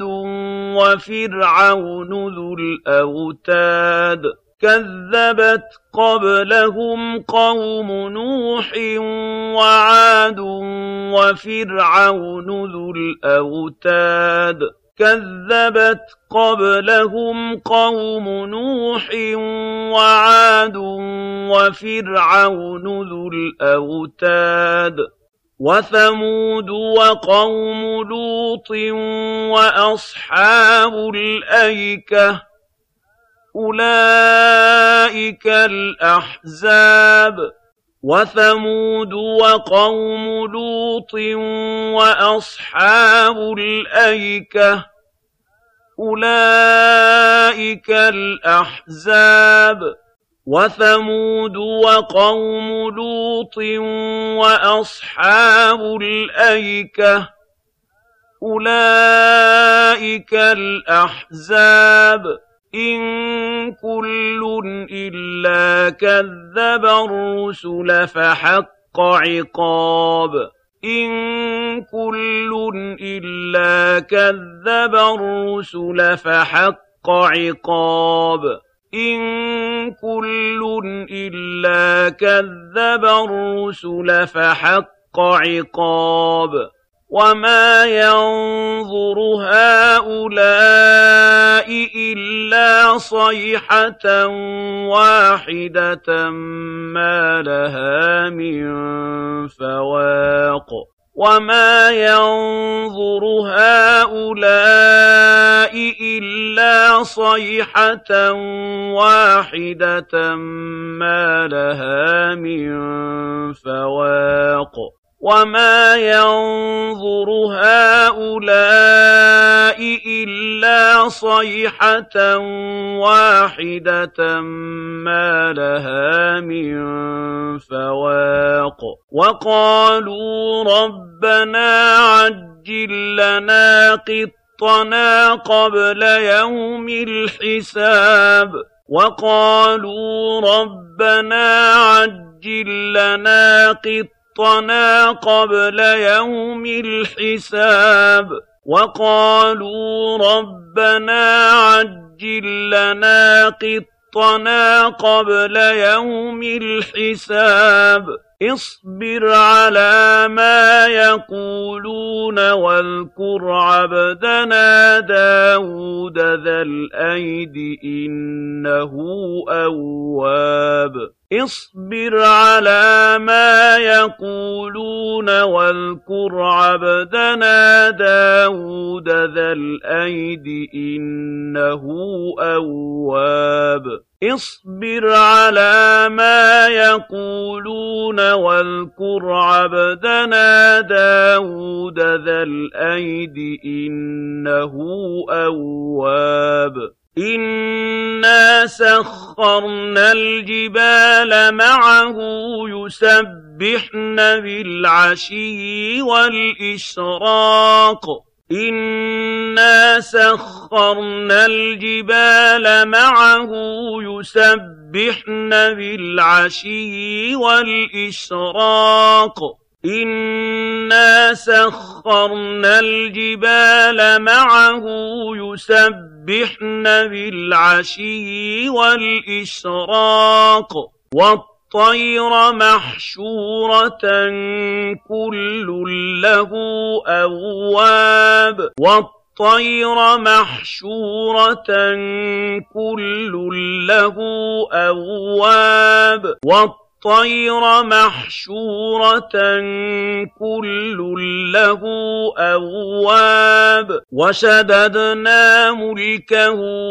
وَفِرْعَوْنُ ذُو الْأَوْتَادِ كَذَّبَتْ قَبْلَهُمْ قَوْمُ نُوحٍ وَعَادٌ وَفِرْعَوْنُ ذُو الْأَوْتَادِ كَذَّبَتْ قَبْلَهُمْ قَوْمُ نُوحٍ وَعَادٌ وَفِرْعَوْنُ ذُو الْأَوْتَادِ وَثَمُودُ وَقَوْمُ لُوطٍ وَأَصْحَابُ الْأَيْكَةِ أُولَٰئِكَ الْأَحْزَابُ وَثَمُودُ وَقَوْمُ لُوطٍ وَأَصْحَابُ الْأَيْكَةِ أُولَٰئِكَ الْأَحْزَابُ وَثَمُودُ وَقَوْمُ لُوطٍ وَأَصْحَابُ الْأَيْكَةِ أُولَٰئِكَ الْأَحْزَابُ إِن كُلٌّ إِلَّا كَذَّبَ الرُّسُلَ فَحَقَّ عِقَابِ إِن كُلٌّ إِلَّا كَذَّبَ الرُّسُلَ فَحَقَّ عِقَابِ إِن كُلٌّ إِلَّا كَذَّبَ الرُّسُلَ فَحَقَّ عِقَابِ وَمَا يَنظُرُ هَٰؤُلَاءِ إِلَّا صَيْحَةً وَاحِدَةً مَّا لَهَا مِن فَوَاقٍ وَمَا يَنظُرُ هَٰؤُلَاءِ إِلَّا صَيْحَةً وَاحِدَةً مَّا لَهَا مِن فَوَاقٍ وَمَا يَنظُرُ هَٰؤُلَاءِ إِلَّا صَيْحَةً وَاحِدَةً مَّا لَهَا مِن فَوَاقٍ وَقَالُوا رَبَّنَا عَجِّل لَّنَا قِطَّنَا قَبْلَ يَوْمِ الْحِسَابِ وَقَالُوا رَبَّنَا عَجِّل عجل لنا قطنا قبل يوم الحساب وقالوا ربنا عجل لنا قطنا قبل يوم الحساب اصبر على ما يقولون واذكر عبدنا داود ذا الأيد إنه أواب اصبر على ما يقولون واذكر عبدنا داود ذا الأيد إنه أواب اصبر على ما يقولون واذكر عبدنا داود ذا الأيد إنه أواب إنا سخرنا الجبال معه يسبحن بالعشي والإشراق إنا سخرنا الجبال معه يسبحن بالعشي والإشراق إنا سخرنا الجبال معه يسبحن بالعشي والإشراق والطير محشورة كل له أواب والطير محشورة كل له أواب والطير محشورة كل له أواب وشددنا ملكه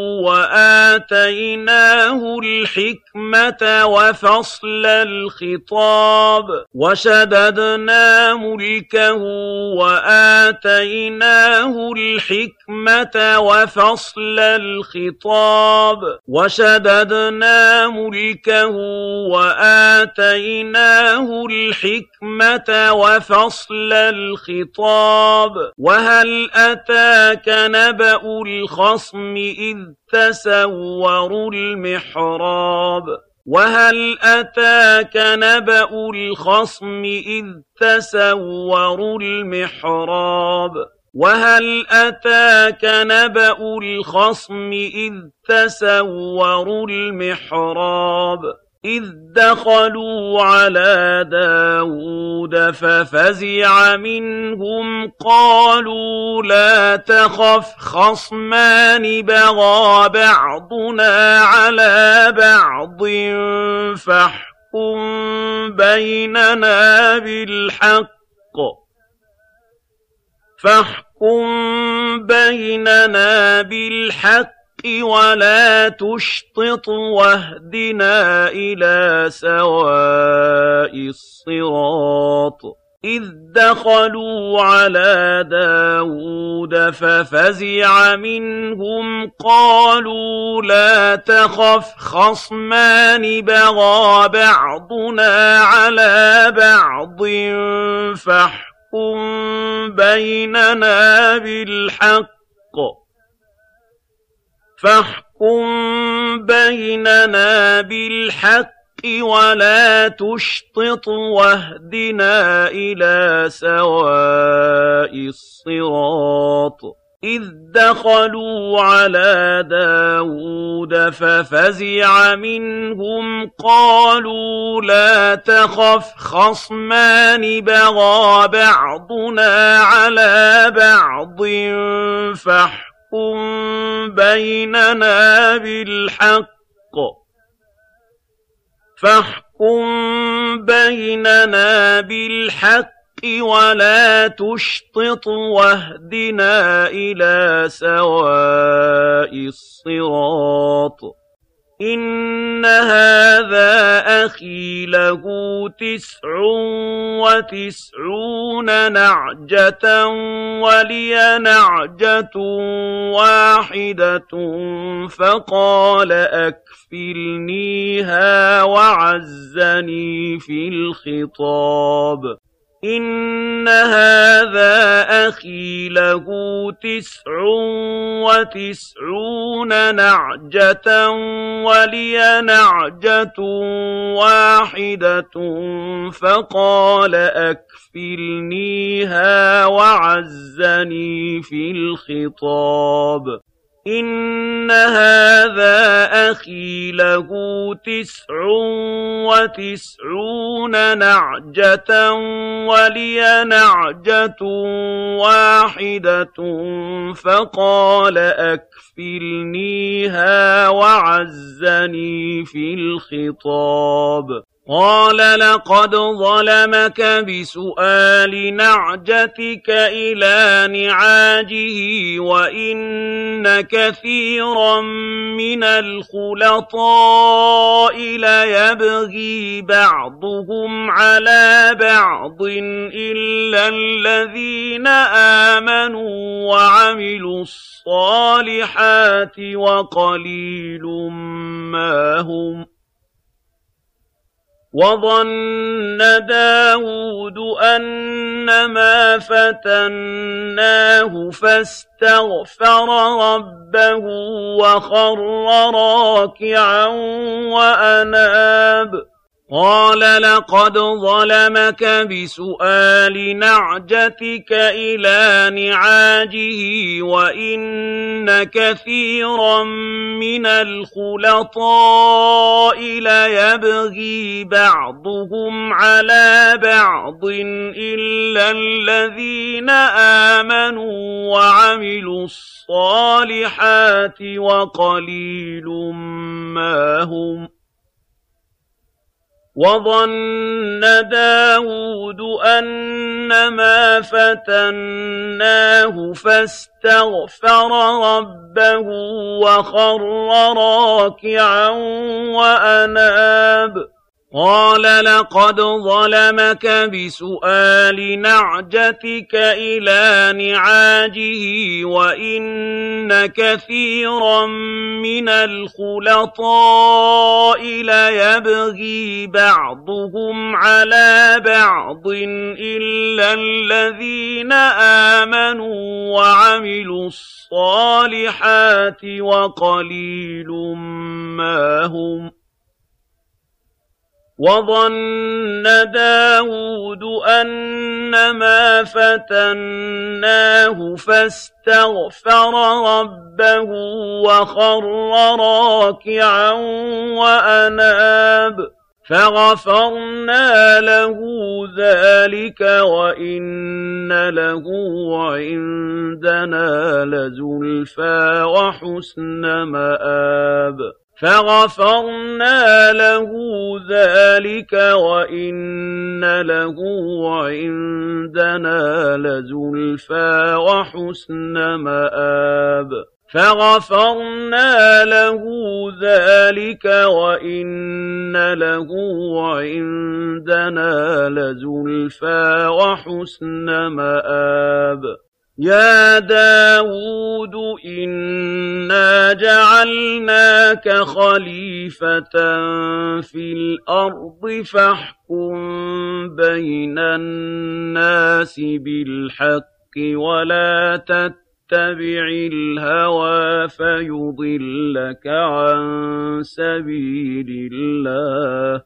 وآتيناه الحكمة وفصل الخطاب وشددنا ملكه وآتيناه الحكمة وفصل الخطاب وشددنا ملكه وآتيناه الحكمة وفصل الخطاب وهل أتاك نبأ الخصم إذ تسوروا المحراب وهل أتاك نبأ الخصم إذ تسوروا المحراب وهل أتاك نبأ الخصم إذ تسوروا المحراب إذ دخلوا على داود ففزع منهم قالوا لا تخف خصمان بغى بعضنا على بعض فاحكم بيننا بالحق ولا تشطط واهدنا إلى سواء الصراط إذ دخلوا على داود ففزع منهم قالوا لا تخف خصمان بغى بعضنا على بعض فاحكم بيننا بالحق ولا تشطط واهدنا إلى سواء الصراط إذ دخلوا على داود ففزع منهم قالوا لا تخف خصمان بغى بعضنا على بعض فاحكم بيننا بالحق ولا تشطط واهدنا إلى سواء الصراط إن هذا أخي له 99 نعجة ولي نعجة واحدة فقال أكفلنيها وعزني في الخطاب إِنَّ هَٰذَا أَخِي لَهُ 99 نَعْجَةً وَلِيَ نَعْجَةٌ وَاحِدَةٌ فَقَالَ أَكْفِلْنِيهَا وَعَزَّنِي فِي الْخِطَابِ إِنَّ هَٰذَا أَخِي لَهُ 99 نَعْجَةً وَلِيَ نَعْجَةٌ وَاحِدَةٌ فَقَالَ أَكْفِلْنِيهَا وَعَزَّنِي فِي الْخِطَابِ قَالَ لَقَدْ ظَلَمَكَ بِسُؤَالِ نَعْجَتِكَ إِلَىٰ نِعَاجِهِ وَإِنَّ كَثِيرًا مِّنَ الْخُلَطَاءِ لَيَبْغِي بَعْضُهُمْ عَلَىٰ بَعْضٍ إِلَّا الَّذِينَ آمَنُوا وَعَمِلُوا الصَّالِحَاتِ وَقَلِيلٌ مَّا هُمْ وَظَنَّ دَاوُودُ أَنَّمَا فَتَنَّاهُ فَاسْتَغْفَرَ رَبَّهُ وَخَرَّ رَاكِعًا وَأَنَابَ قَالَ لَقَدْ ظَلَمَكَ بِسُؤَالِ نَعْجَتِكَ إِلَىٰ نِعَاجِهِ وَإِنَّ كَثِيرًا مِّنَ الْخُلَطَاءِ لَيَبْغِي بَعْضُهُمْ عَلَىٰ بَعْضٍ إِلَّا الَّذِينَ آمَنُوا وَعَمِلُوا الصَّالِحَاتِ وَقَلِيلٌ مَّا هُمْ وَظَنَّ دَاوُودُ أَنَّمَا فَتَنَّاهُ فَاسْتَغْفَرَ رَبَّهُ وَخَرَّ رَاكِعًا وَأَنَابَ قَالَ لَقَدْ ظَلَمَكَ بِسُؤَالِ نَعْجَتِكَ إِلَىٰ نِعَاجِهِ وَإِنَّ كَثِيرًا مِّنَ الْخُلَطَاءِ لَيَبْغِي بَعْضُهُمْ عَلَىٰ بَعْضٍ إِلَّا الَّذِينَ آمَنُوا وَعَمِلُوا الصَّالِحَاتِ وَقَلِيلٌ مَّا هُمْ وَظَنَّ دَاوُودُ أَنَّمَا فَتَنَّاهُ فَاسْتَغْفَرَ رَبَّهُ وَخَرَّ رَاكِعًا وَأَنَابَ فَغَفَرْنَا لَهُ ذَٰلِكَ وَإِنَّ لَهُ عِندَنَا لَزُلْفَىٰ وَحُسْنَ مَآبٍ فَغَفَرْنَا لَهُ ذَٰلِكَ وَإِنَّ لَهُ عِندَنَا لَزُلْفَىٰ وَحُسْنَ مَآبٍ فَغَفَرْنَا لَهُ ذَٰلِكَ وَإِنَّ لَهُ عِندَنَا لَزُلْفَىٰ وَحُسْنَ مَآبٍ يَا دَاوُودُ إِنَّا جَعَلْنَاكَ خَلِيفَةً فِي الْأَرْضِ فَاحْكُم بَيْنَ النَّاسِ بِالْحَقِّ وَلَا تَتَّبِعِ الْهَوَىٰ فَيُضِلَّكَ عَن سَبِيلِ اللَّهِ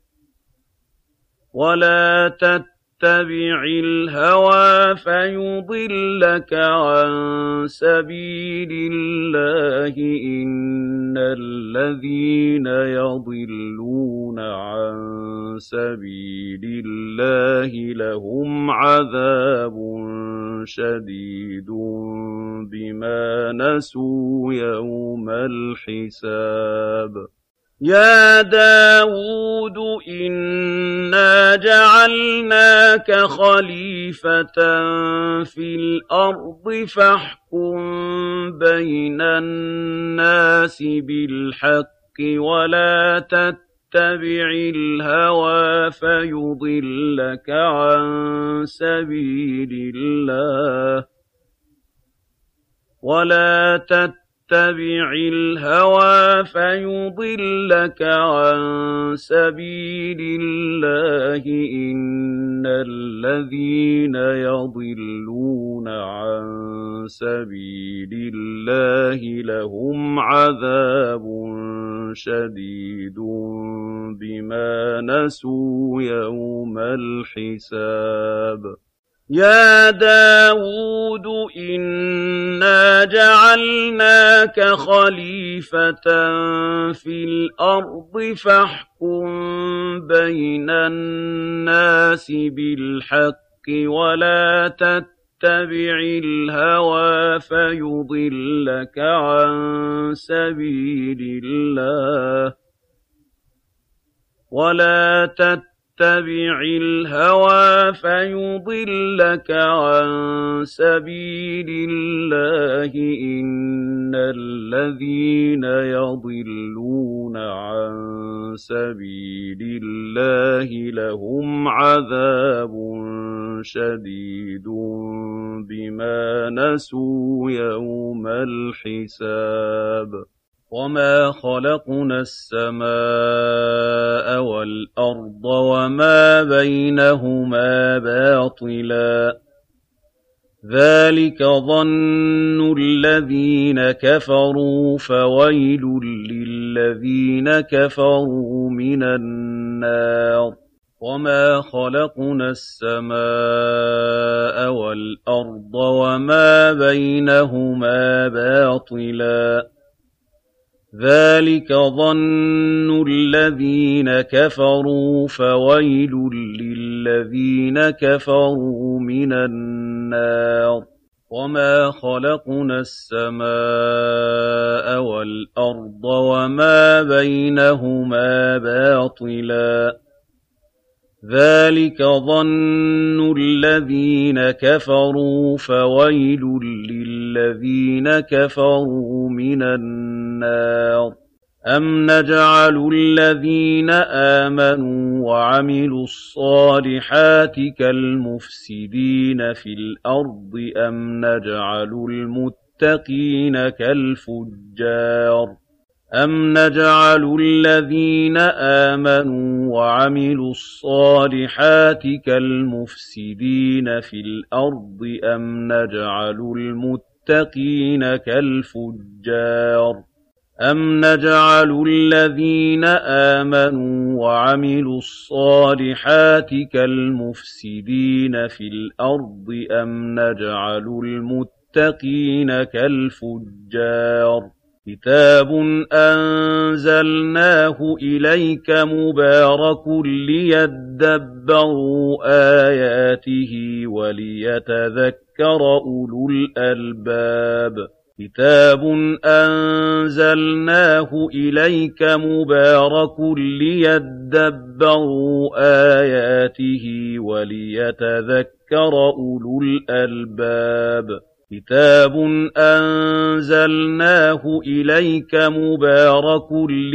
إِنَّ الَّذِينَ يَضِلُّونَ عَن سَبِيلِ اللَّهِ لَهُمْ عَذَابٌ شَدِيدٌ بِمَا نَسُوا يَوْمَ الْحِسَابِ يَا دَاوُودُ إِنَّا جَعَلْنَاكَ خَلِيفَةً فِي الْأَرْضِ فَاحْكُم بَيْنَ النَّاسِ بِالْحَقِّ وَلَا تَتَّبِعِ الْهَوَىٰ فَيُضِلَّكَ عَن سَبِيلِ اللَّهِ تتبع الهوى فيضلك عن سبيل الله إن الذين يضلون عن سبيل الله لهم عذاب شديد بما نسوا يوم الحساب يا داود إنا جعلناك خليفة في الأرض فاحكم بين الناس بالحق ولا تتبع الهوى فيضلك عن سبيل الله إن الذين يضلون عن سبيل الله لهم عذاب شديد بما نسوا يوم الحساب وما خلقنا السماء والأرض وما بينهما باطلا ذلك ظن الذين كفروا فويل للذين كفروا من النار وما خلقنا السماء والأرض وما بينهما باطلا ذلك ظن الذين كفروا فويل للذين كفروا من النار وما خلقنا السماء والأرض وما بينهما باطلا ذلك ظن الذين كفروا فويل للذين كفروا من النار أم نجعل الذين آمنوا وعملوا الصالحات كالمفسدين في الأرض أم نجعل المتقين كالفجار أم نجعل الذين آمنوا وعملوا الصالحات كالمفسدين في الأرض أم نجعل المتقين كالفجار أم نجعل الذين آمنوا وعملوا الصالحات كالمفسدين في الأرض أم نجعل المتقين كالفجار كتاب أنزلناه إليك مبارك ليدبروا آياته وليتذكر أولو الألباب كتاب أنزلناه إليك مبارك ليدبروا آياته وليتذكر أولو الألباب كتاب أنزلناه إليك مبارك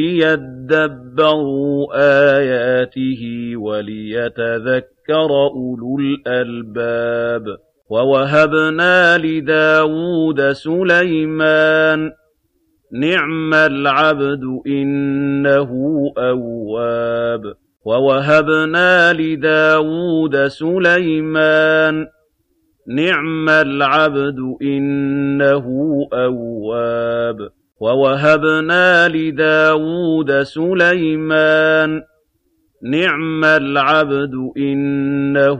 ليدبروا آياته وليتذكر أولو الألباب ووهبنا لداود سليمان نعم العبد إنه أواب ووهبنا لداود سليمان نعم العبد إنه أواب ووهبنا لداود سليمان نعم العبد إنه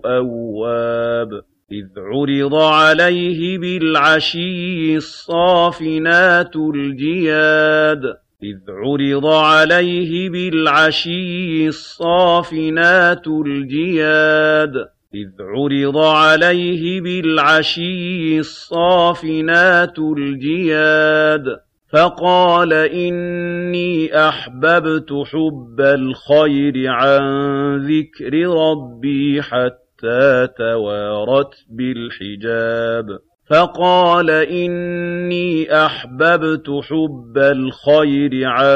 أواب إذ عرض عليه بالعشي الصافنات الجياد إذ عرض عليه بالعشي الصافنات الجياد إذ عرض عليه بالعشي الصافنات الجياد فقال إني أحببت حب الخير عن ذكر ربي حتى توارت بالحجاب فقال إني أحببت حب الخير عن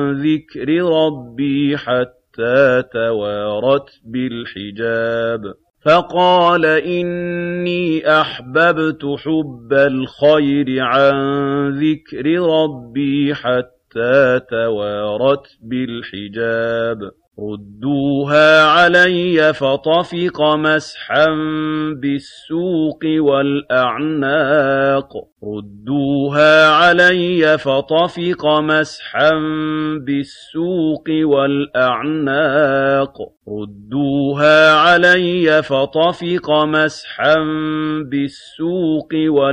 ذكر ربي حتى توارت بالحجاب فقال إني أحببت حب الخير عن ذكر ربي حتى توارت بالحجاب ردوها علي فطفق مسحا بالسوق والأعناق ردوها علي فطفق مسحا بالسوق والأعناق ردوها علي فطفق مسحا بالسوق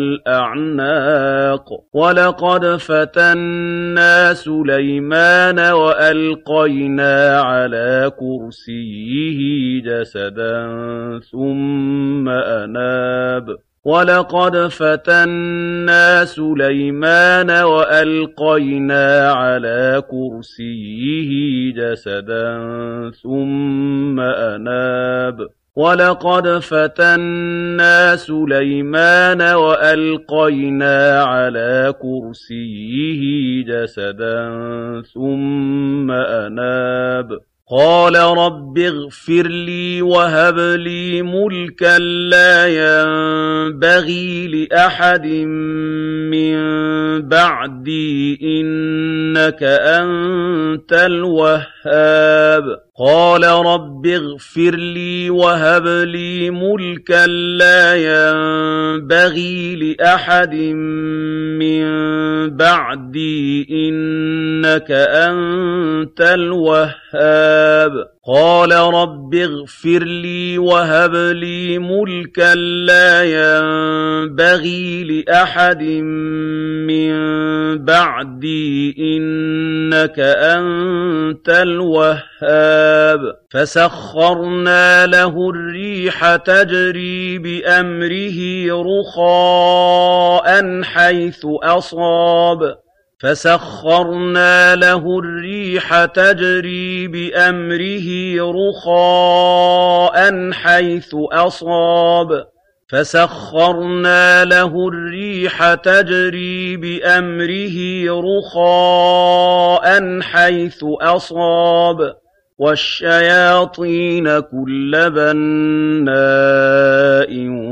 والأعناق ولقد فتنا سليمان وألقينا على كرسيه جسدا ثم أناب ولقد فتنا سليمان وألقينا على كرسيه جسدا ثم أناب ولقد فتنا سليمان وألقينا على كرسيه جسدا ثم أناب قال رب اغفر لي وهب لي ملكا لا ينبغي لأحد من بعدي إنك أنت الوهاب قال رب اغفر لي وهب لي ملكا لا ينبغي لأحد من بعدي إنك أنت الوهاب قال رب اغفر لي وهب لي ملكا لا ينبغي لأحد من بعدي إنك أنت الوهاب فسخرنا له الريح تجري بأمره رخاء حيث أصاب فسخرنا له الريح تجري بأمره رخاء حيث أصاب فسخرنا له الريح تجري بأمره رخاء حيث أصاب والشياطين كل بناء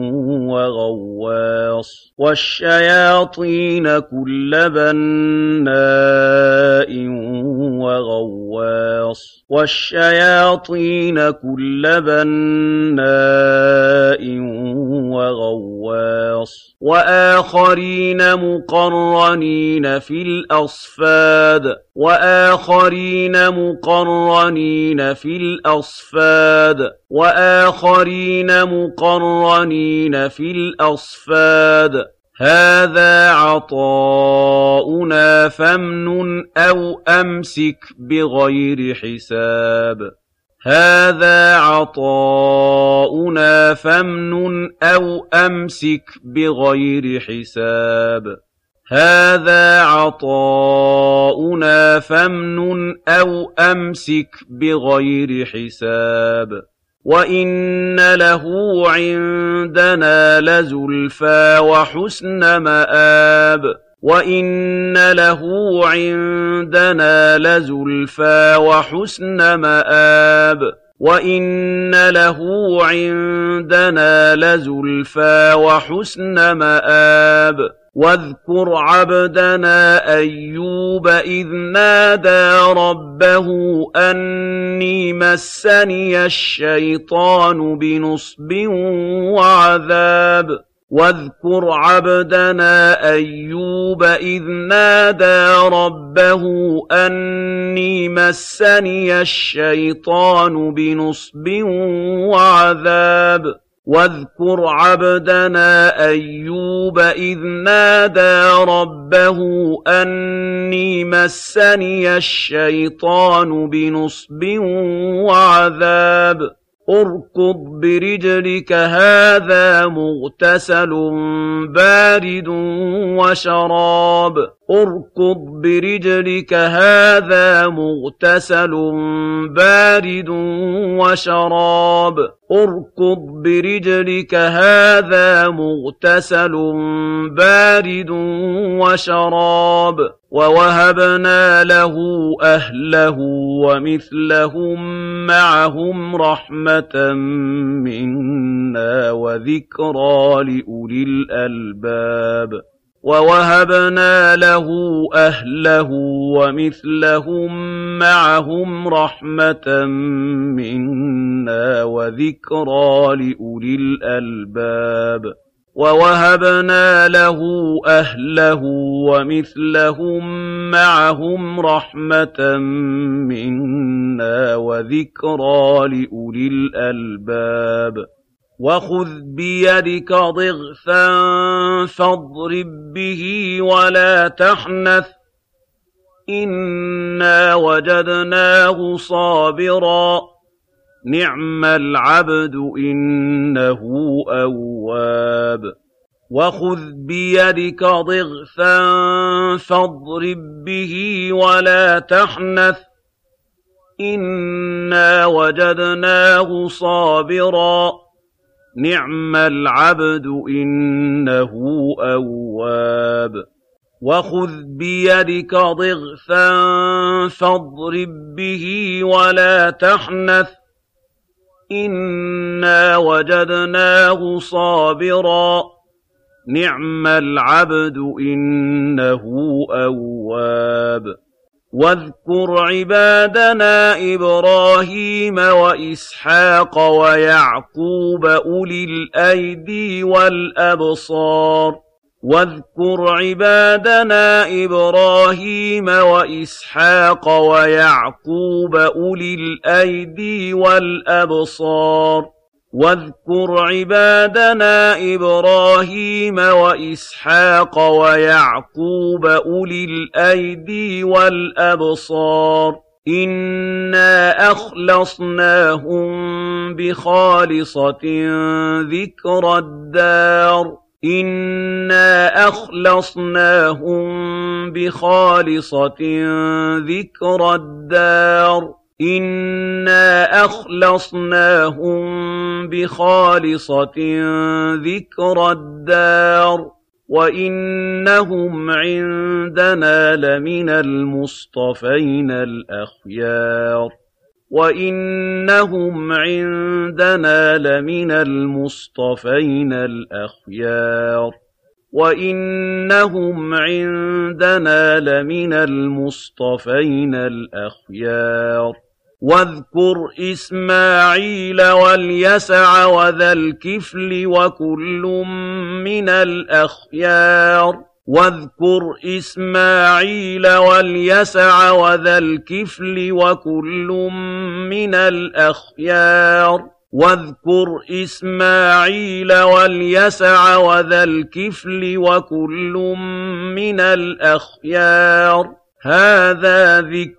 وغواص والشياطين كل بناء وغواص والشياطين كل بناء وغواص وآخرين مقرنين في الأصفاد وآخرين مقرنين في الأصفاد وآخرين مقرنين في الأصفاد هذا عطاؤنا فامنن أو أمسك بغير حساب هذا عطاؤنا فامنن أو أمسك بغير حساب هذا عطاؤنا فامنن أو أمسك بغير حساب وإن له عندنا لزلفى وحسن مآب وإن له عندنا لزلفى وحسن مآب وإن له عندنا لزلفى وحسن مآب واذكر عبدنا أيوب إذ نادى ربه أني مسني الشيطان بنصب وعذاب واذكر عبدنا أيوب إذ نادى ربه أني مسني الشيطان بنصب وعذاب واذكر عبدنا أيوب إذ نادى ربه أني مسني الشيطان بنصب وعذاب اركض برجلك هذا مغتسل بارد وشراب اركض برجلك هذا مغتسل بارد وشراب اركض برجلك هذا مغتسل بارد وشراب ووهبنا له أهله ومثلهم معهم رحمة منا وذكرى لأولي الألباب ووهبنا له أهله ومثلهم معهم رحمة منا وذكرى لأولي الألباب ووهبنا له أهله ومثلهم معهم رحمة منا وذكرى لأولي الألباب وخذ بيدك ضغثا فاضرب به ولا تحنث إنا وجدناه صابرا نعم العبد إنه أواب وخذ بيدك ضغثا فاضرب به ولا تحنث إنا وجدناه صابرا نعم العبد إنه أواب وخذ بيدك ضغثا فاضرب به ولا تحنث إنا وجدناه صابرا نعم العبد إنه أواب واذكر عبادنا إبراهيم وإسحاق ويعقوب أولي الأيدي والأبصار واذكر عبادنا إبراهيم وإسحاق ويعقوب أولي الأيدي والأبصار واذكر عبادنا إبراهيم وإسحاق ويعقوب أولي الأيدي والأبصار إنا أخلصناهم بخالصة ذكر الدار إنا أخلصناهم بخالصة ذكر الدار إنا أخلصناهم بخالصة ذكر الدار وإنهم عندنا لمن المصطفين الأخيار وإنهم عندنا لمن المصطفين الأخيار وإنهم عندنا لمن المصطفين الأخيار واذكر إسماعيل واليسع وذا الكفل وكل من الأخيار واذكر إسماعيل واليسع وذا الكفل وكل من الأخيار واذكر إسماعيل واليسع وذا الكفل وكل من الأخيار هذا ذكر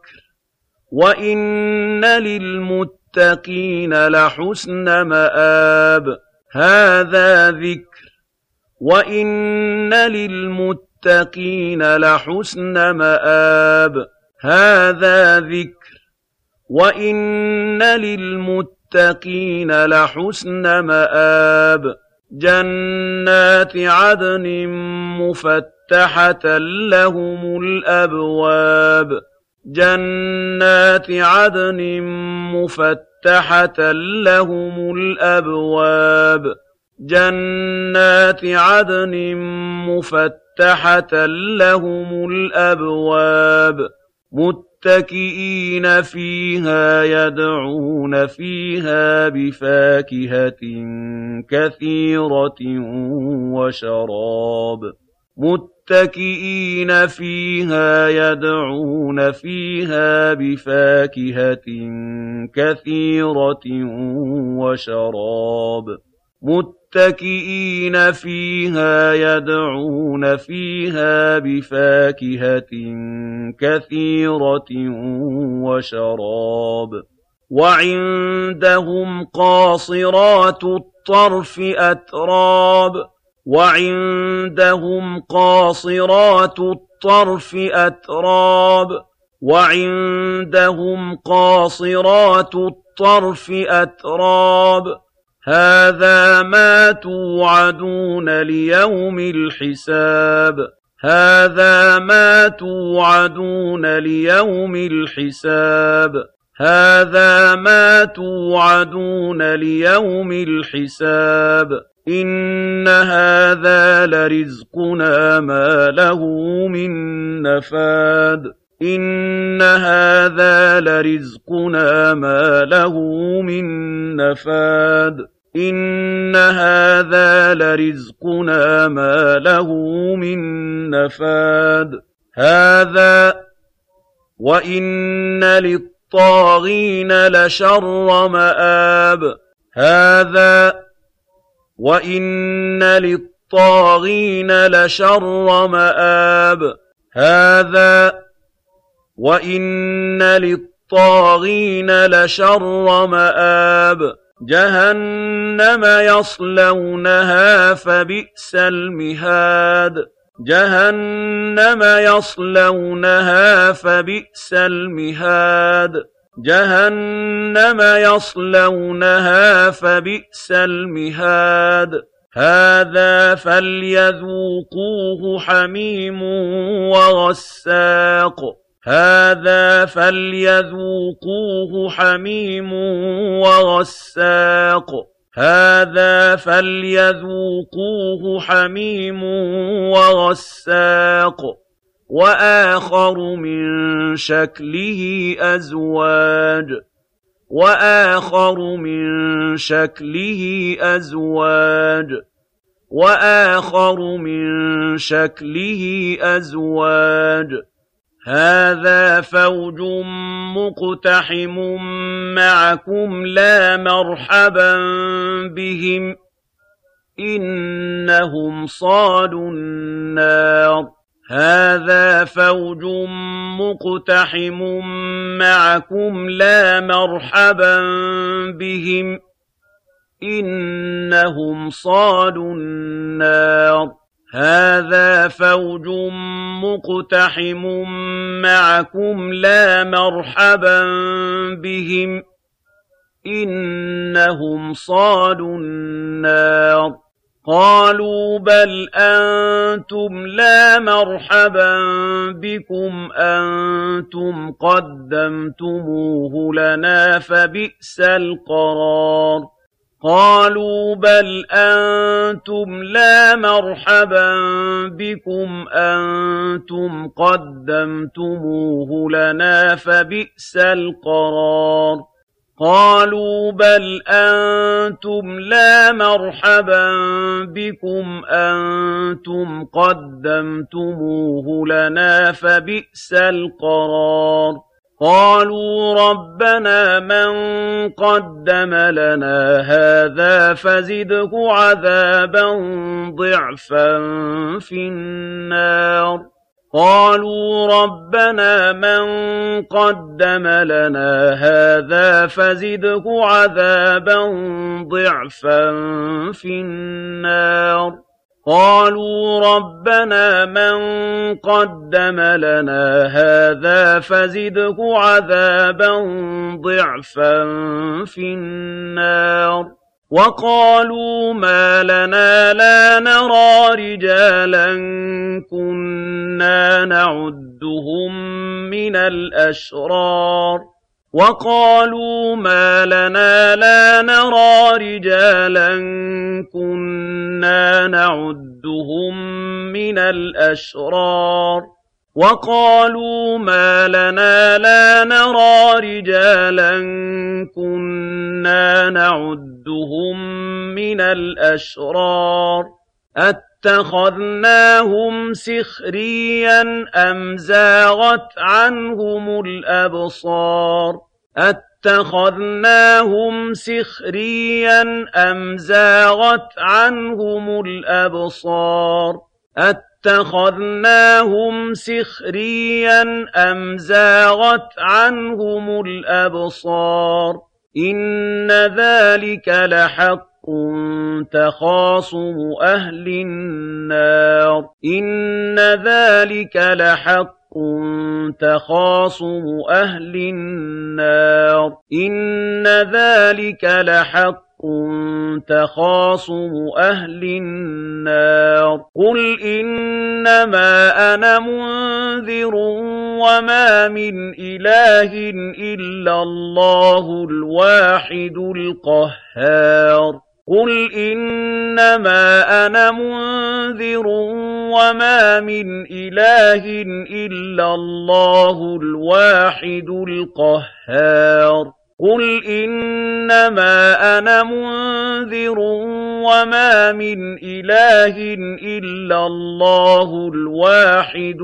وإن للمتقين لحسن مآب هذا ذكر وإن للمتقين لحسن مآب هذا ذكر وإن للمتقين لحسن مآب جنات عدن مفتحة لهم الأبواب جنات عدن مفتحة لهم الأبواب جنات عدن مفتحة لهم الأبواب متكئين فيها يدعون فيها بفاكهة كثيرة وشراب متكئين فيها يدعون فيها بفاكهة كثيرة وشراب متكئين فيها يدعون فيها بفاكهة كثيرة وشراب وعندهم قاصرات الطرف أتراب وعندهم قاصرات الطَّرْفِ أَتْرَابٌ وَعِندَهُمْ قَاصِرَاتُ الطَّرْفِ أَتْرَابٌ هَٰذَا مَا تُوعَدُونَ لِيَوْمِ الْحِسَابِ هَٰذَا مَا تُوعَدُونَ لِيَوْمِ الْحِسَابِ هَٰذَا مَا تُوعَدُونَ لِيَوْمِ الْحِسَابِ إِنَّ هَٰذَا لَرِزْقُنَا مَا لَهُ مِن نَّفَادٍ إِنَّ هَٰذَا لَرِزْقُنَا مَا لَهُ مِن نَّفَادٍ إِنَّ هَٰذَا لَرِزْقُنَا مَا لَهُ مِن نَّفَادٍ هَٰذَا وَإِنَّ لِلطَّاغِينَ لَشَرَّ مَآبٍ هَٰذَا وَإِنَّ لِلطَّاغِينَ لَشَرَّ مَآبٍ هَٰذَا وَإِنَّ لِلطَّاغِينَ لَشَرَّ مَآبٍ جَهَنَّمَ يَصْلَوْنَهَا فَبِئْسَ الْمِهَادُ جَهَنَّمَ يَصْلَوْنَهَا فَبِئْسَ الْمِهَادُ جَهَنَّمَ يَصْلَوْنَهَا فَبِئْسَ الْمِهَادُ هَٰذَا فَلْيَذُوقُوهُ حَمِيمٌ وَغَسَّاقٌ هَٰذَا فَلْيَذُوقُوهُ حَمِيمٌ وَغَسَّاقٌ هَٰذَا فَلْيَذُوقُوهُ حَمِيمٌ وَغَسَّاقٌ وَآخَرُ مِن شَكْلِهِ أَزْوَاجٌ وَآخَرُ مِن شَكْلِهِ أَزْوَاجٌ وَآخَرُ مِن شَكْلِهِ أَزْوَاجٌ هَٰذَا فَوْجٌ مُّقْتَحِمٌ مَّعَكُمْ لَا مَرْحَبًا بِهِمْ إِنَّهُمْ صَالُو النَّارِ هَٰذَا فَوْجٌ مُّقْتَحِمٌ مَّعَكُمْ لَا مَرْحَبًا بِهِمْ إِنَّهُمْ صَالُو النَّارِ هَٰذَا فَوْجٌ مُّقْتَحِمٌ مَّعَكُمْ لَا مَرْحَبًا بِهِمْ إِنَّهُمْ صَالُو النَّارِ قَالُوا بَلْ أَنتُمْ لَا مَرْحَبًا بِكُمْ أَنتُمْ قَدَّمْتُمُوهُ لَنَا فَبِئْسَ الْقَرَارُ قَالُوا بَلْ أَنتُمْ لَا مَرْحَبًا بِكُمْ أَنتُمْ قَدَّمْتُمُوهُ لَنَا فَبِئْسَ الْقَرَارُ قَالُوا بَلْ أَنتُمْ لَا مَرْحَبًا بِكُمْ أَنتُمْ قَدَّمْتُمُوهُ لَنَا فَبِئْسَ الْقَرَارُ قَالُوا رَبَّنَا مَن قَدَّمَ لَنَا هَٰذَا فَزِدْهُ عَذَابًا ضِعْفًا فِي النَّارِ قَالُوا رَبَّنَا مَن قَدَّمَ لَنَا هَٰذَا فَزِدْهُ عَذَابًا ضِعْفًا فِي النَّارِ قَالُوا رَبَّنَا مَن قَدَّمَ لَنَا هَٰذَا فَزِدْهُ عَذَابًا ضِعْفًا فِي النَّارِ وَقَالُوا مَا لَنَا لَا نَرَىٰ رِجَالًا كُنَّا نَعُدُّهُم مِّنَ الْأَشْرَارِ وَقَالُوا مَا لَنَا لَا نَرَىٰ رِجَالًا كُنَّا نَعُدُّهُم مِّنَ الْأَشْرَارِ وَقَالُوا مَا لَنَا لَا نَرَىٰ رِجَالًا كُنَّا نَعُدُّهُم مِّنَ الْأَشْرَارِ أَتَّخَذْنَاهُمْ سِخْرِيًّا أَمْ زَاغَتْ عَنْهُمُ الْأَبْصَارُ أَتَّخَذْنَاهُمْ سِخْرِيًّا أَمْ زَاغَتْ عَنْهُمُ الْأَبْصَارُ أَتَّخَذْنَاهُمْ سِخْرِيًّا أَمْ زَاغَتْ عَنْهُمُ الْأَبْصَارُ إِنَّ ذَٰلِكَ لَحَقٌّ تخاصم أهل النار إن ذلك لحق تخاصم أهل النار إن ذلك لحق تخاصم أهل النار قل إنما أنا منذر وما من إله إلا الله الواحد القهار قل إنما أنا منذر وما من إله إلا الله الواحد القهار قل إنما أنا منذر وما من إله إلا الله الواحد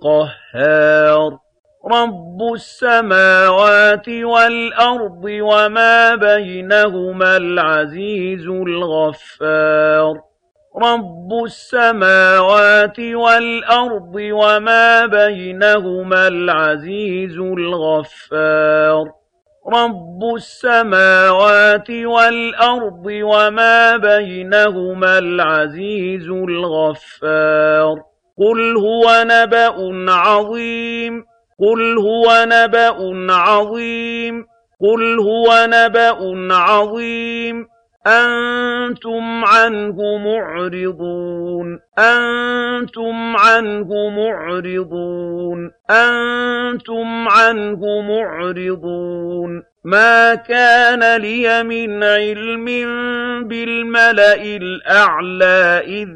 القهار رب السماوات والأرض وما بينهما العزيز الغفار رب السماوات والأرض وما بينهما العزيز الغفار رب السماوات والأرض وما بينهما العزيز الغفار قل هو نبأ عظيم قل هو نبأ عظيم قل هو نبأ عظيم أنتم عنه معرضون أنتم عنه معرضون أنتم عنه معرضون ما كان لي من علم بالملأ الأعلى إذ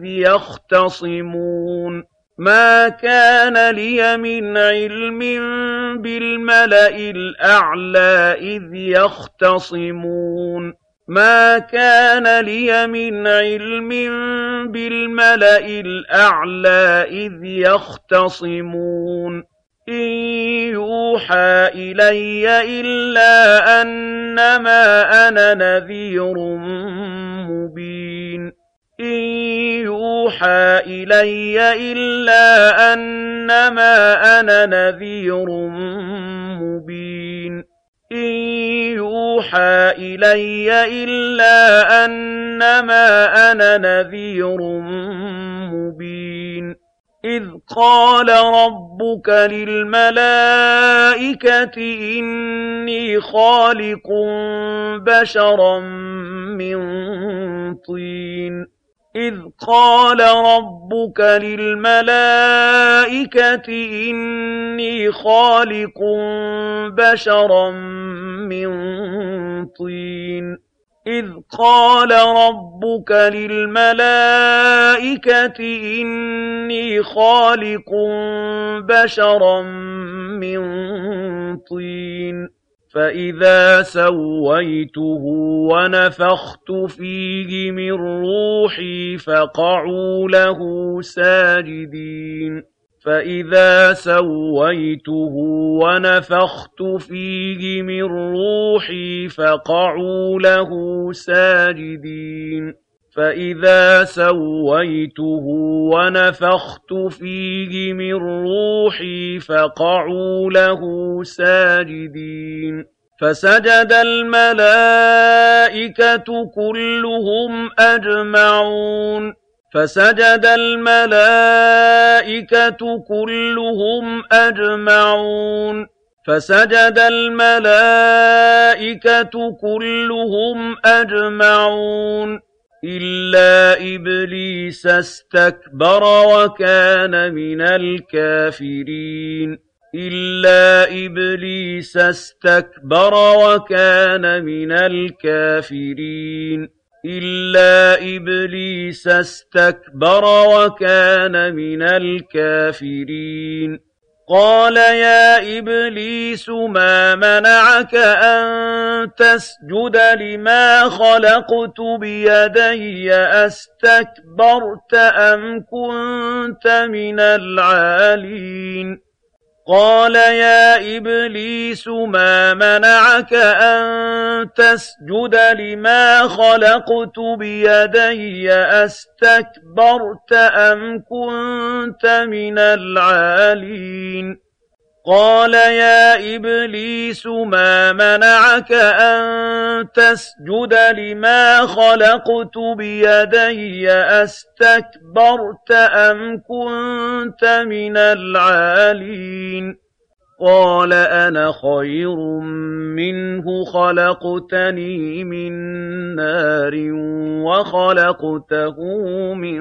يختصمون ما كان لي من علم بالملأ الأعلى إذ يختصمون ما كان لي من علم بالملأ الأعلى إذ يختصمون إن يوحى إلي إلا أنما أنا نذير مبين إن يوحى إلي إلا أنما أنا نذير مبين إن يوحى إلي إلا أنما أنا نذير مبين إذ قال ربك للملائكة إني خالق بشرا من طين إذ قال ربك للملائكة إني خالق بشرا من طين إذ قال ربك للملائكة إني خالق بشرا من طين فإذا سويته ونفخت فيه من روحي فقعوا له ساجدين فإذا سويته ونفخت فيه من روحي فقعوا له ساجدين فإذا سويته ونفخت فيه من روحي فقعوا له ساجدين فسجد الملائكة كلهم أجمعون فسجد الملائكة كلهم أجمعون فسجد الملائكة كلهم أجمعون إلا إبليس استكبر وكان من الكافرين إلا إبليس استكبر وكان من الكافرين إلا إبليس استكبر وكان من الكافرين قال يا إبليس ما منعك أن تسجد لما خلقت بيدي أستكبرت أم كنت من العالين قال يا إبليس ما منعك أن تسجد لما خلقت بيدي أستكبرت أم كنت من العالين قال يا إبليس ما منعك أن تسجد لما خلقت بيدي أستكبرت أم كنت من العالين قال أنا خير منه خلقتني من نار وخلقته من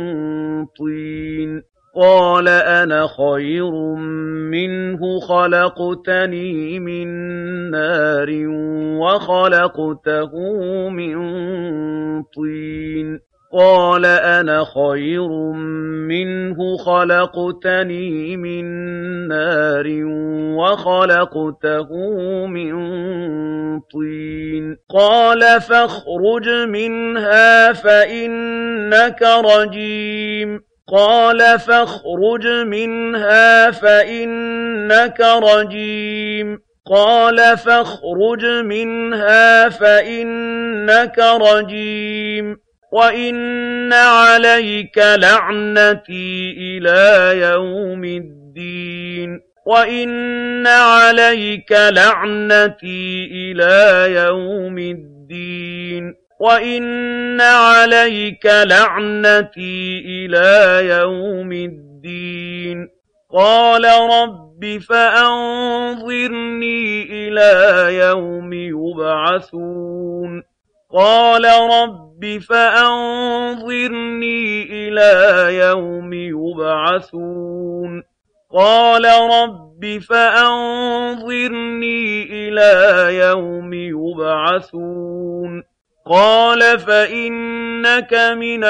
طين قال أنا خير منه خلقتني من نار وخلقته من طين قال أنا خير منه خلقتني من نار وخلقته من طين قال فاخرج منها فإنك رجيم قال فاخرج منها فإنك رجيم قال فاخرج منها فإنك رجيم وإن عليك لعنتي إلى يوم الدين وإن عليك لعنتي إلى يوم الدين وإن عليك لعنتي إلى يوم الدين قال رب فأنظرني إلى يوم يبعثون قال رب فأنظرني إلى يوم يبعثون قال رب فأنظرني إلى يوم يبعثون قال فإنك من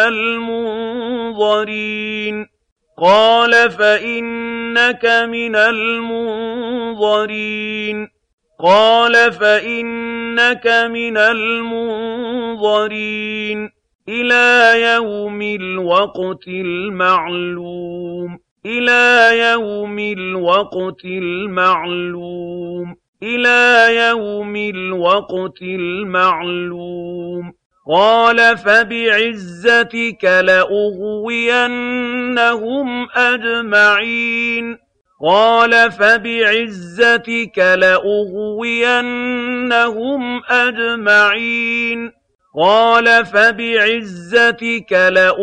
المنظرين قال فإنك من المنظرين قال فإنك من المنظرين إلى يوم الوقت المعلوم إلى يوم الوقت المعلوم إلى يوم الوقت المعلوم قال فبعزتك لأغوينهم أجمعين قال فبعزتك لأغوينهم أجمعين قال فبعزتك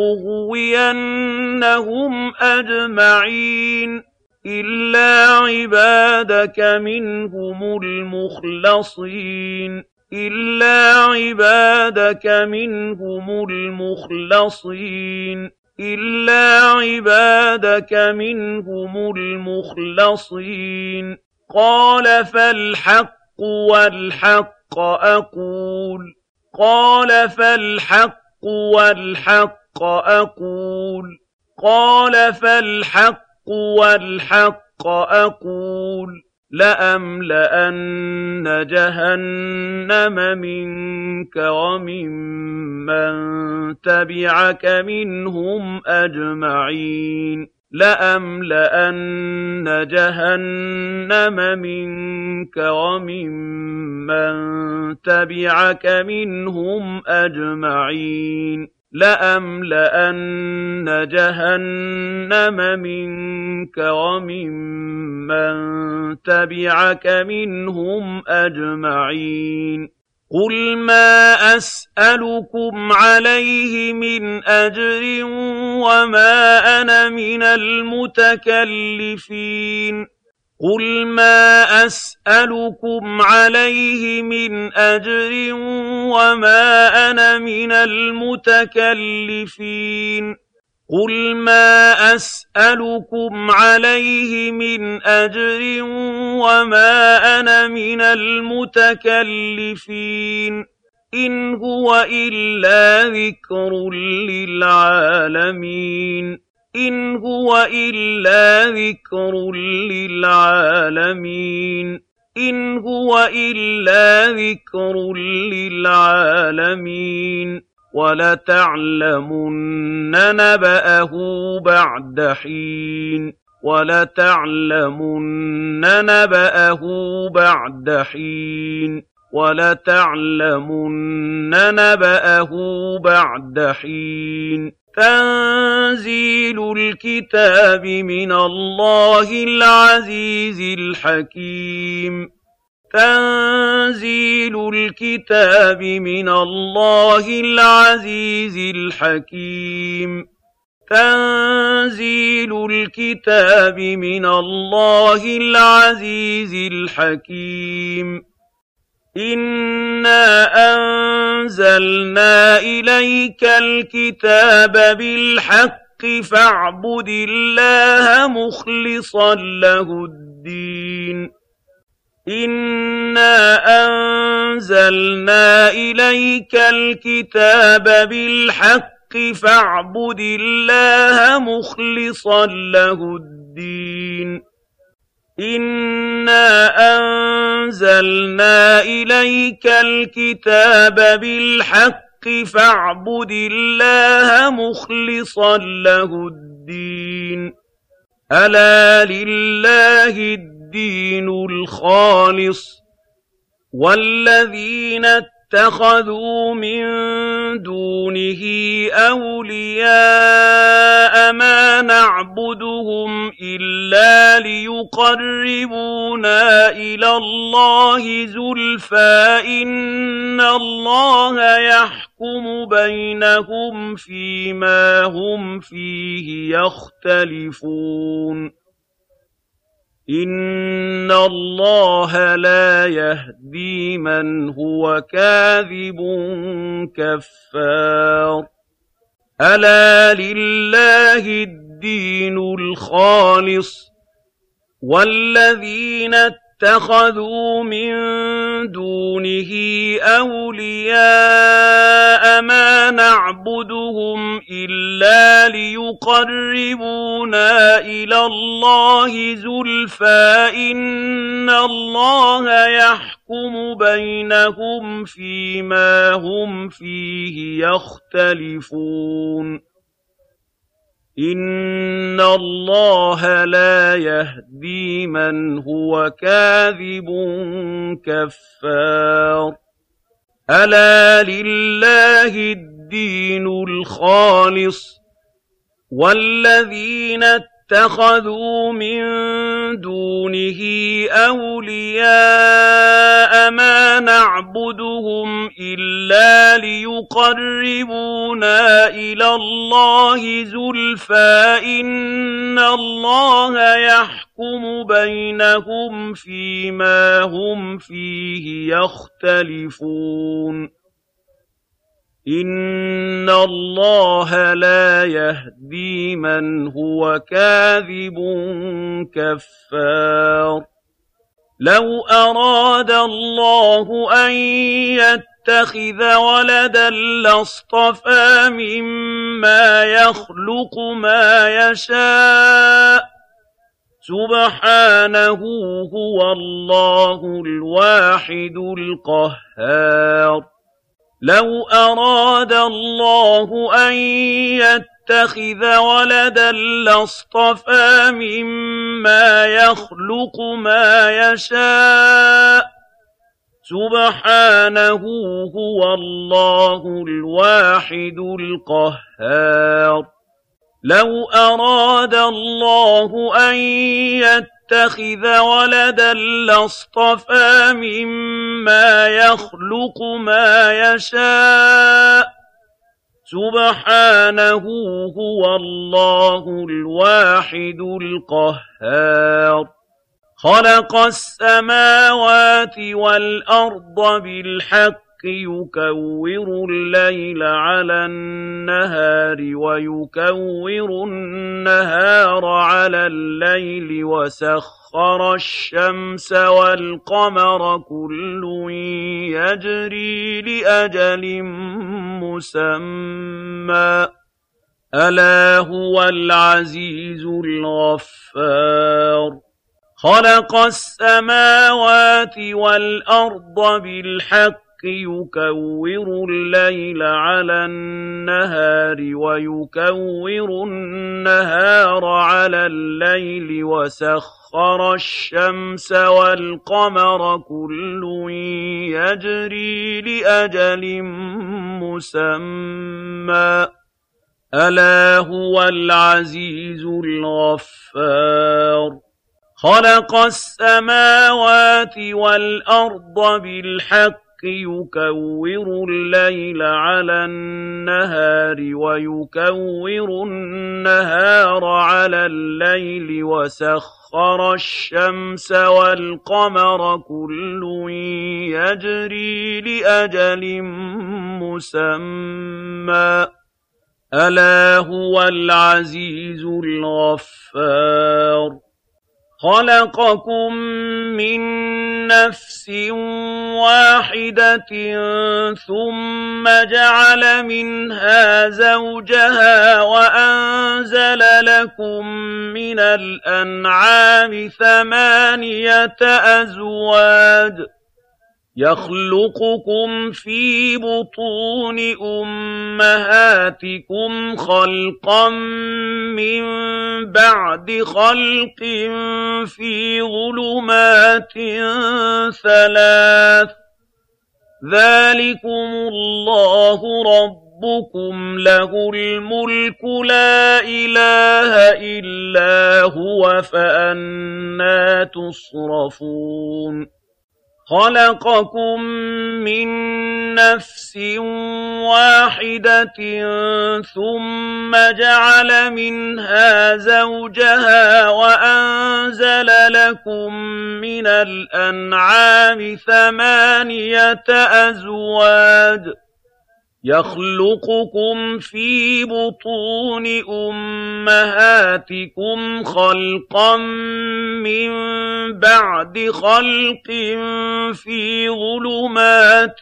لأغوينهم أجمعين إلا عبادك منهم المخلصين إلا عبادك منهم المخلصين إلا عبادك منهم المخلصين قال فالحق والحق أقول قال فالحق والحق أقول قال فالحق والحق أقول لأملأن جهنم منك وممن تبعك منهم أجمعين لأملأن جهنم منك وممن تبعك منهم أجمعين لأملأن جهنم منك وممن تبعك منهم أجمعين قل ما أسألكم عليه من أجر وما أنا من المتكلفين قل ما أسألكم عليه من أجر وما أنا من المتكلفين قل ما أسألكم عليه من أجر وما أنا من المتكلفين إن هو إلا ذكر للعالمين إن هو إلا ذكر للعالمين إن هو إلا ذكر للعالمين ولتعلمن نبأه بعد حين ولتعلمن نبأه بعد حين ولتعلمن نبأه بعد حين تنزيل الكتاب من الله العزيز الحكيم تنزيل الكتاب من الله العزيز الحكيم تنزيل الكتاب من الله العزيز الحكيم إنا أنزلنا إليك الكتاب بالحق فاعبد الله مخلصا له الدين إنا أنزلنا إليك الكتاب بالحق فاعبد الله مخلصا له الدين إنا أنزلنا إليك الكتاب بالحق فاعبد الله مخلصا له الدين ألا لله الدين الخالص والذين اتخذوا من دونه أولياء ما نعبدهم إلا ليقربونا إلى الله زلفى إن الله يحكم بينهم فيما هم فيه يختلفون إن الله لا يهدي من هو كاذب كفار ألا لله الدين الخالص والذين اتخذوا من دونه أولياء ما نعبدهم إلا ليقربونا إلى الله زلفى إن الله يحكم بينهم فيما هم فيه يختلفون إن الله لا يهدي من هو كاذب كفار ألا لله الدين الخالص والذين اتخذوا من دونه أولياء ما نعبدهم إلا ليقربونا إلى الله زلفى إن الله يحكم بينهم فيما هم فيه يختلفون إن الله لا يهدي من هو كاذب كفار لو أراد الله أن يتخذ ولدا لاصطفى مما يخلق ما يشاء سبحانه هو الله الواحد القهار لو أراد الله أن يتخذ ولدا لاصطفى مما يخلق ما يشاء سبحانه هو الله الواحد القهار لو أراد الله أن يتخذ ولدا لاصطفى مما يخلق ما يشاء سبحانه هو الله الواحد القهار خلق السماوات والأرض بالحق يكور الليل على النهار ويكور النهار على الليل وسخر الشمس والقمر كل يجري لأجل مسمى ألا هو العزيز الغفار خلق السماوات والأرض بالحق يكور الليل على النهار ويكور النهار على الليل وسخر الشمس والقمر كل يجري لأجل مسمى ألا هو العزيز الغفار خلق السماوات والأرض بالحق يكور الليل على النهار ويكور النهار على الليل وسخر الشمس والقمر كل يجري لأجل مسمى ألا هو العزيز الغفار خلقكم من نفس واحدة ثم جعل منها زوجها وأنزل لكم من الأنعام 8 أزواج يخلقكم في بطون أمهاتكم خلقا من بعد خلق في ظلمات 3 ذلكم الله ربكم له الملك لا إله إلا هو فأنى تصرفون خلقكم من نفس واحدة ثم جعل منها زوجها وأنزل لكم من الأنعام 8 أزواج يخلقكم في بطون أمهاتكم خلقا من بعد خلق في ظلمات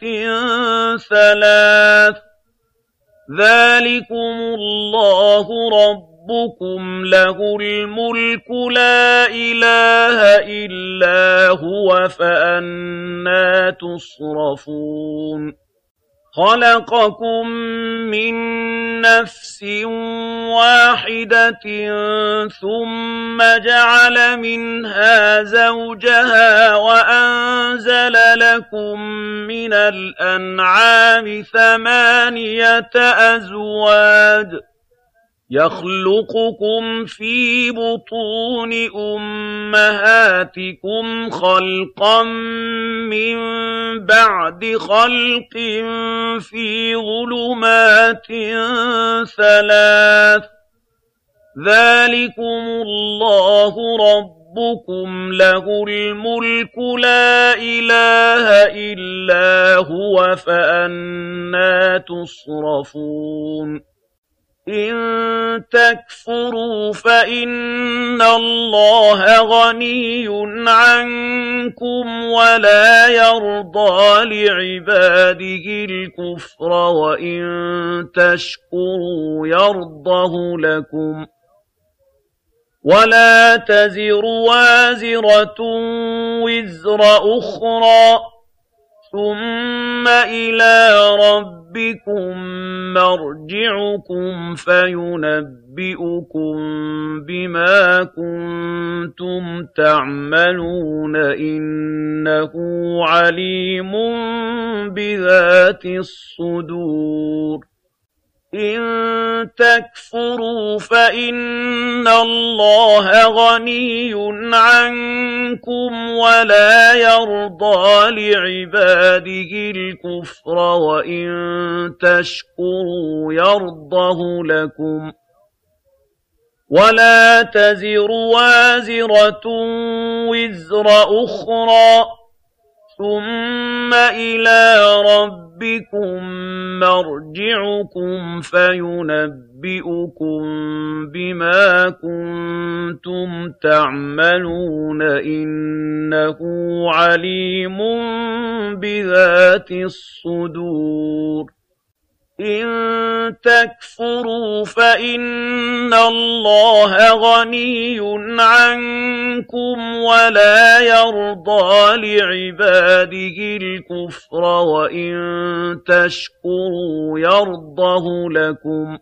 3 ذلكم الله ربكم له الملك لا إله إلا هو فأنى تصرفون خلقكم من نفس واحدة ثم جعل منها زوجها وأنزل لكم من الأنعام 8 أزواج يخلقكم في بطون أمهاتكم خلقا من بعد خلق في ظلمات 3 ذلكم الله ربكم له الملك لا إله إلا هو فأنى تصرفون إن تكفروا فإن الله غني عنكم ولا يرضى لعباده الكفر وإن تشكروا يرضه لكم ولا تزر وازرة وزر أخرى ثم إلى ربكم مرجعكم فينبئكم بما كنتم تعملون إنه عليم بذات الصدور إن تكفروا فإن الله غني عنكم ولا يرضى لعباده الكفر وإن تشكروا يرضه لكم ولا تزر وازرة وزر أخرى ثم إلى ربكم مرجعكم فينبئكم بما كنتم تعملون إنه عليم بذات الصدور إن تكفروا فإن الله غني عنكم ولا يرضى لعباده الكفر وإن تشكروا يرضه لكم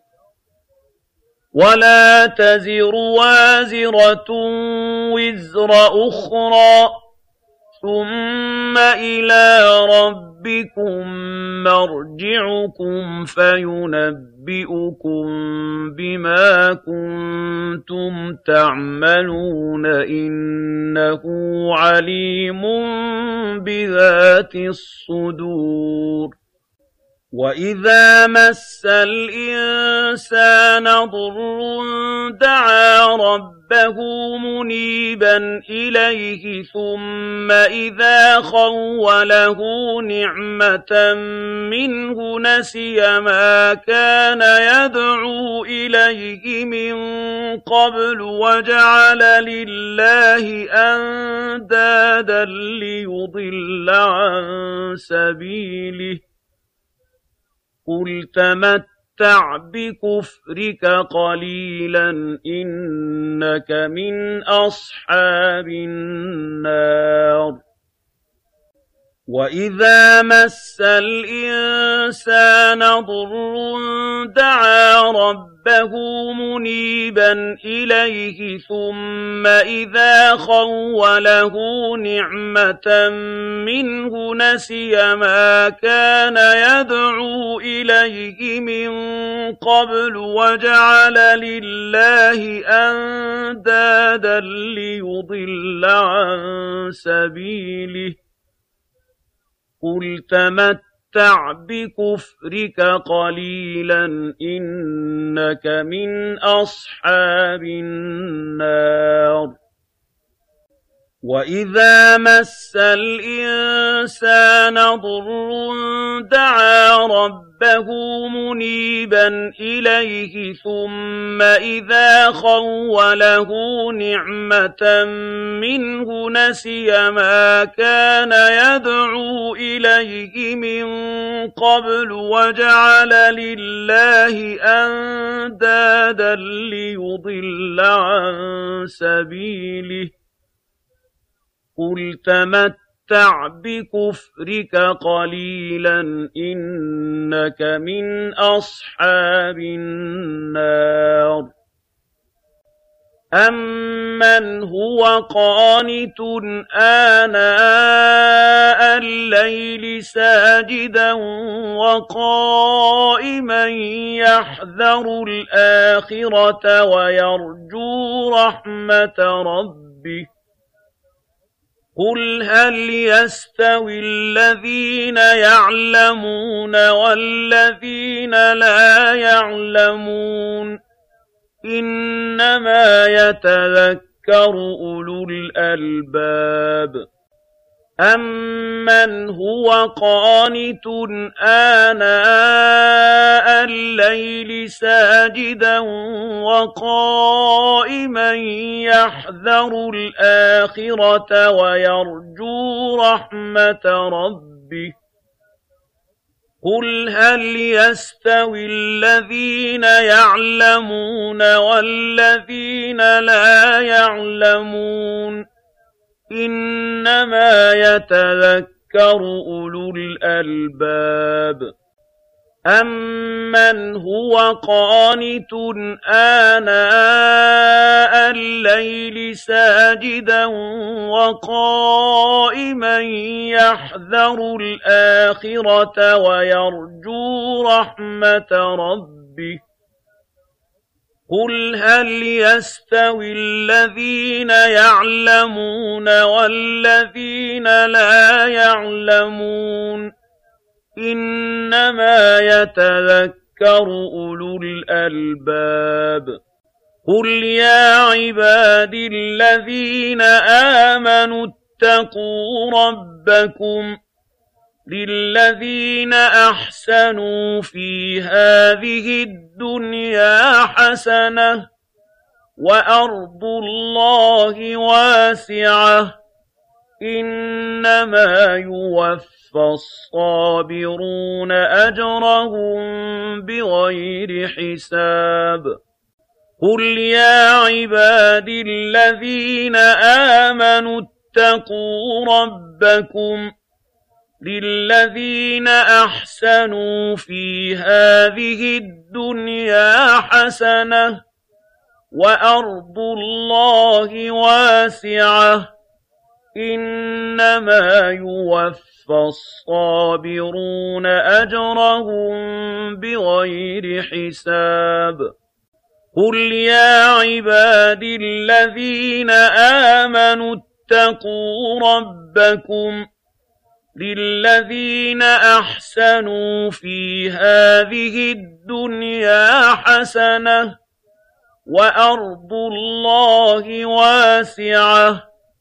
ولا تزر وازرة وزر أخرى ثم إلى ربكم رَبِّكُم مَّرْجِعُكُمْ فَيُنَبِّئُكُم بِمَا كُنتُمْ تَعْمَلُونَ ۚ إِنَّهُ عَلِيمٌ بِذَاتِ الصُّدُورِ وَإِذَا مَسَّ الْإِنسَانَ ضُرٌّ دَعَا رَبَّهُ مُنِيبًا إِلَيْهِ ثُمَّ إِذَا خَوَّلَهُ نِعْمَةً مِّنْهُ نَسِيَ مَا كَانَ يَدْعُو إِلَيْهِ مِن قَبْلُ وَجَعَلَ لِلَّهِ أَندَادًا لِّيُضِلَّ عَن سَبِيلِهِ ۚ قُلْ تَمَتَّعْ بِكُفْرِكَ قَلِيلًا إِنَّكَ مِنْ أَصْحَابِ النَّارِ وَإِذَا مَسَّ الْإِنسَانَ ضُرٌّ دَعَا رَبَّهُ مُنِيبًا إِلَيْهِ ثُمَّ إِذَا خَوَّلَهُ نِعْمَةً مِّنْهُ نَسِيَ مَا كَانَ يَدْعُو إِلَيْهِ مِن قَبْلُ وَجَعَلَ لِلَّهِ أَندَادًا لِّيُضِلَّ عَن سَبِيلِهِ ۚ قُلْ تَمَتَّعْ بِكُفْرِكَ قَلِيلًا إِنَّكَ مِنْ أَصْحَابِ النَّارِ وَإِذَا مَسَّ الْإِنسَانَ ضُرٌّ دَعَا رَبَّهُ مُنِيبًا إِلَيْهِ ثُمَّ إِذَا خَوَّلَهُ نِعْمَةً مِّنْهُ نَسِيَ مَا كَانَ يَدْعُو إِلَيْهِ مِن قَبْلُ وَجَعَلَ لِلَّهِ أَندَادًا لِّيُضِلَّ عَن سَبِيلِهِ ۚ قُلْ تَمَتَّعْ بِكُفْرِكَ قَلِيلًا إِنَّكَ مِنْ أَصْحَابِ النَّارِ أَمَّنْ هُوَ قَانِتٌ آنَاءَ اللَّيْلِ سَاجِدًا وَقَائِمًا يَحْذَرُ الْآخِرَةَ وَيَرْجُو رَحْمَةَ رَبِّهِ قُلْ هَلْ يَسْتَوِي الَّذِينَ يَعْلَمُونَ وَالَّذِينَ لَا يَعْلَمُونَ ۗ إِنَّمَا يَتَذَكَّرُ أُولُو الْأَلْبَابِ أَمَّنْ هُوَ قَانِتٌ آنَاءَ اللَّيْلِ سَاجِدًا وَقَائِمًا يَحْذَرُ الْآخِرَةَ وَيَرْجُو رَحْمَةَ رَبِّهِ قُلْ هَلْ يَسْتَوِي الَّذِينَ يَعْلَمُونَ وَالَّذِينَ لَا يَعْلَمُونَ ۗ إِنَّمَا يَتَذَكَّرُ أُولُو الْأَلْبَابِ أَمَّنْ هُوَ قَانِتٌ آنَاءَ اللَّيْلِ سَاجِدًا وَقَائِمًا يَحْذَرُ الْآخِرَةَ وَيَرْجُو رَحْمَةَ رَبِّهِ قُلْ هَلْ يَسْتَوِي الَّذِينَ يَعْلَمُونَ وَالَّذِينَ لَا يَعْلَمُونَ ۗ إِنَّمَا يَتَذَكَّرُ أُولُو الْأَلْبَابِ قُلْ يَا عِبَادِي الَّذِينَ آمَنُوا اتَّقُوا رَبَّكُمْ لِلَّذِينَ أَحْسَنُوا فِي هَٰذِهِ الدُّنْيَا حَسَنَةٌ وَأَرْضُ اللَّهِ وَاسِعَةٌ إِنَّمَا يُوَفَّى الصَّابِرُونَ أَجْرَهُم بِغَيْرِ حِسَابٍ قُلْ يَا عِبَادِي الَّذِينَ آمَنُوا اتَّقُوا رَبَّكُمْ لِلَّذِينَ أَحْسَنُوا فِي هَٰذِهِ الدُّنْيَا حَسَنَةٌ وَأَرْضُ اللَّهِ وَاسِعَةٌ إِنَّمَا يُوَفَّى الصَّابِرُونَ أَجْرَهُم بِغَيْرِ حِسَابٍ قُلْ يَا عِبَادِي الَّذِينَ آمَنُوا اتَّقُوا رَبَّكُمْ لِلَّذِينَ أَحْسَنُوا فِي هَٰذِهِ الدُّنْيَا حَسَنَةٌ وَأَرْضُ اللَّهِ وَاسِعَةٌ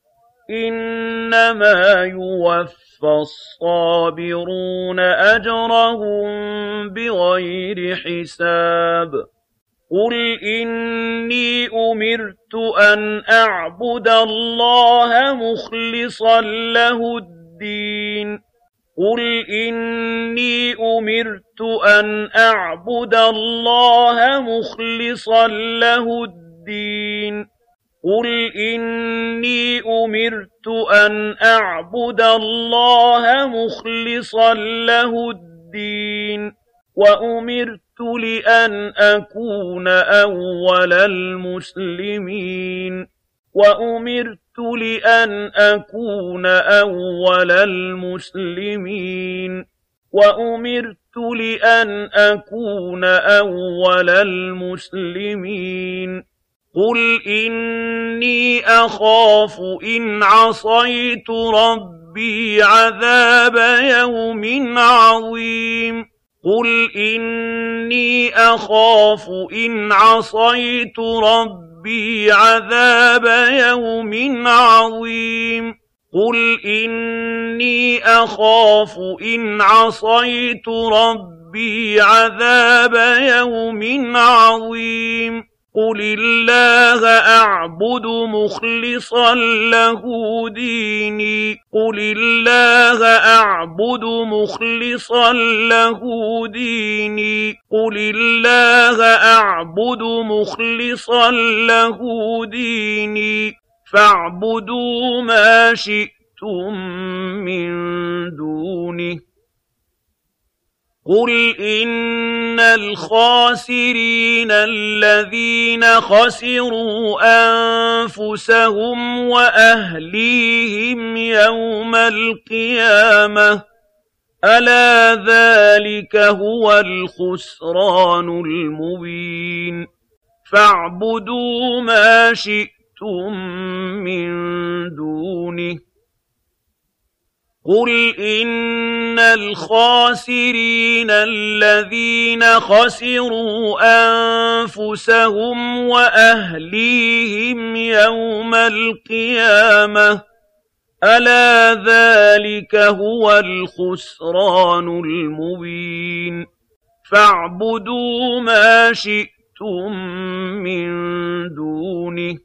إِنَّمَا يُوَفَّى الصَّابِرُونَ أَجْرَهُم بِغَيْرِ حِسَابٍ قُلْ إِنِّي أُمِرْتُ أَنْ أَعْبُدَ اللَّهَ مُخْلِصًا لَّهُ الدِّينَ قُلْ إِنِّي أُمِرْتُ أَنْ أَعْبُدَ اللَّهَ مُخْلِصًا لَّهُ الدِّينَ قُلْ إِنِّي أُمِرْتُ أَنْ أَعْبُدَ اللَّهَ مُخْلِصًا لَّهُ الدِّينَ وَأُمِرْتُ لِأَنْ أَكُونَ أَوَّلَ الْمُسْلِمِينَ وَأُمِرْتُ لِأَنْ أَكُونَ أَوَّلَ الْمُسْلِمِينَ وَأُمِرْتُ لِأَنْ أَكُونَ أَوَّلَ الْمُسْلِمِينَ قُلْ إِنِّي أَخَافُ إِنْ عَصَيْتُ رَبِّي عَذَابَ يَوْمٍ عَظِيمٍ قُلْ إِنِّي أَخَافُ إِنْ عَصَيْتُ رَبِّي عَذَابَ يَوْمٍ عَظِيمٍ قُلْ إِنِّي أَخَافُ إِنْ عَصَيْتُ رَبِّي عَذَابَ يَوْمٍ عَظِيمٍ قُلِ اللَّهَ أَعْبُدُ مُخْلِصًا لَّهُ دِينِي قُلِ اللَّهَ أَعْبُدُ مُخْلِصًا لَّهُ دِينِي قُلِ اللَّهَ أَعْبُدُ مُخْلِصًا لَّهُ دِينِي فَاعْبُدُوا مَا شِئْتُم مِّن دُونِهِ قُلْ إِنَّ الْخَاسِرِينَ الَّذِينَ خَسِرُوا أَنفُسَهُمْ وَأَهْلِيهِمْ يَوْمَ الْقِيَامَةِ أَلَا ذَلِكَ هُوَ الْخُسْرَانُ الْمُبِينُ فَاعْبُدُوا مَا شِئْتُم مِّن دُونِهِ قُلْ إِنَّ الْخَاسِرِينَ الَّذِينَ خَسِرُوا أَنفُسَهُمْ وَأَهْلِيهِمْ يَوْمَ الْقِيَامَةِ أَلَا ذَلِكَ هُوَ الْخُسْرَانُ الْمُبِينُ فَاعْبُدُوا مَا شِئْتُم مِّن دُونِهِ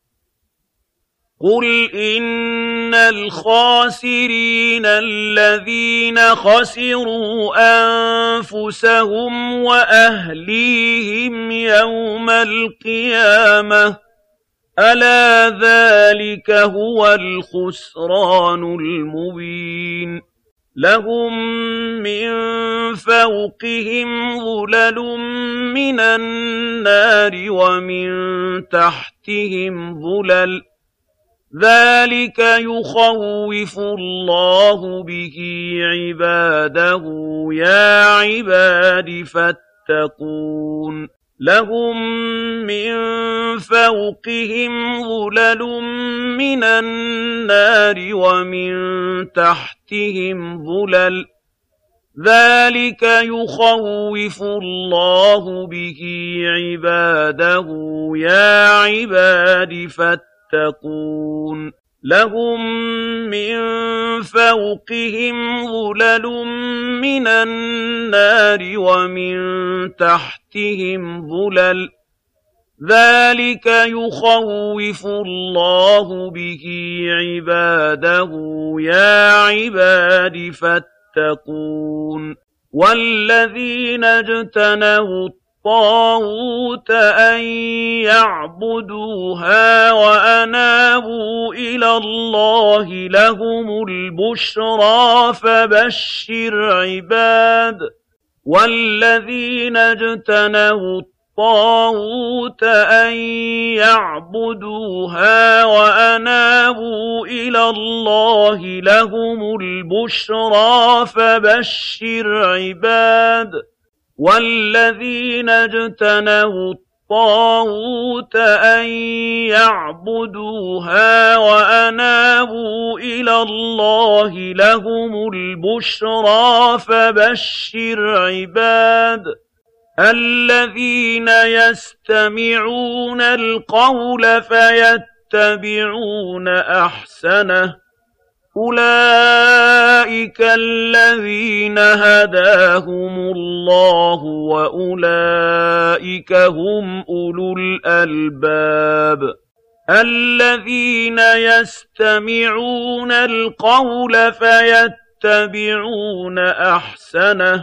قُلْ إِنَّ الْخَاسِرِينَ الَّذِينَ خَسِرُوا أَنفُسَهُمْ وَأَهْلِيهِمْ يَوْمَ الْقِيَامَةِ أَلَا ذَلِكَ هُوَ الْخُسْرَانُ الْمُبِينُ لَهُم مِّن فَوْقِهِمْ ظُلَلٌ مِّنَ النَّارِ وَمِن تَحْتِهِمْ ظُلَلٌ ذَلِكَ يُخَوِّفُ اللَّهُ بِهِ عِبَادَهُ يَا عِبَادِ فَاتَّقُونِ لَهُم مِّن فَوْقِهِمْ ظُلَلٌ مِّنَ النَّارِ وَمِن تَحْتِهِمْ ظُلَلٌ ذَلِكَ يُخَوِّفُ اللَّهُ بِهِ عِبَادَهُ يَا عِبَادِ فَاتَّقُونِ لَهُم مِّن فَوْقِهِمْ ظُلَلٌ مِّنَ النَّارِ وَمِن تَحْتِهِمْ ظُلَلٌ ذَلِكَ يُخَوِّفُ اللَّهُ بِهِ عِبَادَهُ يَا عِبَادِ فَاتَّقُونِ وَالَّذِينَ اجْتَنَبُوا الطَّاغُوتَ أَن يَعْبُدُوهَا وَأَنَابُوا إِلَى اللَّهِ لَهُمُ الْبُشْرَىٰ فَبَشِّرْ عِبَادِ وَالَّذِينَ اجْتَنَبُوا الطاغوت أن يعبدوها وأنابوا إلى الله لهم البشرى فبشر عباد والذين اجتنبوا الطاغوت أن يعبدوها وأنابوا إلى الله لهم البشرى فبشر عباد الذين يستمعون القول فيتبعون أحسنه أولئك الذين هداهم الله وأولئك هم أولو الألباب الذين يستمعون القول فيتبعون أحسنه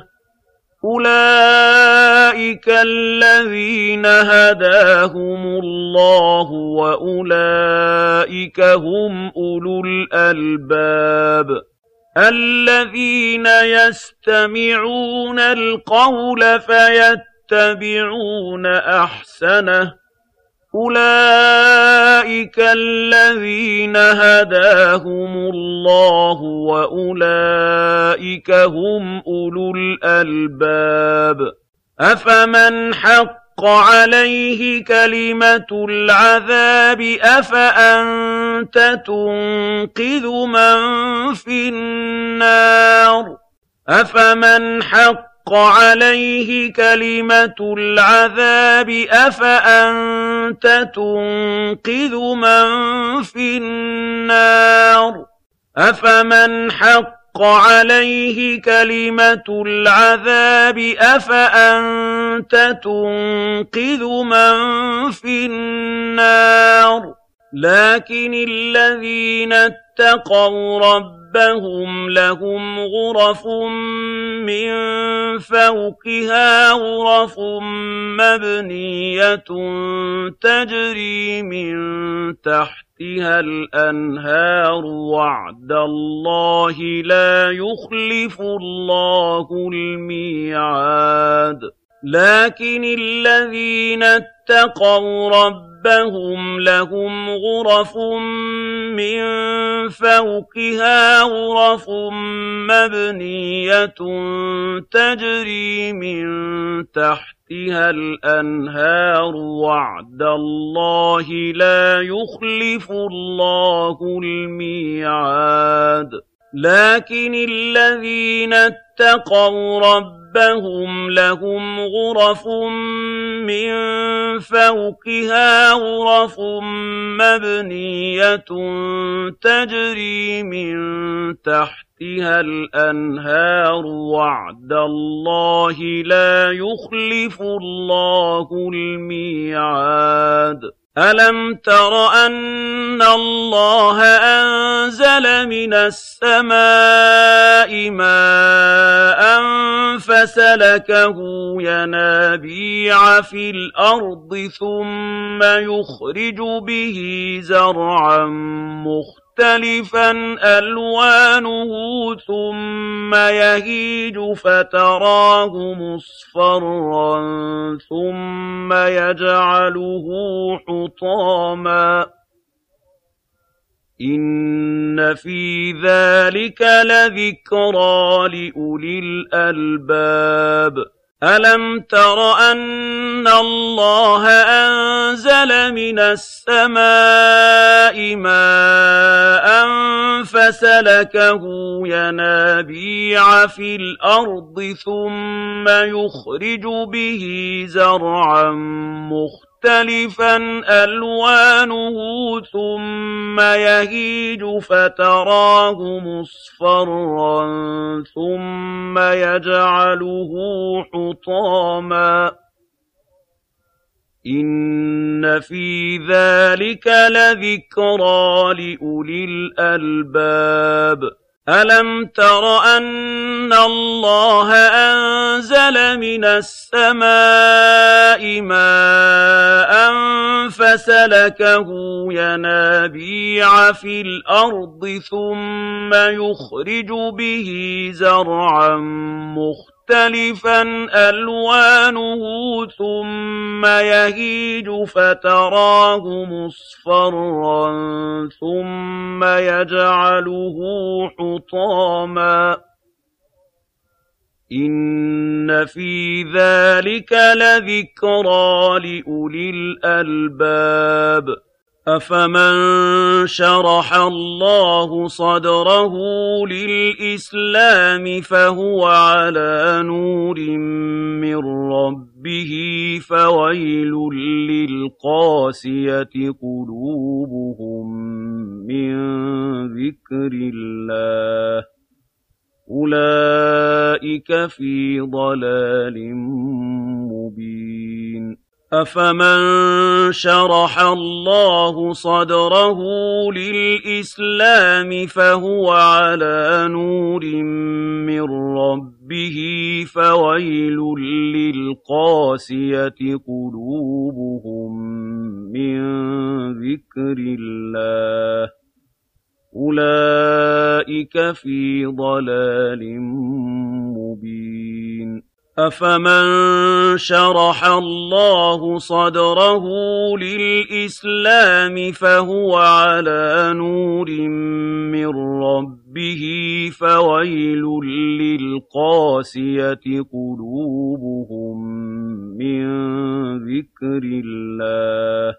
أولئك الذين هداهم الله وأولئك هم أولو الألباب الذين يستمعون القول فيتبعون أحسنه أولئك الذين هداهم الله وأولئك هم أولو الألباب أفمن حق عليه كلمة العذاب أفأنت تنقذ من في النار أفمن حق عليه كلمة العذاب أفأنت تنقذ من في النار أفمن حق عليه كلمة العذاب أفأنت تنقذ من في النار لكن الذين اتقوا ربهم لهم غرف من فوقها غرف مبنية تجري من تحتها الأنهار وعد الله لا يخلف الله الميعاد لكن الذين اتقوا ربهم لهم غرف من فوقها غرف مبنية تجري من تحتها الأنهار وعد الله لا يخلف الله الميعاد لكن الذين اتقوا ربهم لهم غرف من فوقها غرف مبنية تجري من تحتها الأنهار وعد الله لا يخلف الله الميعاد ألم تر أن الله أنزل من السماء ماء فسلكه ينابيع في الأرض ثم يخرج به زرعا مختلفا ألوانه ثم يهيج فتراه مصفرا ثم يجعله حطاما إن في ذلك لذكرى لأولي الألباب ألم تر أن الله أنزل من السماء ماء فسلكه ينابيع في الأرض ثم يخرج به زرعا مختلفا ألوانه ثم يهيج فتراه مصفرا ثم يجعله حطاما إن في ذلك لذكرى لأولي الألباب ألم تر أن الله أنزل من السماء ماء فسلكه ينابيع في الأرض ثم يخرج به زرعا مختلفا مختلفا ألوانه ثم يهيج فتراه مصفرا ثم يجعله حطاما إن في ذلك لذكرى لأولي الألباب أفمن شرح الله صدره للإسلام فهو على نور من ربه فويل للقاسية قلوبهم من ذكر الله أولئك في ضلال مبين أفمن شرح الله صدره للإسلام فهو على نور من ربه فويل للقاسية قلوبهم من ذكر الله أولئك في ضلال مبين أفمن شرح الله صدره للإسلام فهو على نور من ربه فويل للقاسية قلوبهم من ذكر الله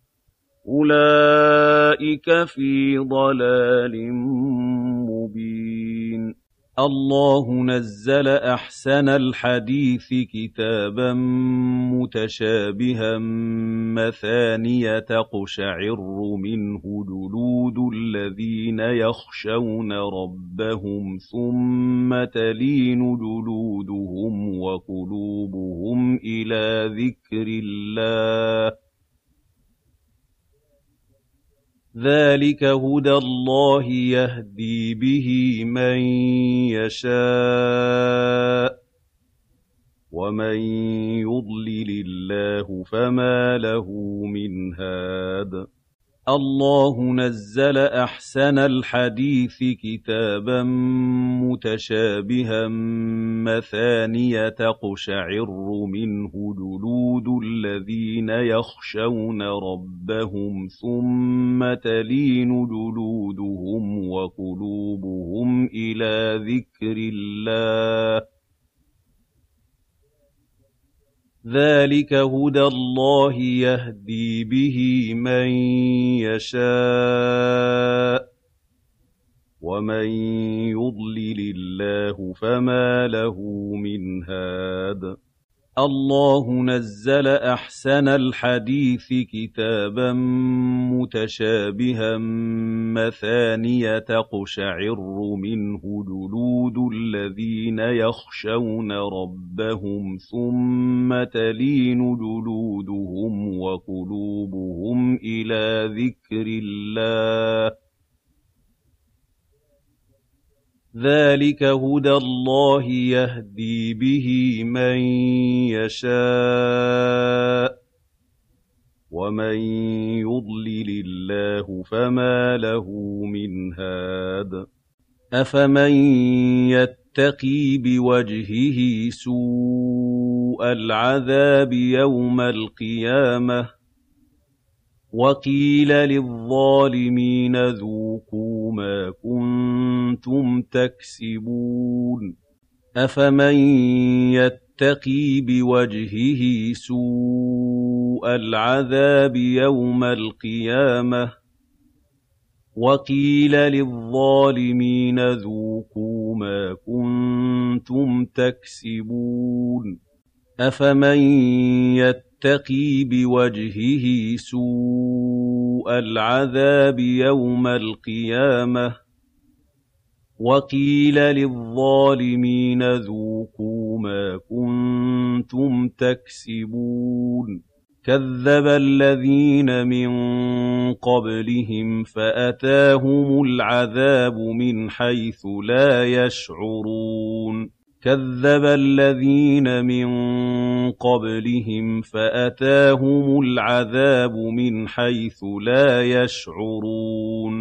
أولئك في ضلال مبين الله نزل أحسن الحديث كتابا متشابها مثانية تقشعر منه جلود الذين يخشون ربهم ثم تلين جلودهم وقلوبهم إلى ذكر الله ذلك هدى الله يهدي به من يشاء ومن يضلل الله فما له من هاد الله نزل أحسن الحديث كتابا متشابها مثانية تقشعر منه جلود الذين يخشون ربهم ثم تلين جلودهم وقلوبهم إلى ذكر الله ذلك هدى الله يهدي به من يشاء ومن يضلل الله فما له من هاد الله نزل أحسن الحديث كتابا متشابها مثانية تقشعر منه جلود الذين يخشون ربهم ثم تلين جلودهم وقلوبهم إلى ذكر الله ذلك هدى الله يهدي به من يشاء ومن يضلل الله فما له من هاد أفمن يتقي بوجهه سوء العذاب يوم القيامة وقيل للظالمين ذوقوا ما كنتم تكسبون أفمن يتقي بوجهه سوء العذاب يوم القيامة وقيل للظالمين ذوقوا ما كنتم تكسبون أفمن يتقي بوجهه سوء العذاب يوم القيامة وقيل للظالمين ذوقوا ما كنتم تكسبون كذب الذين من قبلهم فأتاهم العذاب من حيث لا يشعرون كذب الذين من قبلهم فأتاهم العذاب من حيث لا يشعرون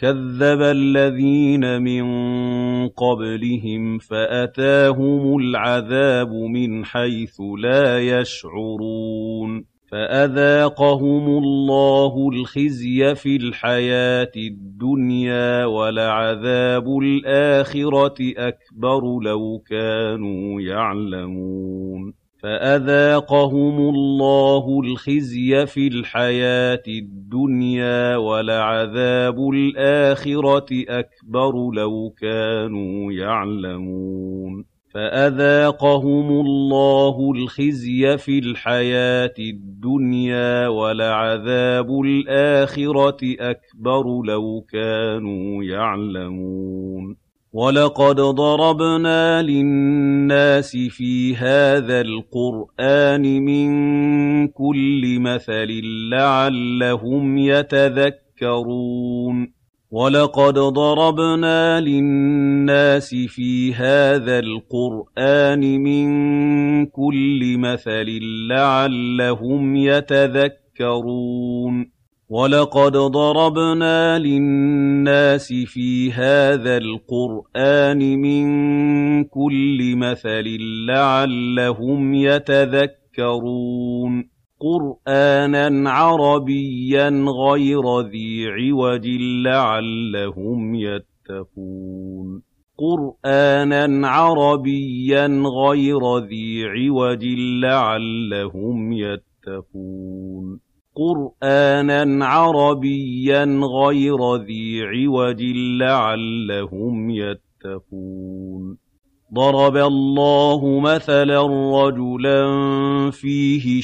كَذَّبَ الَّذِينَ مِن قَبْلِهِمْ فَأَتَاهُمُ الْعَذَابُ مِنْ حَيْثُ لَا يَشْعُرُونَ فَأَذَاقَهُمُ اللَّهُ الْخِزْيَ فِي الْحَيَاةِ الدُّنْيَا وَلَعَذَابُ الْآخِرَةِ أَكْبَرُ لَوْ كَانُوا يَعْلَمُونَ فَأَذَاقَهُمُ اللَّهُ الْخِزْيَ فِي الْحَيَاةِ الدُّنْيَا وَلَعَذَابُ الْآخِرَةِ أَكْبَرُ لَوْ كَانُوا يَعْلَمُونَ فَأَذَاقَهُمُ اللَّهُ الْخِزْيَ فِي الْحَيَاةِ الدُّنْيَا وَلَعَذَابُ الْآخِرَةِ أَكْبَرُ لَوْ كَانُوا يَعْلَمُونَ وَلَقَدْ ضَرَبْنَا لِلنَّاسِ فِي هَٰذَا الْقُرْآنِ مِن كُلِّ مَثَلٍ لَّعَلَّهُمْ يَتَذَكَّرُونَ وَلَقَدْ ضَرَبْنَا لِلنَّاسِ فِي هَٰذَا الْقُرْآنِ مِن كُلِّ مَثَلٍ لَّعَلَّهُمْ يَتَذَكَّرُونَ وَلَقَدْ ضَرَبْنَا لِلنَّاسِ فِي هَٰذَا الْقُرْآنِ مِن كُلِّ مَثَلٍ لَّعَلَّهُمْ يَتَذَكَّرُونَ قُرْآنًا عَرَبِيًّا غَيْرَ ذِي عِوَجٍ لَّعَلَّهُمْ يَتَّقُونَ قُرْآنًا عَرَبِيًّا غَيْرَ ذِي عِوَجٍ لَّعَلَّهُمْ يَتَّقُونَ قُرْآنًا عَرَبِيًّا غَيْرَ ذِي عِوَجٍ لَّعَلَّهُمْ يَتَّقُونَ ضَرَبَ اللَّهُ مَثَلًا رَّجُلًا فِيهِ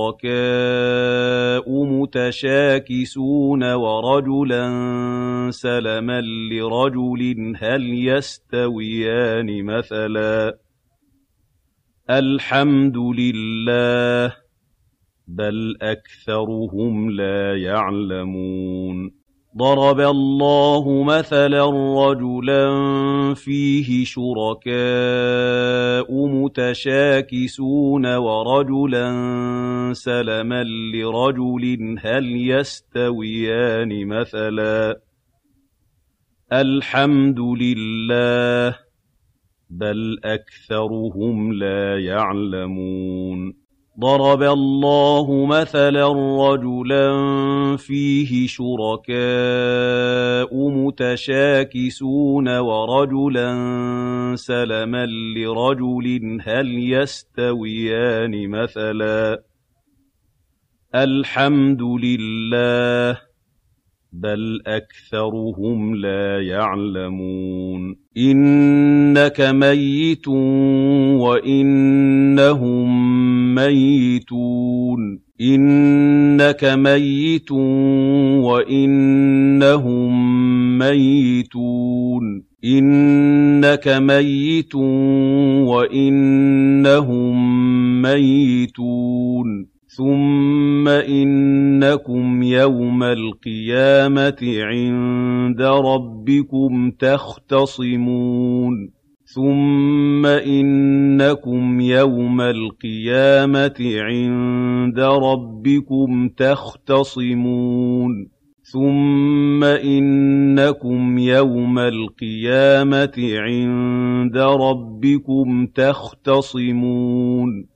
شُرَكَاءُ مُتَشَاكِسُونَ وَرَجُلًا سَلَمًا لِّرَجُلٍ هَلْ يَسْتَوِيَانِ مَثَلًا ۚ الْحَمْدُ لِلَّهِ بَلْ أَكْثَرُهُمْ لَا يَعْلَمُونَ ضَرَبَ اللَّهُ مَثَلًا رَّجُلًا فِيهِ شُرَكَاءُ مُتَشَاكِسُونَ وَرَجُلًا سَلَمًا لِّرَجُلٍ هَلْ يَسْتَوِيَانِ مَثَلًا ۚ الْحَمْدُ لِلَّهِ بَلْ أَكْثَرُهُمْ لَا يَعْلَمُونَ ضَرَبَ اللَّهُ مَثَلًا رَّجُلًا فِيهِ شُرَكَاءُ مُتَشَاكِسُونَ وَرَجُلًا سَلَمًا لِّرَجُلٍ هَلْ يَسْتَوِيَانِ مَثَلًا ۚ الْحَمْدُ لِلَّهِ بَلْ أَكْثَرُهُمْ لَا يَعْلَمُونَ إِنَّكَ مَيِّتٌ وَإِنَّهُم مَّيِّتُونَ إِنَّكَ مَيِّتٌ وَإِنَّهُم مَّيِّتُونَ إِنَّكَ مَيِّتٌ وَإِنَّهُم مَّيِّتُونَ ثُمَّ إِنَّكُمْ يَوْمَ الْقِيَامَةِ عِندَ رَبِّكُمْ تَخْتَصِمُونَ ثُمَّ إِنَّكُمْ يَوْمَ الْقِيَامَةِ عِندَ رَبِّكُمْ تَخْتَصِمُونَ ثُمَّ إِنَّكُمْ يَوْمَ الْقِيَامَةِ عِندَ رَبِّكُمْ تَخْتَصِمُونَ